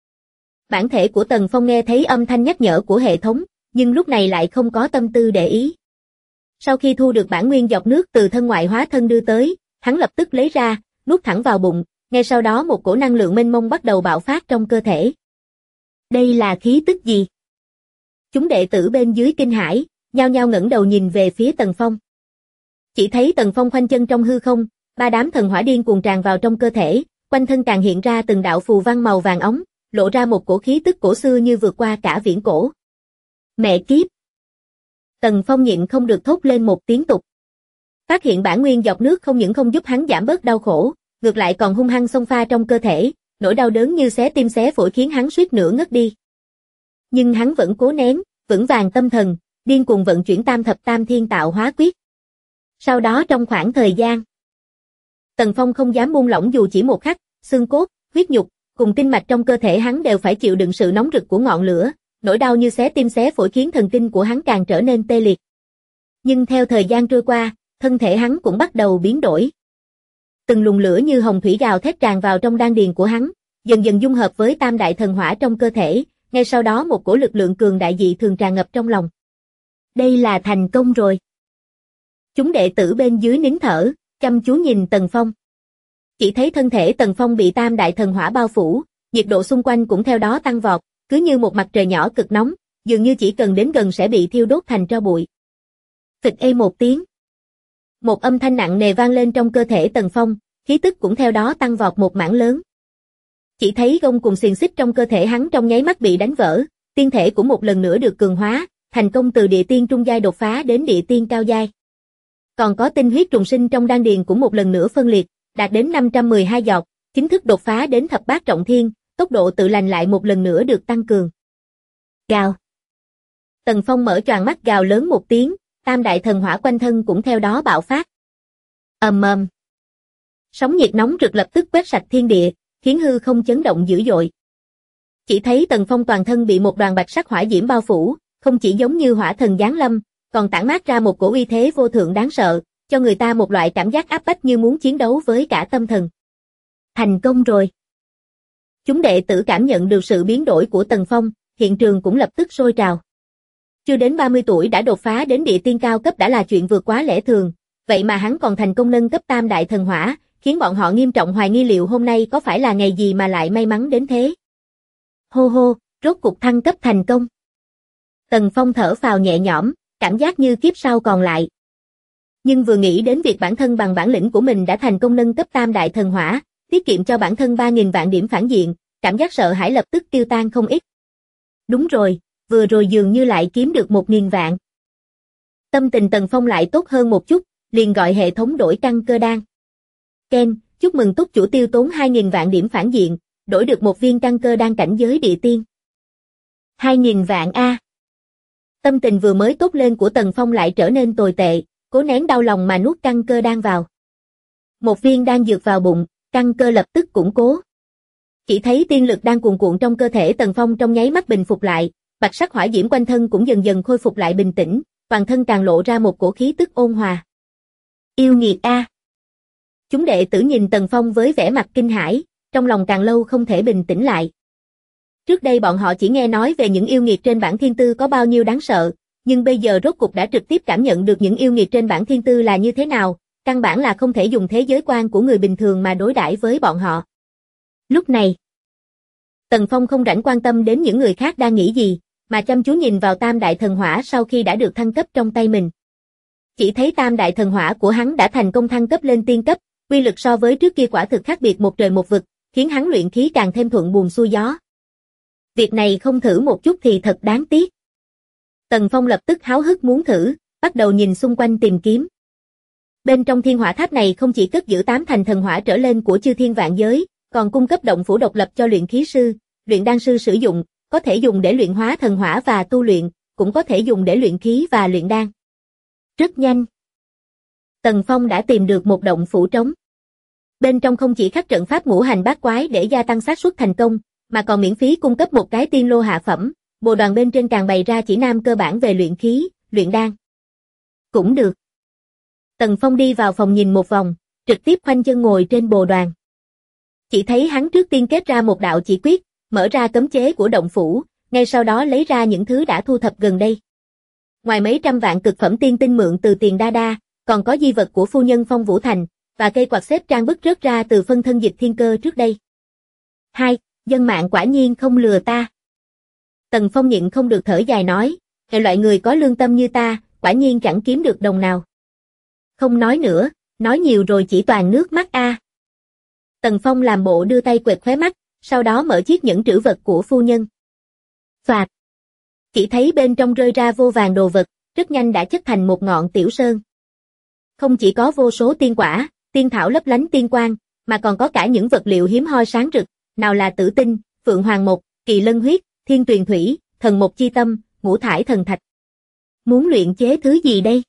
Bản thể của Tần Phong nghe thấy âm thanh nhắc nhở của hệ thống, nhưng lúc này lại không có tâm tư để ý. Sau khi thu được bản nguyên giọt nước từ thân ngoại hóa thân đưa tới, hắn lập tức lấy ra, nuốt thẳng vào bụng, ngay sau đó một cổ năng lượng mênh mông bắt đầu bạo phát trong cơ thể. Đây là khí tức gì? Chúng đệ tử bên dưới kinh hãi, nhao nhao ngẩng đầu nhìn về phía Tần Phong. Chỉ thấy Tần Phong khoanh chân trong hư không, 3 đám thần hỏa điên cuồng tràn vào trong cơ thể, quanh thân càng hiện ra từng đạo phù văn màu vàng óng, lộ ra một cổ khí tức cổ xưa như vượt qua cả viễn cổ. Mẹ kiếp! Tần Phong nhịn không được thốt lên một tiếng tục. Phát hiện bản nguyên giọt nước không những không giúp hắn giảm bớt đau khổ, ngược lại còn hung hăng xông pha trong cơ thể, nỗi đau đớn như xé tim xé phổi khiến hắn suýt nữa ngất đi. Nhưng hắn vẫn cố nén, vững vàng tâm thần, điên cuồng vận chuyển tam thập tam thiên tạo hóa quyết. Sau đó trong khoảng thời gian, Tần Phong không dám buông lỏng dù chỉ một khắc, xương cốt, huyết nhục, cùng kinh mạch trong cơ thể hắn đều phải chịu đựng sự nóng rực của ngọn lửa, nỗi đau như xé tim xé phổi khiến thần kinh của hắn càng trở nên tê liệt. Nhưng theo thời gian trôi qua, thân thể hắn cũng bắt đầu biến đổi. Từng luồng lửa như hồng thủy gào thét tràn vào trong đan điền của hắn, dần dần dung hợp với tam đại thần hỏa trong cơ thể, ngay sau đó một cổ lực lượng cường đại dị thường tràn ngập trong lòng. Đây là thành công rồi. Chúng đệ tử bên dưới nín thở, chăm chú nhìn Tần Phong. Chỉ thấy thân thể Tần Phong bị tam đại thần hỏa bao phủ, nhiệt độ xung quanh cũng theo đó tăng vọt, cứ như một mặt trời nhỏ cực nóng, dường như chỉ cần đến gần sẽ bị thiêu đốt thành tro bụi. Phịch ê một tiếng. Một âm thanh nặng nề vang lên trong cơ thể Tần Phong, khí tức cũng theo đó tăng vọt một mảng lớn. Chỉ thấy gông cùng xiềng xích trong cơ thể hắn trong nháy mắt bị đánh vỡ, tiên thể cũng một lần nữa được cường hóa, thành công từ địa tiên trung giai đột phá đến địa tiên cao giai. Còn có tinh huyết trùng sinh trong đan điền cũng một lần nữa phân liệt, đạt đến 512 giọt, chính thức đột phá đến thập bát trọng thiên, tốc độ tự lành lại một lần nữa được tăng cường. Gào. Tần Phong mở choàng mắt gào lớn một tiếng, tam đại thần hỏa quanh thân cũng theo đó bạo phát. Ầm ầm. Sóng nhiệt nóng rực lập tức quét sạch thiên địa, khiến hư không chấn động dữ dội. Chỉ thấy Tần Phong toàn thân bị một đoàn bạch sắc hỏa diễm bao phủ, không chỉ giống như hỏa thần giáng lâm, còn tản mát ra một cổ uy thế vô thượng đáng sợ, cho người ta một loại cảm giác áp bách như muốn chiến đấu với cả tâm thần. Thành công rồi. Chúng đệ tử cảm nhận được sự biến đổi của Tần Phong, hiện trường cũng lập tức sôi trào. Chưa đến 30 tuổi đã đột phá đến địa tiên cao cấp đã là chuyện vượt quá lẽ thường, vậy mà hắn còn thành công nâng cấp tam đại thần hỏa, khiến bọn họ nghiêm trọng hoài nghi liệu hôm nay có phải là ngày gì mà lại may mắn đến thế. Hô hô, rốt cục thăng cấp thành công. Tần Phong thở phào nhẹ nhõm, cảm giác như kiếp sau còn lại. Nhưng vừa nghĩ đến việc bản thân bằng bản lĩnh của mình đã thành công nâng cấp tam đại thần hỏa, tiết kiệm cho bản thân 3000 vạn điểm phản diện, cảm giác sợ hãi lập tức tiêu tan không ít. Đúng rồi, vừa rồi dường như lại kiếm được 1000 vạn. Tâm tình Tần Phong lại tốt hơn một chút, liền gọi hệ thống đổi căn cơ đan. Ken, chúc mừng túc chủ tiêu tốn 2000 vạn điểm phản diện, đổi được một viên căn cơ đan cảnh giới địa tiên. 2000 vạn a. Tâm tình vừa mới tốt lên của Tần Phong lại trở nên tồi tệ, cố nén đau lòng mà nuốt căn cơ đan vào. Một viên đan dược vào bụng, căn cơ lập tức củng cố. Chỉ thấy tiên lực đang cuồn cuộn trong cơ thể Tần Phong trong nháy mắt bình phục lại, Bạch sắc hỏa diễm quanh thân cũng dần dần khôi phục lại bình tĩnh, toàn thân càng lộ ra một cổ khí tức ôn hòa. Yêu nghiệt a! Chúng đệ tử nhìn Tần Phong với vẻ mặt kinh hãi, trong lòng càng lâu không thể bình tĩnh lại. Trước đây bọn họ chỉ nghe nói về những yêu nghiệt trên bảng thiên tư có bao nhiêu đáng sợ, nhưng bây giờ rốt cục đã trực tiếp cảm nhận được những yêu nghiệt trên bảng thiên tư là như thế nào, căn bản là không thể dùng thế giới quan của người bình thường mà đối đãi với bọn họ. Lúc này, Tần Phong không rảnh quan tâm đến những người khác đang nghĩ gì, mà chăm chú nhìn vào tam đại thần hỏa sau khi đã được thăng cấp trong tay mình. Chỉ thấy tam đại thần hỏa của hắn đã thành công thăng cấp lên tiên cấp, uy lực so với trước kia quả thực khác biệt một trời một vực, khiến hắn luyện khí càng thêm thuận buồm xuôi gió. Việc này không thử một chút thì thật đáng tiếc. Tần Phong lập tức háo hức muốn thử, bắt đầu nhìn xung quanh tìm kiếm. Bên trong thiên hỏa tháp này không chỉ cất giữ 8 thành thần hỏa trở lên của chư thiên vạn giới, còn cung cấp động phủ độc lập cho luyện khí sư, luyện đan sư sử dụng, có thể dùng để luyện hóa thần hỏa và tu luyện, cũng có thể dùng để luyện khí và luyện đan. Rất nhanh, Tần Phong đã tìm được một động phủ trống. Bên trong không chỉ khắc trận pháp ngũ hành bát quái để gia tăng xác suất thành công, mà còn miễn phí cung cấp một cái tiên lô hạ phẩm, bồ đoàn bên trên càng bày ra chỉ nam cơ bản về luyện khí, luyện đan. Cũng được. Tần Phong đi vào phòng nhìn một vòng, trực tiếp khoanh chân ngồi trên bồ đoàn. Chỉ thấy hắn trước tiên kết ra một đạo chỉ quyết, mở ra cấm chế của động phủ, ngay sau đó lấy ra những thứ đã thu thập gần đây. Ngoài mấy trăm vạn cực phẩm tiên tinh mượn từ Tiền Đa Đa, còn có di vật của phu nhân Phong Vũ Thành, và cây quạt xếp trang bức rớt ra từ phân thân dịch thiên cơ trước đây. Hai, dân mạng quả nhiên không lừa ta. Tần Phong nhịn không được thở dài nói, loại người có lương tâm như ta, quả nhiên chẳng kiếm được đồng nào. Không nói nữa, nói nhiều rồi chỉ toàn nước mắt a. Tần Phong làm bộ đưa tay quẹt khóe mắt, sau đó mở chiếc nhẫn trữ vật của phu nhân. Phạt. Chỉ thấy bên trong rơi ra vô vàn đồ vật, rất nhanh đã chất thành một ngọn tiểu sơn. Không chỉ có vô số tiên quả, tiên thảo lấp lánh tiên quang, mà còn có cả những vật liệu hiếm hoi sáng rực, nào là tử tinh, phượng hoàng mộc, kỳ lân huyết, thiên tuyền thủy, thần mộc chi tâm, ngũ thải thần thạch. Muốn luyện chế thứ gì đây?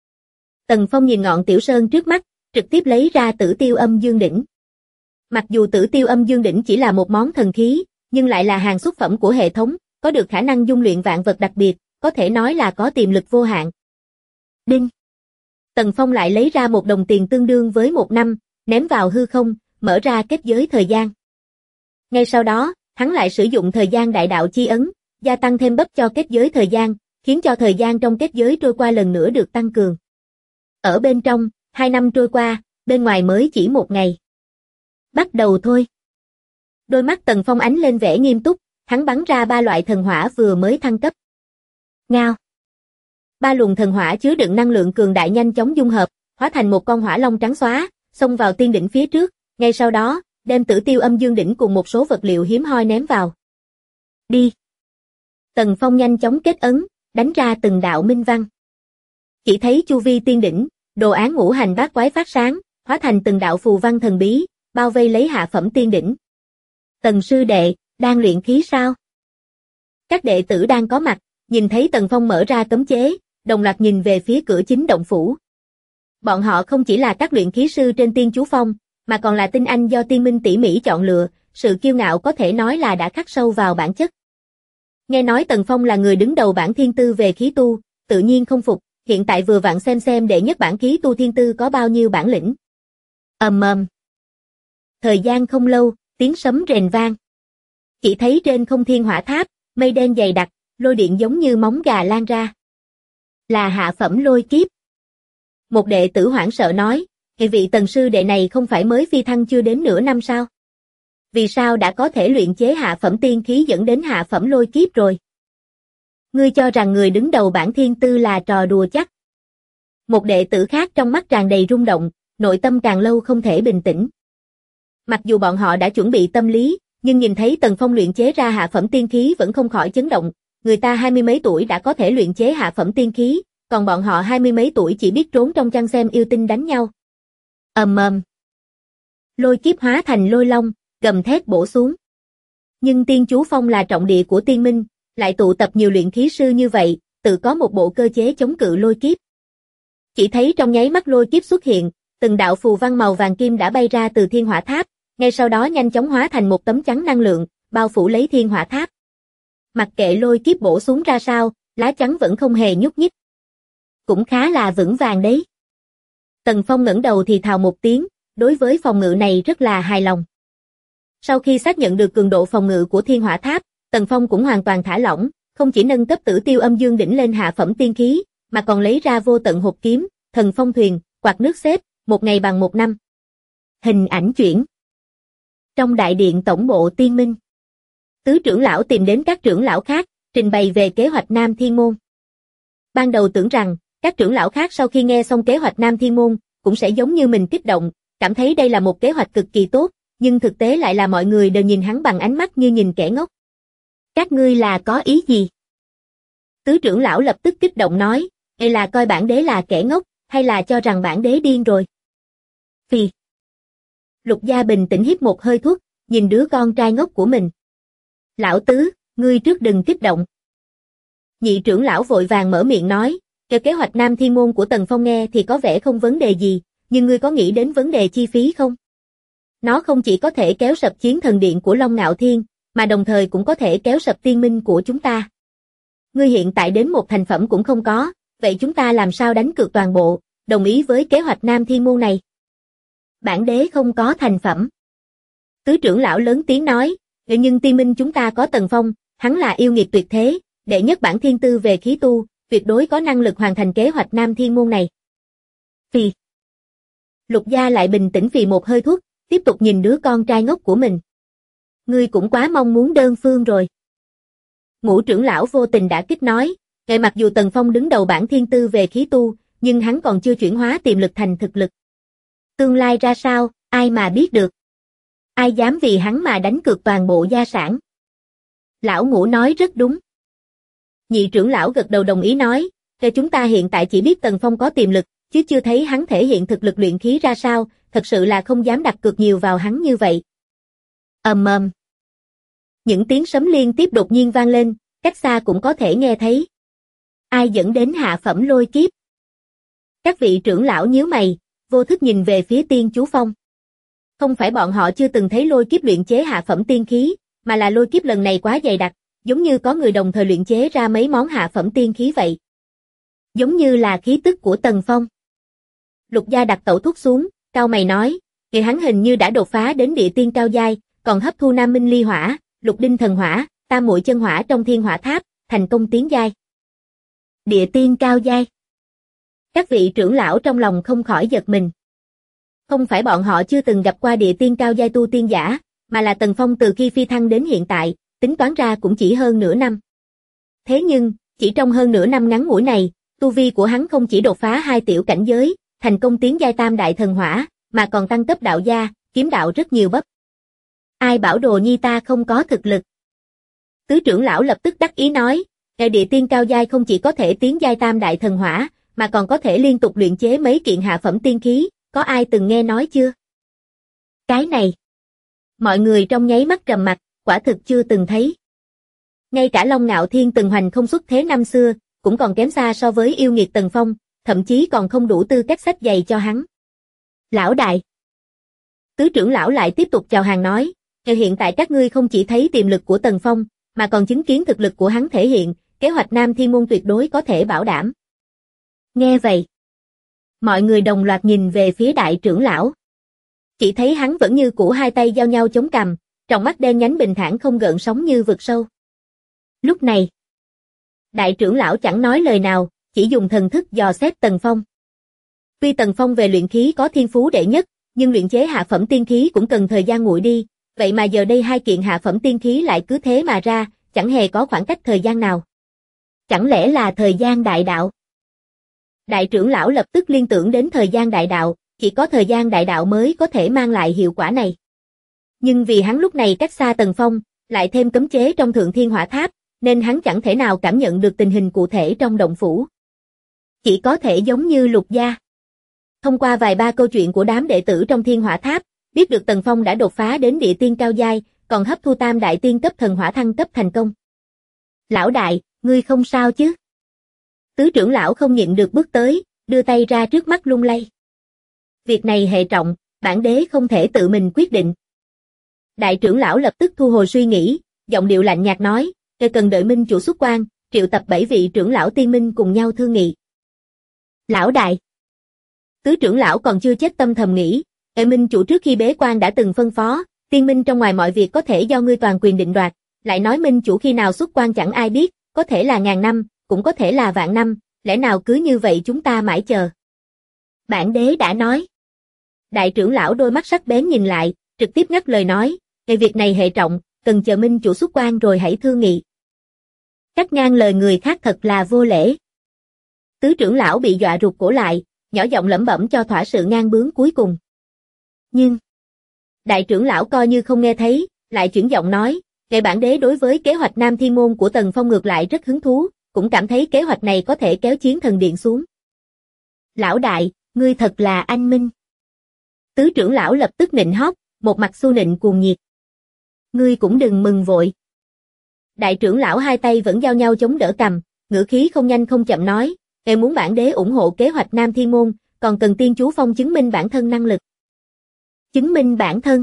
Tần Phong nhìn ngọn tiểu sơn trước mắt, trực tiếp lấy ra Tử Tiêu Âm Dương Đỉnh. Mặc dù Tử Tiêu Âm Dương Đỉnh chỉ là một món thần khí, nhưng lại là hàng xuất phẩm của hệ thống, có được khả năng dung luyện vạn vật đặc biệt, có thể nói là có tiềm lực vô hạn. Đinh. Tần Phong lại lấy ra một đồng tiền tương đương với 1 năm, ném vào hư không, mở ra kết giới thời gian. Ngay sau đó, hắn lại sử dụng thời gian đại đạo chi ấn, gia tăng thêm bấp cho kết giới thời gian, khiến cho thời gian trong kết giới trôi qua lần nữa được tăng cường. Ở bên trong, 2 năm trôi qua, bên ngoài mới chỉ 1 ngày. Bắt đầu thôi. Đôi mắt Tần Phong ánh lên vẻ nghiêm túc, hắn bắn ra 3 loại thần hỏa vừa mới thăng cấp. Ngao. 3 luồng thần hỏa chứa đựng năng lượng cường đại nhanh chóng dung hợp, hóa thành một con hỏa long trắng xóa, xông vào tiên đỉnh phía trước, ngay sau đó, đem Tử Tiêu Âm Dương Đỉnh cùng một số vật liệu hiếm hoi ném vào. Đi. Tần Phong nhanh chóng kết ấn, đánh ra từng đạo minh văn. Chỉ thấy chu vi tiên đỉnh, đồ án ngũ hành bát quái phát sáng, hóa thành từng đạo phù văn thần bí, bao vây lấy hạ phẩm tiên đỉnh. Tần sư đệ, đang luyện khí sao? Các đệ tử đang có mặt, nhìn thấy Tần Phong mở ra cấm chế, đồng loạt nhìn về phía cửa chính động phủ. Bọn họ không chỉ là các luyện khí sư trên Tiên Chú Phong, mà còn là tinh anh do Tiên Minh tỉ mỉ chọn lựa, sự kiêu ngạo có thể nói là đã khắc sâu vào bản chất. Nghe nói Tần Phong là người đứng đầu bảng thiên tư về khí tu, tự nhiên không phục, hiện tại vừa vặn xem đệ nhất bảng khí tu thiên tư có bao nhiêu bản lĩnh. Ầm ầm. Thời gian không lâu, tiếng sấm rền vang. Chỉ thấy trên không thiên hỏa tháp, mây đen dày đặc, lôi điện giống như móng gà lan ra. Là hạ phẩm lôi kiếp. Một đệ tử hoảng sợ nói, vị Tần sư đệ này không phải mới phi thăng chưa đến nửa năm sao? Vì sao đã có thể luyện chế hạ phẩm tiên khí dẫn đến hạ phẩm lôi kiếp rồi? Ngươi cho rằng người đứng đầu bảng thiên tư là trò đùa chắc? Một đệ tử khác trong mắt tràn đầy rung động, nội tâm càng lâu không thể bình tĩnh. Mặc dù bọn họ đã chuẩn bị tâm lý, nhưng nhìn thấy Tần Phong luyện chế ra hạ phẩm tiên khí vẫn không khỏi chấn động. Người ta 20 mấy tuổi đã có thể luyện chế hạ phẩm tiên khí, còn bọn họ 20 mấy tuổi chỉ biết trốn trong chăn xem yêu tinh đánh nhau. Ầm ầm. Lôi kiếp hóa thành lôi long, gầm thét bổ xuống. Nhưng Tiên Chú Phong là trọng địa của Tiên Minh, lại tụ tập nhiều luyện khí sư như vậy, tự có một bộ cơ chế chống cự lôi kiếp. Chỉ thấy trong nháy mắt lôi kiếp xuất hiện, từng đạo phù văn màu vàng kim đã bay ra từ thiên hỏa tháp, ngay sau đó nhanh chóng hóa thành một tấm chắn năng lượng, bao phủ lấy thiên hỏa tháp. mặc kệ lôi kiếp bổ xuống ra sao, lá chắn vẫn không hề nhúc nhích. Cũng khá là vững vàng đấy. Tần Phong ngẩng đầu thì thào một tiếng, đối với phòng ngự này rất là hài lòng. Sau khi xác nhận được cường độ phòng ngự của Thiên Hỏa Tháp, Tần Phong cũng hoàn toàn thả lỏng, không chỉ nâng cấp Tử Tiêu Âm Dương đỉnh lên hạ phẩm tiên khí, mà còn lấy ra Vô Tận Hộp Kiếm, Thần Phong Thuyền, quạt nước xếp, một ngày bằng một năm. Hình ảnh chuyển. Trong đại điện tổng bộ Tiên Minh, tứ trưởng lão tìm đến các trưởng lão khác, trình bày về kế hoạch Nam Thiên Môn. Ban đầu tưởng rằng, các trưởng lão khác sau khi nghe xong kế hoạch Nam Thiên Môn, cũng sẽ giống như mình kích động, cảm thấy đây là một kế hoạch cực kỳ tốt, nhưng thực tế lại là mọi người đều nhìn hắn bằng ánh mắt như nhìn kẻ ngốc. Các ngươi là có ý gì? Tứ trưởng lão lập tức kích động nói, là coi bản đế là kẻ ngốc, hay là cho rằng bản đế điên rồi? Phì. Lục Gia bình tĩnh hít một hơi thuốc, nhìn đứa con trai ngốc của mình. Lão tứ, ngươi trước đừng kích động. Nhị trưởng lão vội vàng mở miệng nói, kế hoạch Nam Thiên Môn của Tần Phong nghe thì có vẻ không vấn đề gì, nhưng ngươi có nghĩ đến vấn đề chi phí không? Nó không chỉ có thể kéo sập Chiến Thần Điện của Long Ngạo Thiên, mà đồng thời cũng có thể kéo sập tiên minh của chúng ta. Ngươi hiện tại đến một thành phẩm cũng không có, vậy chúng ta làm sao đánh cược toàn bộ, đồng ý với kế hoạch Nam Thiên Môn này? Bản đế không có thành phẩm. Tứ trưởng lão lớn tiếng nói, nhưng tiên minh chúng ta có Tần Phong, hắn là yêu nghiệt tuyệt thế, đệ nhất bản thiên tư về khí tu, tuyệt đối có năng lực hoàn thành kế hoạch Nam Thiên Môn này. Phì. Lục Gia lại bình tĩnh vì một hơi thuốc, tiếp tục nhìn đứa con trai ngốc của mình. Ngươi cũng quá mong muốn đơn phương rồi. Ngũ trưởng lão vô tình đã kích nói, mặc dù Tần Phong đứng đầu bản thiên tư về khí tu, nhưng hắn còn chưa chuyển hóa tiềm lực thành thực lực. Tương lai ra sao, ai mà biết được. Ai dám vì hắn mà đánh cược toàn bộ gia sản. Lão Ngũ nói rất đúng. Nhị trưởng lão gật đầu đồng ý nói, chúng ta hiện tại chỉ biết Tần Phong có tiềm lực, chứ chưa thấy hắn thể hiện thực lực luyện khí ra sao, thật sự là không dám đặt cược nhiều vào hắn như vậy. Ầm. Những tiếng sấm liên tiếp đột nhiên vang lên, cách xa cũng có thể nghe thấy. Ai dẫn đến hạ phẩm lôi kiếp? Các vị trưởng lão nhíu mày, vô thức nhìn về phía Tiên Chú Phong. Không phải bọn họ chưa từng thấy lôi kiếp luyện chế hạ phẩm tiên khí, mà là lôi kiếp lần này quá dày đặc, giống như có người đồng thời luyện chế ra mấy món hạ phẩm tiên khí vậy. Giống như là khí tức của Tần Phong. Lục Gia đặt tẩu thuốc xuống, cau mày nói, người hắn hình như đã đột phá đến địa tiên cao giai, còn hấp thu Nam Minh Ly Hỏa, Lục Đinh Thần Hỏa, Tam Muội Chân Hỏa trong Thiên Hỏa Tháp, thành công tiến giai. Địa tiên cao giai. Các vị trưởng lão trong lòng không khỏi giật mình. Không phải bọn họ chưa từng gặp qua địa tiên cao giai tu tiên giả, mà là Tần Phong từ khi phi thăng đến hiện tại, tính toán ra cũng chỉ hơn nửa năm. Thế nhưng, chỉ trong hơn nửa năm ngắn ngủi này, tu vi của hắn không chỉ đột phá 2 tiểu cảnh giới, thành công tiến giai Tam Đại Thần Hỏa, mà còn tăng cấp đạo gia, kiếm đạo rất nhiều bấp. Ai bảo đồ nhi ta không có thực lực? Tứ trưởng lão lập tức đắc ý nói, địa tiên cao giai không chỉ có thể tiến giai Tam Đại Thần Hỏa, mà còn có thể liên tục luyện chế mấy kiện hạ phẩm tiên khí, có ai từng nghe nói chưa? Cái này, mọi người trong nháy mắt trầm mặc, quả thực chưa từng thấy. Ngay cả Long Ngạo Thiên từng hoành không xuất thế năm xưa, cũng còn kém xa so với yêu nghiệt Tần Phong, thậm chí còn không đủ tư cách xách giày cho hắn. Lão đại. Tứ trưởng lão lại tiếp tục chào hàng nói, hiện tại các ngươi không chỉ thấy tiềm lực của Tần Phong, mà còn chứng kiến thực lực của hắn thể hiện, kế hoạch Nam Thiên Môn tuyệt đối có thể bảo đảm. Nghe vậy, mọi người đồng loạt nhìn về phía đại trưởng lão. Chỉ thấy hắn vẫn như cũ hai tay giao nhau chống cằm, trong mắt đen nhánh bình thản không gợn sóng như vực sâu. Lúc này, đại trưởng lão chẳng nói lời nào, chỉ dùng thần thức dò xét Tần Phong. Tuy Tần Phong về luyện khí có thiên phú đệ nhất, nhưng luyện chế hạ phẩm tiên khí cũng cần thời gian nguội đi, vậy mà giờ đây 2 kiện hạ phẩm tiên khí lại cứ thế mà ra, chẳng hề có khoảng cách thời gian nào. Chẳng lẽ là thời gian đại đạo? Đại trưởng lão lập tức liên tưởng đến thời gian đại đạo, chỉ có thời gian đại đạo mới có thể mang lại hiệu quả này. Nhưng vì hắn lúc này cách xa Tần Phong, lại thêm cấm chế trong Thượng Thiên Hỏa Tháp, nên hắn chẳng thể nào cảm nhận được tình hình cụ thể trong động phủ. Chỉ có thể giống như Lục Gia. Thông qua vài ba câu chuyện của đám đệ tử trong Thiên Hỏa Tháp, biết được Tần Phong đã đột phá đến địa tiên cao giai, còn hấp thu Tam Đại Tiên cấp thần hỏa thăng cấp thành công. Lão đại, ngươi không sao chứ? Tứ trưởng lão không nhịn được bước tới, đưa tay ra trước mắt lung lay. Việc này hệ trọng, bản đế không thể tự mình quyết định. Đại trưởng lão lập tức thu hồi suy nghĩ, giọng điệu lạnh nhạt nói, cần đợi minh chủ xuất quan, triệu tập 7 vị trưởng lão tiên minh cùng nhau thương nghị. Lão đại. Tứ trưởng lão còn chưa chết tâm thầm nghĩ, minh chủ trước khi bế quan đã từng phân phó, tiên minh trong ngoài mọi việc có thể do ngươi toàn quyền định đoạt, lại nói minh chủ khi nào xuất quan chẳng ai biết, có thể là ngàn năm, cũng có thể là vạn năm, lẽ nào cứ như vậy chúng ta mãi chờ. Bản đế đã nói. Đại trưởng lão đôi mắt sắc bén nhìn lại, trực tiếp ngắt lời nói, việc này hệ trọng, cần chờ minh chủ xuất quan rồi hãy thương nghị. Cắt ngang lời người khác thật là vô lễ. Tứ trưởng lão bị dọa rụt cổ lại, nhỏ giọng lẩm bẩm cho thỏa sự ngang bướng cuối cùng. Nhưng, đại trưởng lão coi như không nghe thấy, lại chuyển giọng nói, bản đế đối với kế hoạch Nam Thiên Môn của Tần Phong ngược lại rất hứng thú, cũng cảm thấy kế hoạch này có thể kéo Chiến Thần Điện xuống. Lão đại, ngươi thật là anh minh. Tứ trưởng lão lập tức nịnh hót, một mặt xu nịnh cuồng nhiệt. Ngươi cũng đừng mừng vội. Đại trưởng lão hai tay vẫn giao nhau chống đỡ cằm, ngữ khí không nhanh không chậm nói, em muốn bản đế ủng hộ kế hoạch Nam Thiên Môn, còn cần Tiên Chú Phong chứng minh bản thân năng lực. Chứng minh bản thân.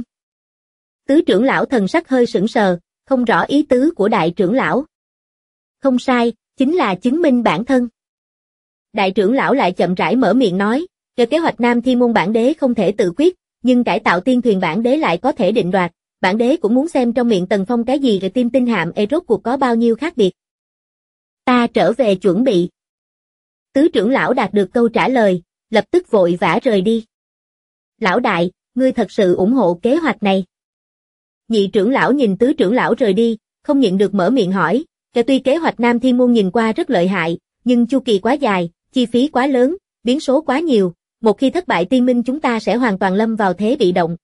Tứ trưởng lão thần sắc hơi sững sờ, không rõ ý tứ của đại trưởng lão. Không sai, chính là chứng minh bản thân. Đại trưởng lão lại chậm rãi mở miệng nói, về kế hoạch Nam Thiên Môn bản đế không thể tự quyết, nhưng cải tạo tiên thuyền bản đế lại có thể định đoạt, bản đế cũng muốn xem trong miệng Tần Phong cái gì rồi tim tinh hạm rốt cuộc có bao nhiêu khác biệt. Ta trở về chuẩn bị. Tứ trưởng lão đạt được câu trả lời, lập tức vội vã rời đi. Lão đại, ngươi thật sự ủng hộ kế hoạch này. Nhị trưởng lão nhìn tứ trưởng lão rời đi, không nhịn được mở miệng hỏi, tuy kế hoạch Nam Thiên Môn nhìn qua rất lợi hại, nhưng chu kỳ quá dài, chi phí quá lớn, biến số quá nhiều, một khi thất bại tiên minh chúng ta sẽ hoàn toàn lâm vào thế bị động.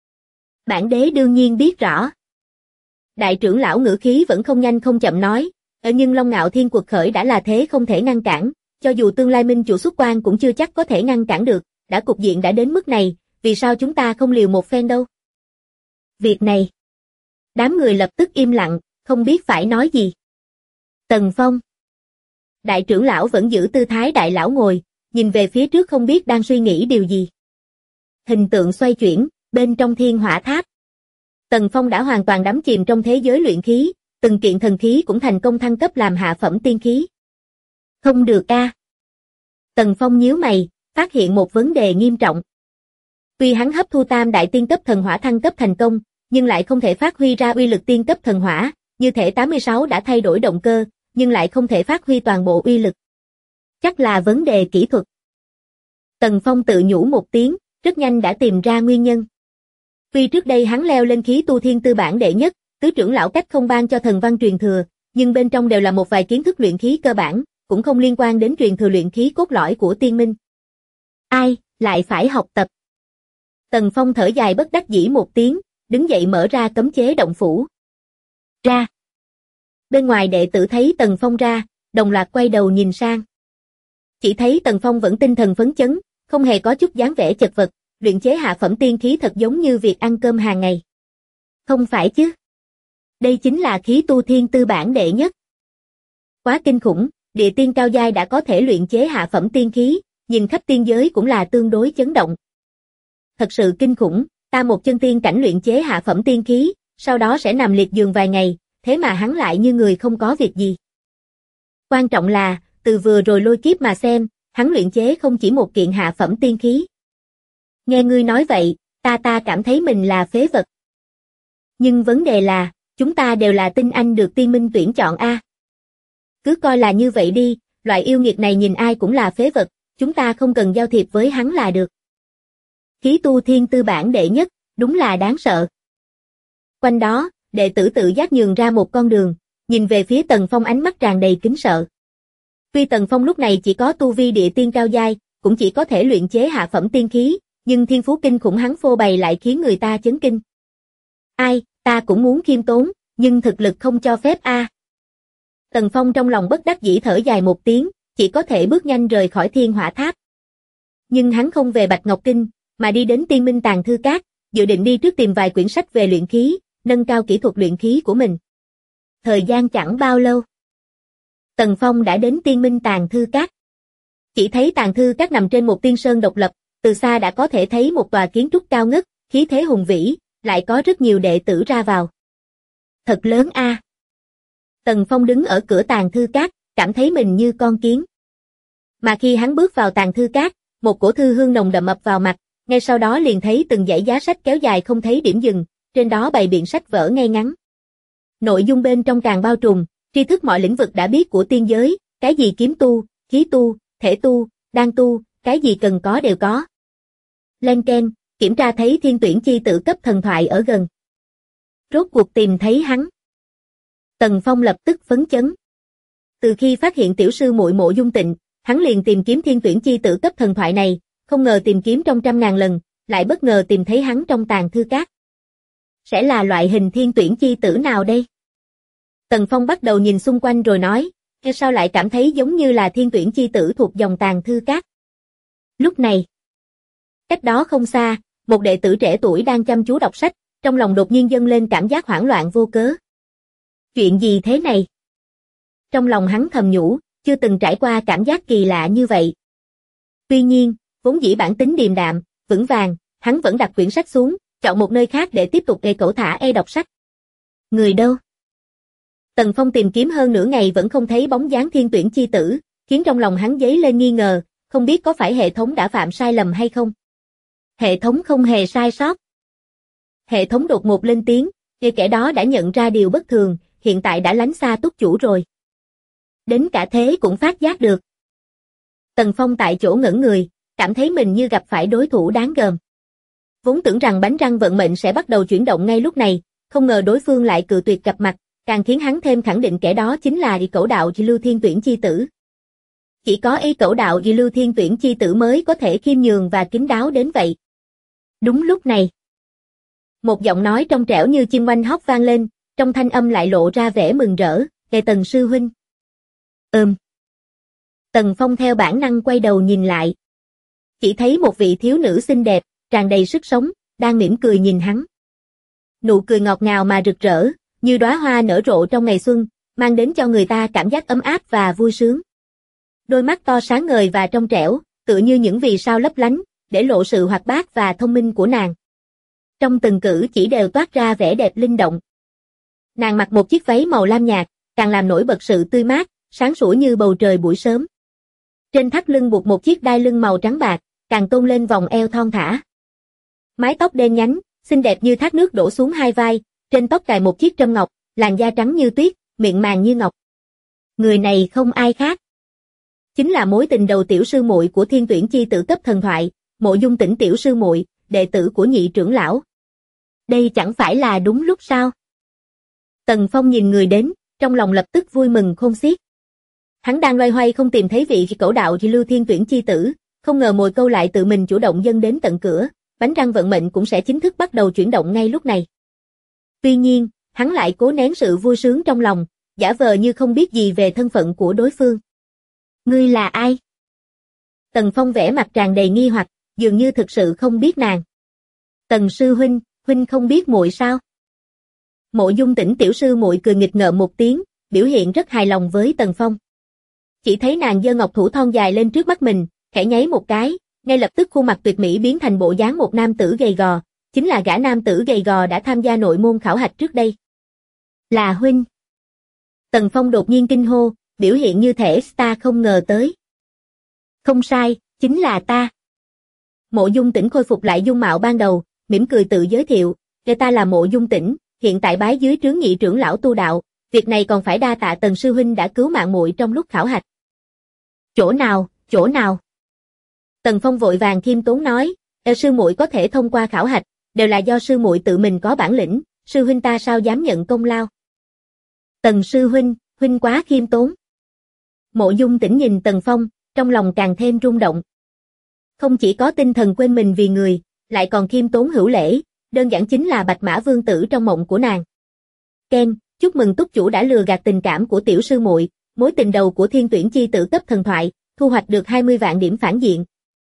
Bản đế đương nhiên biết rõ. Đại trưởng lão ngữ khí vẫn không nhanh không chậm nói, nhưng Long Ngạo Thiên cuộc khởi đã là thế không thể ngăn cản, cho dù tương lai minh chủ xuất quan cũng chưa chắc có thể ngăn cản được, đã cục diện đã đến mức này, vì sao chúng ta không liều một phen đâu. Việc này. Đám người lập tức im lặng, không biết phải nói gì. Tần Phong. Đại trưởng lão vẫn giữ tư thái đại lão ngồi, nhìn về phía trước không biết đang suy nghĩ điều gì. Hình tượng xoay chuyển, bên trong Thiên Hỏa Tháp. Tần Phong đã hoàn toàn đắm chìm trong thế giới luyện khí, từng kiện thần khí cũng thành công thăng cấp làm hạ phẩm tiên khí. Không được a. Tần Phong nhíu mày, phát hiện một vấn đề nghiêm trọng. Tuy hắn hấp thu tam đại tiên cấp thần hỏa thăng cấp thành công, nhưng lại không thể phát huy ra uy lực tiên cấp thần hỏa, như thể 86 đã thay đổi động cơ, nhưng lại không thể phát huy toàn bộ uy lực. Chắc là vấn đề kỹ thuật. Tần Phong tự nhủ một tiếng, rất nhanh đã tìm ra nguyên nhân. Tuy trước đây hắn leo lên khí tu thiên tư bản đệ nhất, tứ trưởng lão cách không ban cho thần văn truyền thừa, nhưng bên trong đều là một vài kiến thức luyện khí cơ bản, cũng không liên quan đến truyền thừa luyện khí cốt lõi của tiên minh. Ai, lại phải học tập. Tần Phong thở dài bất đắc dĩ một tiếng, đứng dậy mở ra cấm chế động phủ. Ra. Bên ngoài đệ tử thấy Tần Phong ra, đồng loạt quay đầu nhìn sang. Chỉ thấy Tần Phong vẫn tinh thần phấn chấn, không hề có chút dáng vẻ chật vật, luyện chế hạ phẩm tiên khí thật giống như việc ăn cơm hàng ngày. Không phải chứ? Đây chính là khí tu thiên tư bản đệ nhất. Quá kinh khủng, địa tiên cao giai đã có thể luyện chế hạ phẩm tiên khí, nhìn khắp tiên giới cũng là tương đối chấn động. Thật sự kinh khủng, ta một chân tiên cảnh luyện chế hạ phẩm tiên khí, sau đó sẽ nằm liệt giường vài ngày, thế mà hắn lại như người không có việc gì. Quan trọng là, từ vừa rồi lôi kiếp mà xem, hắn luyện chế không chỉ một kiện hạ phẩm tiên khí. Nghe ngươi nói vậy, ta cảm thấy mình là phế vật. Nhưng vấn đề là, chúng ta đều là tinh anh được tiên minh tuyển chọn a. Cứ coi là như vậy đi, loại yêu nghiệt này nhìn ai cũng là phế vật, chúng ta không cần giao thiệp với hắn là được. Khí tu thiên tư bản đệ nhất, đúng là đáng sợ. Quanh đó, đệ tử tự giác nhường ra một con đường, nhìn về phía Tần Phong ánh mắt tràn đầy kính sợ. Tuy Tần Phong lúc này chỉ có tu vi địa tiên cao giai, cũng chỉ có thể luyện chế hạ phẩm tiên khí, nhưng thiên phú kinh khủng hắn phô bày lại khiến người ta chấn kinh. Ai, ta cũng muốn khiêm tốn, nhưng thực lực không cho phép a. Tần Phong trong lòng bất đắc dĩ thở dài một tiếng, chỉ có thể bước nhanh rời khỏi Thiên Hỏa Tháp. Nhưng hắn không về Bạch Ngọc Kinh, mà đi đến Tiên Minh Tàng Thư Các, dự định đi trước tìm vài quyển sách về luyện khí, nâng cao kỹ thuật luyện khí của mình. Thời gian chẳng bao lâu, Tần Phong đã đến Tiên Minh Tàng Thư Các. Chỉ thấy Tàng Thư Các nằm trên một tiên sơn độc lập, từ xa đã có thể thấy một tòa kiến trúc cao ngất, khí thế hùng vĩ, lại có rất nhiều đệ tử ra vào. Thật lớn a. Tần Phong đứng ở cửa tàng thư cát, cảm thấy mình như con kiến. Mà khi hắn bước vào tàng thư cát, một cổ thư hương nồng đậm ập vào mặt, ngay sau đó liền thấy từng dãy giá sách kéo dài không thấy điểm dừng, trên đó bày biện sách vở ngay ngắn. Nội dung bên trong càng bao trùm, tri thức mọi lĩnh vực đã biết của tiên giới, cái gì kiếm tu, khí tu, thể tu, đan tu, cái gì cần có đều có. Len keng, kiểm tra thấy thiên tuyển chi tử cấp thần thoại ở gần. Rốt cuộc tìm thấy hắn. Tần Phong lập tức phấn chấn. Từ khi phát hiện tiểu sư muội Mộ Dung Tịnh, hắn liền tìm kiếm thiên tuyển chi tử cấp thần thoại này, không ngờ tìm kiếm trong 100.000 lần, lại bất ngờ tìm thấy hắn trong tàng thư cát. Sẽ là loại hình thiên tuyển chi tử nào đây? Tần Phong bắt đầu nhìn xung quanh rồi nói, sao lại cảm thấy giống như là thiên tuyển chi tử thuộc dòng tàng thư cát. Lúc này, cách đó không xa, một đệ tử trẻ tuổi đang chăm chú đọc sách, trong lòng đột nhiên dâng lên cảm giác hoảng loạn vô cớ. Chuyện gì thế này? Trong lòng hắn thầm nhủ, chưa từng trải qua cảm giác kỳ lạ như vậy. Tuy nhiên, vốn dĩ bản tính điềm đạm, vững vàng, hắn vẫn đặt quyển sách xuống, chọn một nơi khác để tiếp tục cẩu thả đọc sách. Người đâu? Tần Phong tìm kiếm hơn nửa ngày vẫn không thấy bóng dáng thiên tuyển chi tử, khiến trong lòng hắn dấy lên nghi ngờ, không biết có phải hệ thống đã phạm sai lầm hay không. Hệ thống không hề sai sót. Hệ thống đột ngột lên tiếng, kẻ đó đã nhận ra điều bất thường, hiện tại đã lánh xa túc chủ rồi. Đến cả thế cũng phát giác được. Tần Phong tại chỗ ngẩn người, cảm thấy mình như gặp phải đối thủ đáng gờm. Vốn tưởng rằng bánh răng vận mệnh sẽ bắt đầu chuyển động ngay lúc này, không ngờ đối phương lại cự tuyệt gặp mặt, càng khiến hắn thêm khẳng định kẻ đó chính là Cẩu đạo Lưu Thiên Tuyển chi tử. Chỉ có Cẩu đạo Lưu Thiên Tuyển chi tử mới có thể khiêm nhường và kín đáo đến vậy. Đúng lúc này, một giọng nói trong trẻo như chim oanh hót vang lên, trong thanh âm lại lộ ra vẻ mừng rỡ, Tần sư huynh. Tần Phong theo bản năng quay đầu nhìn lại. Chỉ thấy một vị thiếu nữ xinh đẹp, tràn đầy sức sống, đang mỉm cười nhìn hắn. Nụ cười ngọt ngào mà rực rỡ, như đóa hoa nở rộ trong ngày xuân, mang đến cho người ta cảm giác ấm áp và vui sướng. Đôi mắt to sáng ngời và trong trẻo, tựa như những vì sao lấp lánh, để lộ sự hoạt bát và thông minh của nàng. Trong từng cử chỉ đều toát ra vẻ đẹp linh động. Nàng mặc một chiếc váy màu lam nhạt, càng làm nổi bật sự tươi mát, sáng sủa như bầu trời buổi sớm. Trên thắt lưng buộc một chiếc đai lưng màu trắng bạc, càng tôn lên vòng eo thon thả. Mái tóc đen nhánh, xinh đẹp như thác nước đổ xuống hai vai, trên tóc cài một chiếc trâm ngọc, làn da trắng như tuyết, miệng màng như ngọc. Người này không ai khác, chính là mối tình đầu tiểu sư muội của thiên tuyển chi tử cấp thần thoại, Mộ Dung Tĩnh tiểu sư muội, đệ tử của nhị trưởng lão. Đây chẳng phải là đúng lúc sao? Tần Phong nhìn người đến, trong lòng lập tức vui mừng khôn xiết. Hắn đang loay hoay không tìm thấy vị Cẩu đạo Lưu Thiên Tuyển chi tử, không ngờ mồi câu lại tự mình chủ động dâng đến tận cửa, bánh răng vận mệnh cũng sẽ chính thức bắt đầu chuyển động ngay lúc này. Tuy nhiên, hắn lại cố nén sự vui sướng trong lòng, giả vờ như không biết gì về thân phận của đối phương. Ngươi là ai? Tần Phong vẻ mặt tràn đầy nghi hoặc, dường như thực sự không biết nàng. Tần sư huynh, huynh không biết muội sao? Mộ Dung Tĩnh tiểu sư muội cười nghịch ngợm một tiếng, biểu hiện rất hài lòng với Tần Phong. Chỉ thấy nàng giơ ngọc thủ thon dài lên trước mắt mình, khẽ nháy một cái, ngay lập tức khuôn mặt tuyệt mỹ biến thành bộ dáng một nam tử gầy gò, chính là gã nam tử gầy gò đã tham gia nội môn khảo hạch trước đây. Là huynh. Tần Phong đột nhiên kinh hô, biểu hiện như thể ta không ngờ tới. Không sai, chính là ta. Mộ Dung Tĩnh khôi phục lại dung mạo ban đầu, mỉm cười tự giới thiệu, ta là Mộ Dung Tĩnh, hiện tại bái dưới trướng nhị trưởng lão tu đạo, việc này còn phải đa tạ Tần sư huynh đã cứu mạng muội trong lúc khảo hạch. Chỗ nào, chỗ nào? Tần Phong vội vàng khiêm tốn nói, sư muội có thể thông qua khảo hạch, đều là do sư muội tự mình có bản lĩnh, sư huynh ta sao dám nhận công lao. Tần sư huynh, huynh quá khiêm tốn. Mộ Dung Tĩnh nhìn Tần Phong, trong lòng càng thêm rung động. Không chỉ có tinh thần quên mình vì người, lại còn khiêm tốn hữu lễ, đơn giản chính là Bạch Mã Vương tử trong mộng của nàng. Ken, chúc mừng túc chủ đã lừa gạt tình cảm của tiểu sư muội, mối tình đầu của thiên tuyển chi tử cấp thần thoại, thu hoạch được 20 vạn điểm phản diện.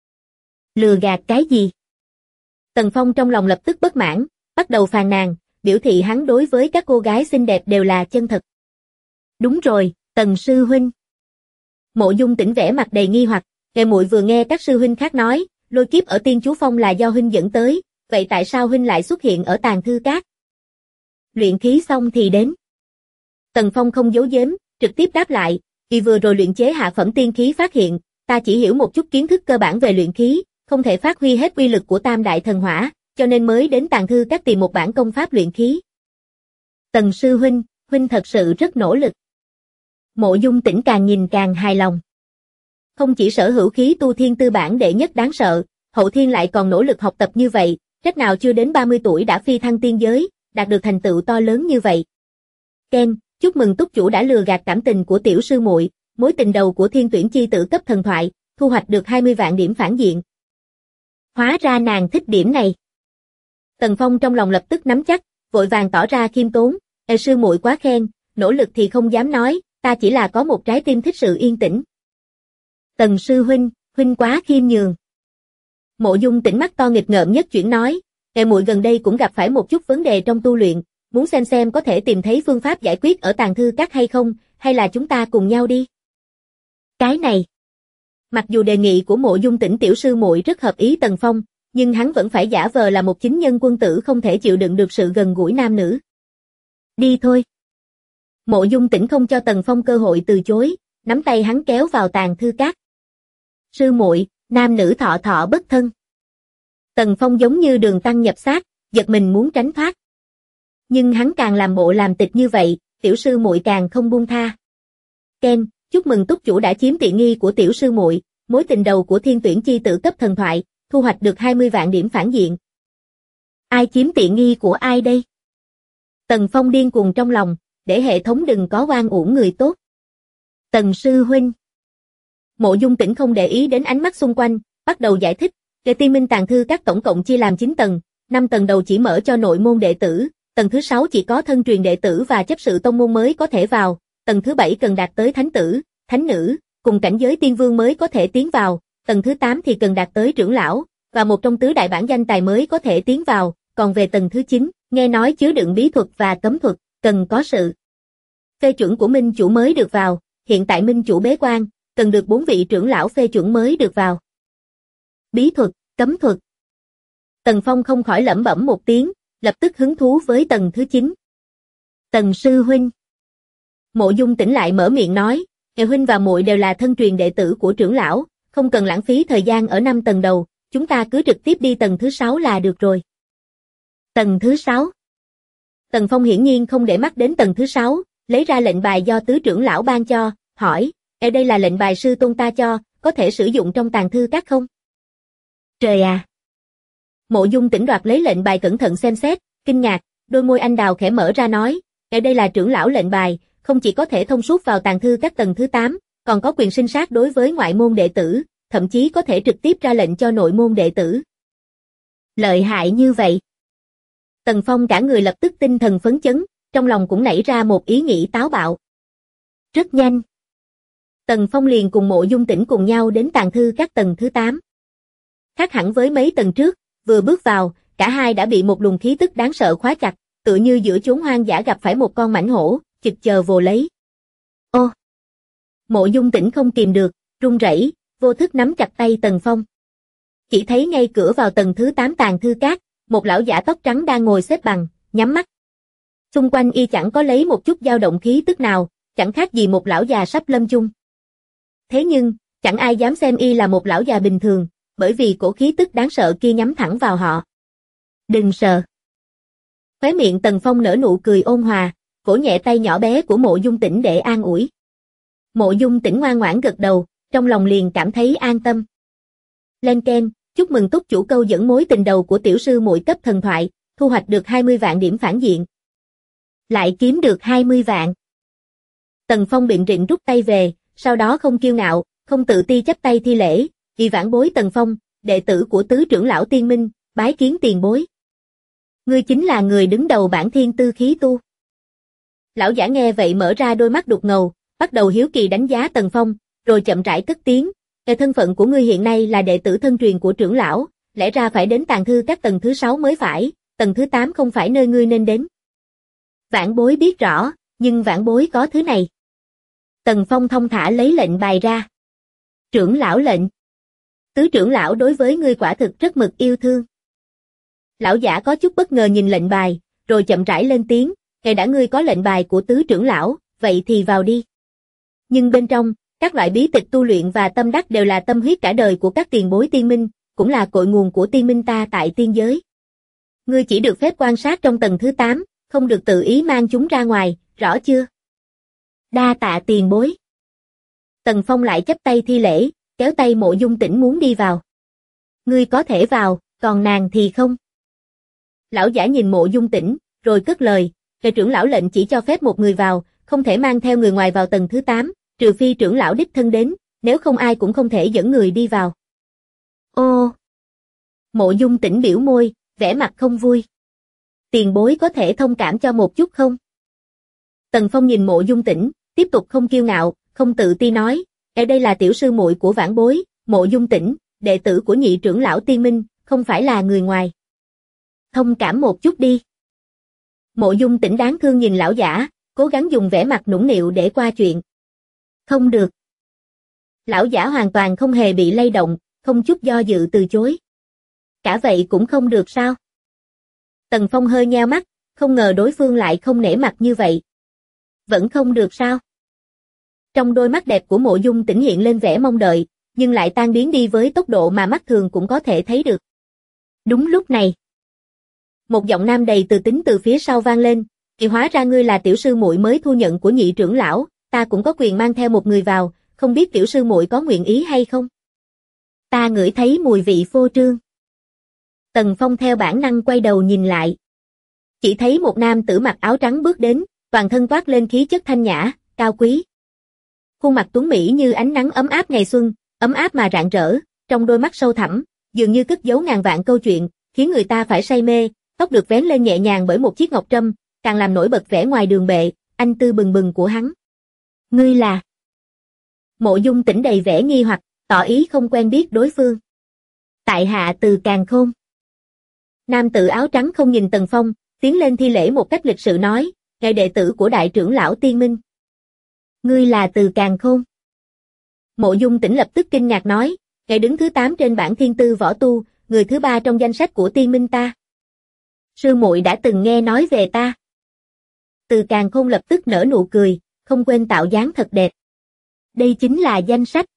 Lừa gạt cái gì? Tần Phong trong lòng lập tức bất mãn, bắt đầu phàn nàn, biểu thị hắn đối với các cô gái xinh đẹp đều là chân thật. Đúng rồi, Tần sư huynh. Mộ Dung Tĩnh vẻ mặt đầy nghi hoặc, muội vừa nghe các sư huynh khác nói, lôi kiếp ở Tiên Chú Phong là do huynh dẫn tới, vậy tại sao huynh lại xuất hiện ở tàng thư cát? Luyện khí xong thì đến. Tần Phong không giấu giếm, trực tiếp đáp lại, y vừa rồi luyện chế hạ phẩm tiên khí phát hiện, ta chỉ hiểu một chút kiến thức cơ bản về luyện khí, không thể phát huy hết uy lực của tam đại thần hỏa, cho nên mới đến Tàng Thư Các tìm một bản công pháp luyện khí. Tần sư huynh, huynh thật sự rất nỗ lực. Mộ Dung Tĩnh càng nhìn càng hài lòng. Không chỉ sở hữu khí tu thiên tư bản đệ nhất đáng sợ, hậu thiên lại còn nỗ lực học tập như vậy, trách nào chưa đến 30 tuổi đã phi thăng tiên giới, đạt được thành tựu to lớn như vậy. Ken, chúc mừng túc chủ đã lừa gạt cảm tình của tiểu sư muội, mối tình đầu của thiên tuyển chi tử cấp thần thoại, thu hoạch được 20 vạn điểm phản diện. Hóa ra nàng thích điểm này. Tần Phong trong lòng lập tức nắm chắc, vội vàng tỏ ra khiêm tốn, sư muội quá khen, nỗ lực thì không dám nói, ta chỉ là có một trái tim thích sự yên tĩnh. Tần sư huynh, huynh quá khiêm nhường. Mộ Dung Tĩnh mắt to nghịch ngợm nhất chuyển nói, muội gần đây cũng gặp phải một chút vấn đề trong tu luyện, muốn xem có thể tìm thấy phương pháp giải quyết ở Tàng Thư Các hay không, hay là chúng ta cùng nhau đi. Cái này. Mặc dù đề nghị của Mộ Dung Tĩnh tiểu sư muội rất hợp ý Tần Phong, nhưng hắn vẫn phải giả vờ là một chính nhân quân tử không thể chịu đựng được sự gần gũi nam nữ. Đi thôi. Mộ Dung Tĩnh không cho Tần Phong cơ hội từ chối, nắm tay hắn kéo vào Tàng Thư Các. Sư muội, nam nữ thọ thọ bất thân. Tần Phong giống như đường tăng nhập xác, giật mình muốn tránh thoát. Nhưng hắn càng làm bộ làm tịch như vậy, tiểu sư muội càng không buông tha. Ken, chúc mừng túc chủ đã chiếm tiện nghi của tiểu sư muội, mối tình đầu của thiên tuyển chi tử cấp thần thoại, thu hoạch được 20 vạn điểm phản diện. Ai chiếm tiện nghi của ai đây? Tần Phong điên cuồng trong lòng, để hệ thống đừng có oan uổng người tốt. Tần sư huynh. Mộ Dung Tĩnh không để ý đến ánh mắt xung quanh, bắt đầu giải thích, Tiên Minh Tàng Thư Các tổng cộng chia làm 9 tầng, 5 tầng đầu chỉ mở cho nội môn đệ tử, tầng thứ 6 chỉ có thân truyền đệ tử và chấp sự tông môn mới có thể vào, tầng thứ 7 cần đạt tới thánh tử, thánh nữ, cùng cảnh giới tiên vương mới có thể tiến vào, tầng thứ 8 thì cần đạt tới trưởng lão, và một trong tứ đại bản danh tài mới có thể tiến vào, còn về tầng thứ 9, nghe nói chứa đựng bí thuật và cấm thuật, cần có sự phê chuẩn của minh chủ mới được vào, hiện tại minh chủ bế quan, cần được 4 vị trưởng lão phê chuẩn mới được vào. Bí thuật, cấm thuật. Tần Phong không khỏi lẩm bẩm một tiếng, lập tức hứng thú với tầng thứ 9. Tần sư huynh. Mộ Dung Tĩnh lại mở miệng nói, huynh và muội đều là thân truyền đệ tử của trưởng lão, không cần lãng phí thời gian ở 5 tầng đầu, chúng ta cứ trực tiếp đi tầng thứ 6 là được rồi. Tầng thứ 6. Tần Phong hiển nhiên không để mắt đến tầng thứ 6, lấy ra lệnh bài do tứ trưởng lão ban cho, hỏi, đây là lệnh bài sư tôn ta cho, có thể sử dụng trong Tàng Thư Các không? Trời à! Mộ Dung Tĩnh đoạt lấy lệnh bài cẩn thận xem xét, kinh ngạc, đôi môi anh đào khẽ mở ra nói, đây là trưởng lão lệnh bài, không chỉ có thể thông suốt vào Tàng Thư Các tầng thứ 8, còn có quyền sinh sát đối với ngoại môn đệ tử, thậm chí có thể trực tiếp ra lệnh cho nội môn đệ tử. Lợi hại như vậy. Tần Phong cả người lập tức tinh thần phấn chấn, trong lòng cũng nảy ra một ý nghĩ táo bạo. Rất nhanh. Tần Phong liền cùng Mộ Dung Tĩnh cùng nhau đến Tàng Thư Các tầng thứ 8. Khác hẳn với mấy tầng trước, vừa bước vào, cả hai đã bị một luồng khí tức đáng sợ khóa chặt, tựa như giữa chốn hoang dã gặp phải một con mãnh hổ, chực chờ vồ lấy. Ô! Mộ Dung Tĩnh không kìm được, run rẩy, vô thức nắm chặt tay Tần Phong. Chỉ thấy ngay cửa vào tầng thứ 8 Tàng Thư Các, một lão giả tóc trắng đang ngồi xếp bằng, nhắm mắt. Xung quanh y chẳng có lấy một chút dao động khí tức nào, chẳng khác gì một lão già sắp lâm chung. Thế nhưng, chẳng ai dám xem y là một lão già bình thường, bởi vì cổ khí tức đáng sợ kia nhắm thẳng vào họ. Đừng sợ. Khóe miệng Tần Phong nở nụ cười ôn hòa, vỗ nhẹ tay nhỏ bé của Mộ Dung Tĩnh để an ủi. Mộ Dung Tĩnh ngoan ngoãn gật đầu, trong lòng liền cảm thấy an tâm. Lên Ken, chúc mừng túc chủ câu dẫn mối tình đầu của tiểu sư muội cấp thần thoại, thu hoạch được 20 vạn điểm phản diện. Lại kiếm được 20 vạn. Tần Phong biện rịnh rút tay về, sau đó không kiêu ngạo, không tự ti chắp tay thi lễ, vì vãn bối Tần Phong, đệ tử của tứ trưởng lão Tiên Minh, bái kiến tiền bối. Ngươi chính là người đứng đầu bản thiên tư khí tu. Lão giả nghe vậy mở ra đôi mắt đục ngầu, bắt đầu hiếu kỳ đánh giá Tần Phong, rồi chậm rãi cất tiếng, thân phận của ngươi hiện nay là đệ tử thân truyền của trưởng lão, lẽ ra phải đến Tàng Thư Các tầng thứ 6 mới phải, tầng thứ 8 không phải nơi ngươi nên đến. Vãn bối biết rõ, nhưng vãn bối có thứ này. Tần Phong thông thả lấy lệnh bài ra. Trưởng lão lệnh. Tứ trưởng lão đối với ngươi quả thực rất mực yêu thương. Lão giả có chút bất ngờ nhìn lệnh bài, rồi chậm rãi lên tiếng, đã ngươi có lệnh bài của tứ trưởng lão, vậy thì vào đi. Nhưng bên trong, các loại bí tịch tu luyện và tâm đắc đều là tâm huyết cả đời của các tiền bối tiên minh, cũng là cội nguồn của tiên minh ta tại tiên giới. Ngươi chỉ được phép quan sát trong tầng thứ 8, không được tự ý mang chúng ra ngoài, rõ chưa? Đa tạ tiền bối. Tần Phong lại chắp tay thi lễ, kéo tay Mộ Dung Tĩnh muốn đi vào. Ngươi có thể vào, còn nàng thì không. Lão giả nhìn Mộ Dung Tĩnh, rồi cất lời, về trưởng lão lệnh chỉ cho phép một người vào, không thể mang theo người ngoài vào tầng thứ 8, trừ phi trưởng lão đích thân đến, nếu không ai cũng không thể dẫn người đi vào. Ô! Mộ Dung Tĩnh biểu môi, vẻ mặt không vui. Tiền bối có thể thông cảm cho một chút không? Tần Phong nhìn Mộ Dung Tĩnh, tiếp tục không kiêu ngạo, không tự ti nói, đây là tiểu sư muội của vãn bối, Mộ Dung Tĩnh, đệ tử của nhị trưởng lão tiên minh, không phải là người ngoài. Thông cảm một chút đi. Mộ Dung Tĩnh đáng thương nhìn lão giả, cố gắng dùng vẻ mặt nũng nịu để qua chuyện. Không được. Lão giả hoàn toàn không hề bị lay động, không chút do dự từ chối. Cả vậy cũng không được sao? Tần Phong hơi nheo mắt, không ngờ đối phương lại không nể mặt như vậy. Vẫn không được sao? Trong đôi mắt đẹp của Mộ Dung Tĩnh hiện lên vẻ mong đợi, nhưng lại tan biến đi với tốc độ mà mắt thường cũng có thể thấy được. Đúng lúc này, một giọng nam đầy từ tính từ phía sau vang lên, "Thì hóa ra ngươi là tiểu sư muội mới thu nhận của nhị trưởng lão, ta cũng có quyền mang theo một người vào, không biết tiểu sư muội có nguyện ý hay không?" Ta ngửi thấy mùi vị phô trương. Tần Phong theo bản năng quay đầu nhìn lại. Chỉ thấy một nam tử mặc áo trắng bước đến, toàn thân toát lên khí chất thanh nhã, cao quý. Khuôn mặt tuấn mỹ như ánh nắng ấm áp ngày xuân, ấm áp mà rạng rỡ, trong đôi mắt sâu thẳm, dường như cất giấu ngàn vạn câu chuyện, khiến người ta phải say mê, tóc được vén lên nhẹ nhàng bởi một chiếc ngọc trâm, càng làm nổi bật vẻ ngoài đường bệ, anh tư bừng bừng của hắn. Ngươi là? Mộ Dung Tĩnh đầy vẻ nghi hoặc, tỏ ý không quen biết đối phương. Tại hạ Từ Càn Khôn. Nam tử áo trắng không nhìn Tần Phong, tiến lên thi lễ một cách lịch sự nói, ngài đệ tử của đại trưởng lão tiên minh. Ngươi là Từ Càn Khôn. Mộ Dung Tĩnh lập tức kinh ngạc nói, ngài đứng thứ 8 trên bảng thiên tư võ tu, người thứ 3 trong danh sách của tiên minh ta. Sư muội đã từng nghe nói về ta. Từ Càn Khôn lập tức nở nụ cười, không quên tạo dáng thật đẹp. Đây chính là danh sách.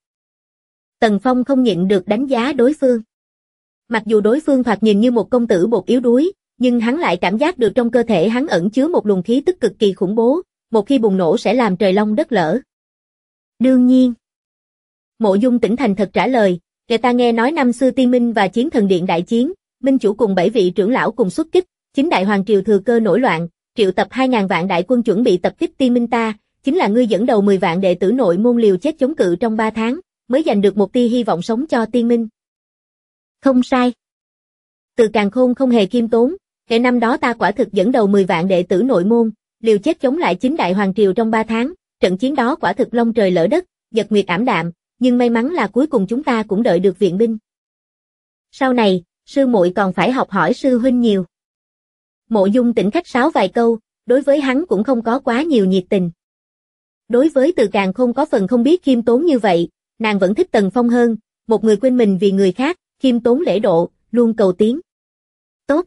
Tần Phong không nhịn được đánh giá đối phương. Mặc dù đối phương thoạt nhìn như một công tử bột yếu đuối, nhưng hắn lại cảm giác được trong cơ thể hắn ẩn chứa một luồng khí tức cực kỳ khủng bố, một khi bùng nổ sẽ làm trời long đất lở. Đương nhiên. Mộ Dung Tĩnh thành thật trả lời, người ta nghe nói năm xưa Tiên Minh và Chiến Thần Điện đại chiến, Minh chủ cùng 7 vị trưởng lão cùng xuất kích, chính đại hoàng triều thừa cơ nổi loạn, triệu tập 2.000 vạn đại quân chuẩn bị tập kích Tiên Minh ta, chính là ngươi dẫn đầu 10 vạn đệ tử nội môn liều chết chống cự trong 3 tháng, mới giành được một tia hy vọng sống cho Tiên Minh. Không sai. Từ Càn Khôn không hề khiêm tốn, kể năm đó ta quả thực dẫn đầu 10 vạn đệ tử nội môn, liều chết chống lại chính đại hoàng triều trong 3 tháng, trận chiến đó quả thực long trời lỡ đất, nhật nguyệt ảm đạm, nhưng may mắn là cuối cùng chúng ta cũng đợi được viện binh. Sau này, sư muội còn phải học hỏi sư huynh nhiều. Mộ Dung Tĩnh khách sáo vài câu, đối với hắn cũng không có quá nhiều nhiệt tình. Đối với Từ Càn Khôn có phần không biết khiêm tốn như vậy, nàng vẫn thích Tần Phong hơn, một người quên mình vì người khác, khiêm tốn lễ độ, luôn cầu tiến. Tốt.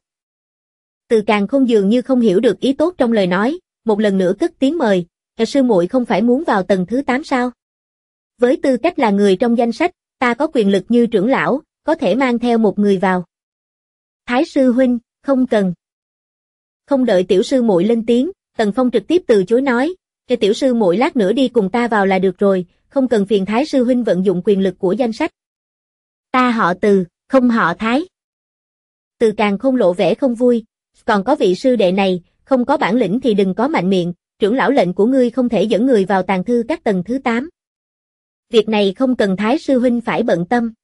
Từ Càn Khôn dường như không hiểu được ý tốt trong lời nói, một lần nữa cất tiếng mời, sư muội không phải muốn vào tầng thứ 8 sao? Với tư cách là người trong danh sách, ta có quyền lực như trưởng lão, có thể mang theo một người vào. Thái sư huynh, không cần. Không đợi tiểu sư muội lên tiếng, Tần Phong trực tiếp từ chối nói, cho tiểu sư muội lát nữa đi cùng ta vào là được rồi, không cần phiền Thái sư huynh vận dụng quyền lực của danh sách. Ta họ Từ, không họ Thái. Từ Càn Khôn lộ vẻ không vui, còn có vị sư đệ này, không có bản lĩnh thì đừng có mạnh miệng, trưởng lão lệnh của ngươi không thể dẫn người vào tàng thư các tầng thứ 8. Việc này không cần Thái sư huynh phải bận tâm.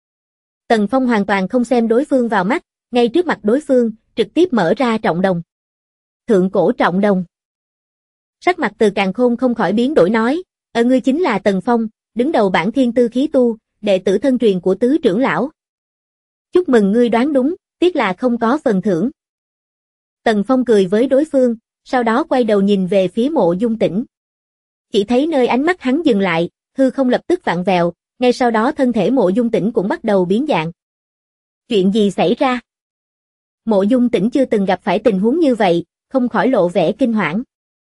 Tần Phong hoàn toàn không xem đối phương vào mắt, ngay trước mặt đối phương, trực tiếp mở ra trọng đồng. Thượng cổ trọng đồng. Sắc mặt Từ Càn Khôn không khỏi biến đổi nói, ngươi chính là Tần Phong, đứng đầu bảng thiên tư khí tu, đệ tử thân truyền của tứ trưởng lão. Chúc mừng ngươi đoán đúng, tiếc là không có phần thưởng. Tần Phong cười với đối phương, sau đó quay đầu nhìn về phía Mộ Dung Tĩnh. Chỉ thấy nơi ánh mắt hắn dừng lại, hư không lập tức vặn vẹo, ngay sau đó thân thể Mộ Dung Tĩnh cũng bắt đầu biến dạng. Chuyện gì xảy ra? Mộ Dung Tĩnh chưa từng gặp phải tình huống như vậy, không khỏi lộ vẻ kinh hoảng.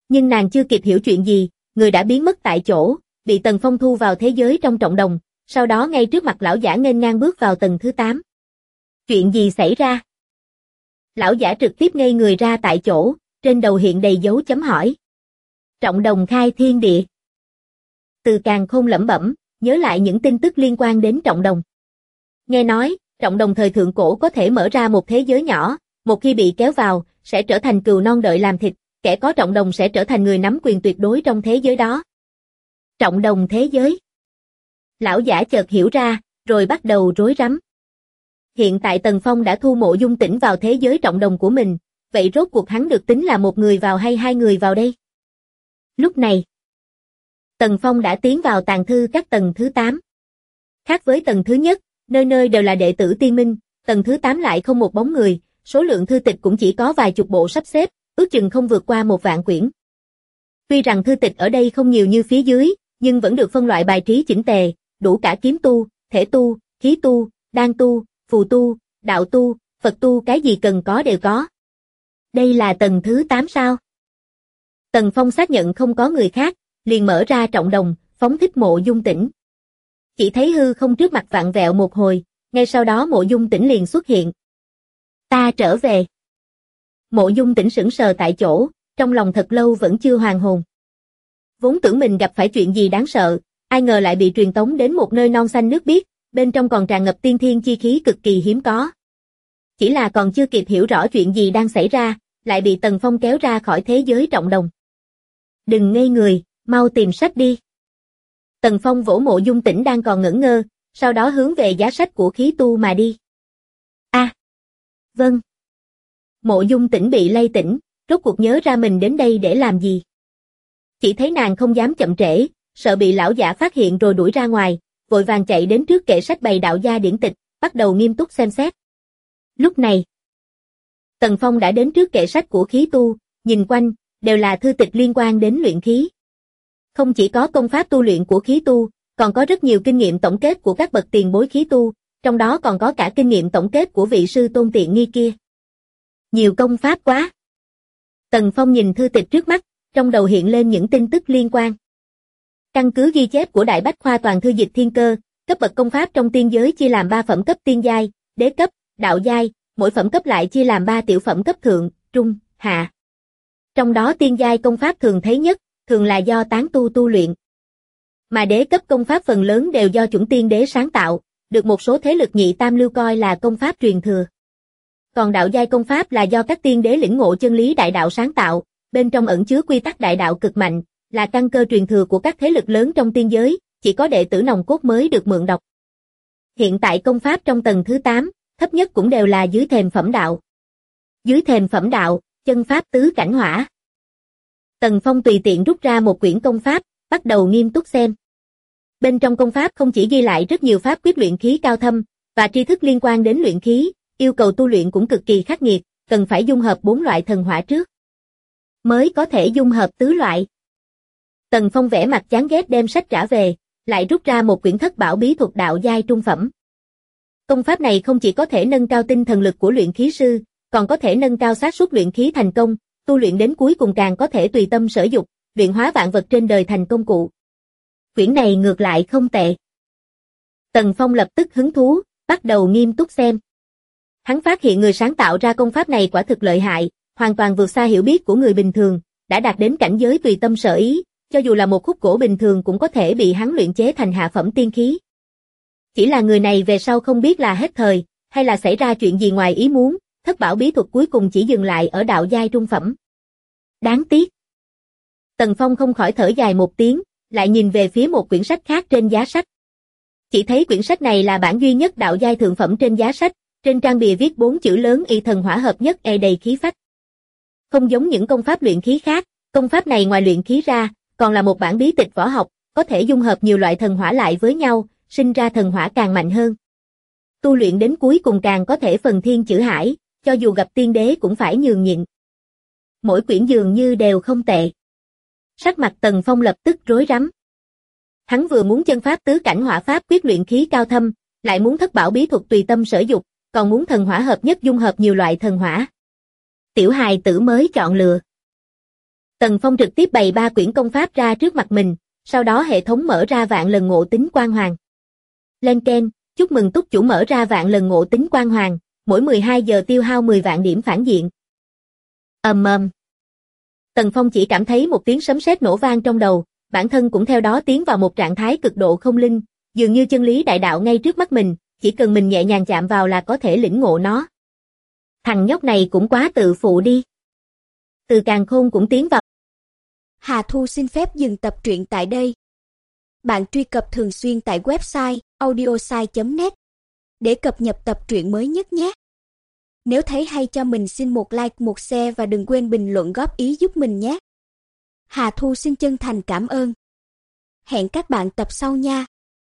Nhưng nàng chưa kịp hiểu chuyện gì, người đã biến mất tại chỗ, bị Tần Phong thu vào thế giới trong trọng đồng, sau đó ngay trước mặt lão giả nghênh ngang bước vào tầng thứ 8. Chuyện gì xảy ra? Lão giả trực tiếp ngây người ra tại chỗ, trên đầu hiện đầy dấu chấm hỏi. Trọng đồng khai thiên địa. Từ Càn Khôn lẩm bẩm, nhớ lại những tin tức liên quan đến trọng đồng. Nghe nói, trọng đồng thời thượng cổ có thể mở ra một thế giới nhỏ, một khi bị kéo vào, sẽ trở thành cừu non đợi làm thịt, kẻ có trọng đồng sẽ trở thành người nắm quyền tuyệt đối trong thế giới đó. Trọng đồng thế giới. Lão giả chợt hiểu ra, rồi bắt đầu rối rắm. Hiện tại Tần Phong đã thu Mộ Dung Tĩnh vào thế giới trọng đồng của mình, vậy rốt cuộc hắn được tính là một người vào hay hai người vào đây? Lúc này, Tần Phong đã tiến vào tàng thư các tầng thứ 8. Khác với tầng thứ nhất, nơi nơi đều là đệ tử tiên minh, tầng thứ 8 lại không một bóng người, số lượng thư tịch cũng chỉ có vài chục bộ sắp xếp, ước chừng không vượt qua 1.000 quyển. Tuy rằng thư tịch ở đây không nhiều như phía dưới, nhưng vẫn được phân loại bài trí chỉnh tề, đủ cả kiếm tu, thể tu, khí tu, đan tu, phù tu, đạo tu, Phật tu, cái gì cần có đều có. Đây là tầng thứ 8 sao? Tần Phong xác nhận không có người khác, liền mở ra trọng đồng, phóng thích Mộ Dung Tĩnh. Chỉ thấy hư không trước mặt vặn vẹo một hồi, ngay sau đó Mộ Dung Tĩnh liền xuất hiện. Ta trở về. Mộ Dung Tĩnh sững sờ tại chỗ, trong lòng thật lâu vẫn chưa hoàn hồn. Vốn tưởng mình gặp phải chuyện gì đáng sợ, ai ngờ lại bị truyền tống đến một nơi non xanh nước biếc, bên trong còn tràn ngập tiên thiên chi khí cực kỳ hiếm có. Chỉ là còn chưa kịp hiểu rõ chuyện gì đang xảy ra, lại bị Tần Phong kéo ra khỏi thế giới trọng đồng. Đừng ngây người, mau tìm sách đi. Tần Phong vỗ Mộ Dung Tĩnh đang còn ngẩn ngơ, sau đó hướng về giá sách của khí tu mà đi. Vâng. Mộ Dung Tĩnh bị lay tỉnh, rốt cuộc nhớ ra mình đến đây để làm gì. Chỉ thấy nàng không dám chậm trễ, sợ bị lão giả phát hiện rồi đuổi ra ngoài, vội vàng chạy đến trước kệ sách bày đạo gia điển tịch, bắt đầu nghiêm túc xem xét. Lúc này, Tần Phong đã đến trước kệ sách của khí tu, nhìn quanh, đều là thư tịch liên quan đến luyện khí. Không chỉ có công pháp tu luyện của khí tu, còn có rất nhiều kinh nghiệm tổng kết của các bậc tiền bối khí tu, trong đó còn có cả kinh nghiệm tổng kết của vị sư tôn tiện nghi kia. Nhiều công pháp quá. Tần Phong nhìn thư tịch trước mắt, trong đầu hiện lên những tin tức liên quan. Căn cứ ghi chép của Đại Bách Khoa Toàn Thư Dịch Thiên Cơ, cấp bậc công pháp trong tiên giới chia làm 3 phẩm cấp tiên giai, đế cấp, đạo giai, mỗi phẩm cấp lại chia làm 3 tiểu phẩm cấp thượng, trung, hạ. Trong đó tiên giai công pháp thường thấy nhất, thường là do tán tu tu luyện. Mà đế cấp công pháp phần lớn đều do chuẩn tiên đế sáng tạo, được một số thế lực nhị tam lưu coi là công pháp truyền thừa. Còn đạo giai công pháp là do các tiên đế lĩnh ngộ chân lý đại đạo sáng tạo, bên trong ẩn chứa quy tắc đại đạo cực mạnh, là căn cơ truyền thừa của các thế lực lớn trong tiên giới, chỉ có đệ tử nòng cốt mới được mượn đọc. Hiện tại công pháp trong tầng thứ 8, thấp nhất cũng đều là dưới thềm phẩm đạo. Dưới thềm phẩm đạo, chân pháp tứ cảnh hỏa. Tần Phong tùy tiện rút ra một quyển công pháp, bắt đầu nghiêm túc xem. Bên trong công pháp không chỉ ghi lại rất nhiều pháp quyết luyện khí cao thâm, và tri thức liên quan đến luyện khí, yêu cầu tu luyện cũng cực kỳ khắc nghiệt, cần phải dung hợp 4 loại thần hỏa trước, mới có thể dung hợp tứ loại. Tần Phong vẻ mặt chán ghét đem sách trả về, lại rút ra một quyển thất bảo bí thuật đạo giai trung phẩm. Công pháp này không chỉ có thể nâng cao tinh thần lực của luyện khí sư, còn có thể nâng cao xác suất luyện khí thành công, tu luyện đến cuối cùng càng có thể tùy tâm sở dục, luyện hóa vạn vật trên đời thành công cụ. Quyển này ngược lại không tệ. Tần Phong lập tức hứng thú, bắt đầu nghiêm túc xem. Hắn phát hiện người sáng tạo ra công pháp này quả thực lợi hại, hoàn toàn vượt xa hiểu biết của người bình thường, đã đạt đến cảnh giới tùy tâm sở ý, cho dù là một khúc gỗ bình thường cũng có thể bị hắn luyện chế thành hạ phẩm tiên khí. Chỉ là người này về sau không biết là hết thời, hay là xảy ra chuyện gì ngoài ý muốn, thất bảo bí thuật cuối cùng chỉ dừng lại ở đạo giai trung phẩm. Đáng tiếc. Tần Phong không khỏi thở dài một tiếng, lại nhìn về phía một quyển sách khác trên giá sách. Chỉ thấy quyển sách này là bản duy nhất đạo giai thượng phẩm trên giá sách, trên trang bìa viết 4 chữ lớn y thần hỏa hợp nhất đầy khí phách. Không giống những công pháp luyện khí khác, công pháp này ngoài luyện khí ra, còn là một bản bí tịch võ học, có thể dung hợp nhiều loại thần hỏa lại với nhau, sinh ra thần hỏa càng mạnh hơn. Tu luyện đến cuối cùng càng có thể phần thiên chữ hải, cho dù gặp tiên đế cũng phải nhường nhịn. Mỗi quyển dường như đều không tệ. Sắc mặt Tần Phong lập tức rối rắm. Hắn vừa muốn chân pháp tứ cảnh hỏa pháp quyết luyện khí cao thâm, lại muốn thất bảo bí thuật tùy tâm sở dục, còn muốn thần hỏa hợp nhất dung hợp nhiều loại thần hỏa. Tiểu hài tử mới chọn lựa. Tần Phong trực tiếp bày 3 quyển công pháp ra trước mặt mình, sau đó hệ thống mở ra vạn lần ngộ tính quang hoàng. Lên keng, chúc mừng túc chủ mở ra vạn lần ngộ tính quang hoàng, mỗi 12 giờ tiêu hao 10 vạn điểm phản diện. Tần Phong chỉ cảm thấy một tiếng sấm sét nổ vang trong đầu, bản thân cũng theo đó tiến vào một trạng thái cực độ không linh, dường như chân lý đại đạo ngay trước mắt mình, chỉ cần mình nhẹ nhàng chạm vào là có thể lĩnh ngộ nó. Thằng nhóc này cũng quá tự phụ đi. Từ Càn Khôn cũng tiến vào. Hà Thu xin phép dừng tập truyện tại đây. Bạn truy cập thường xuyên tại website audiosai.net để cập nhật tập truyện mới nhất nhé. Nếu thấy hay cho mình xin một like, một share và đừng quên bình luận góp ý giúp mình nhé. Hà Thu xin chân thành cảm ơn. Hẹn các bạn tập sau nha.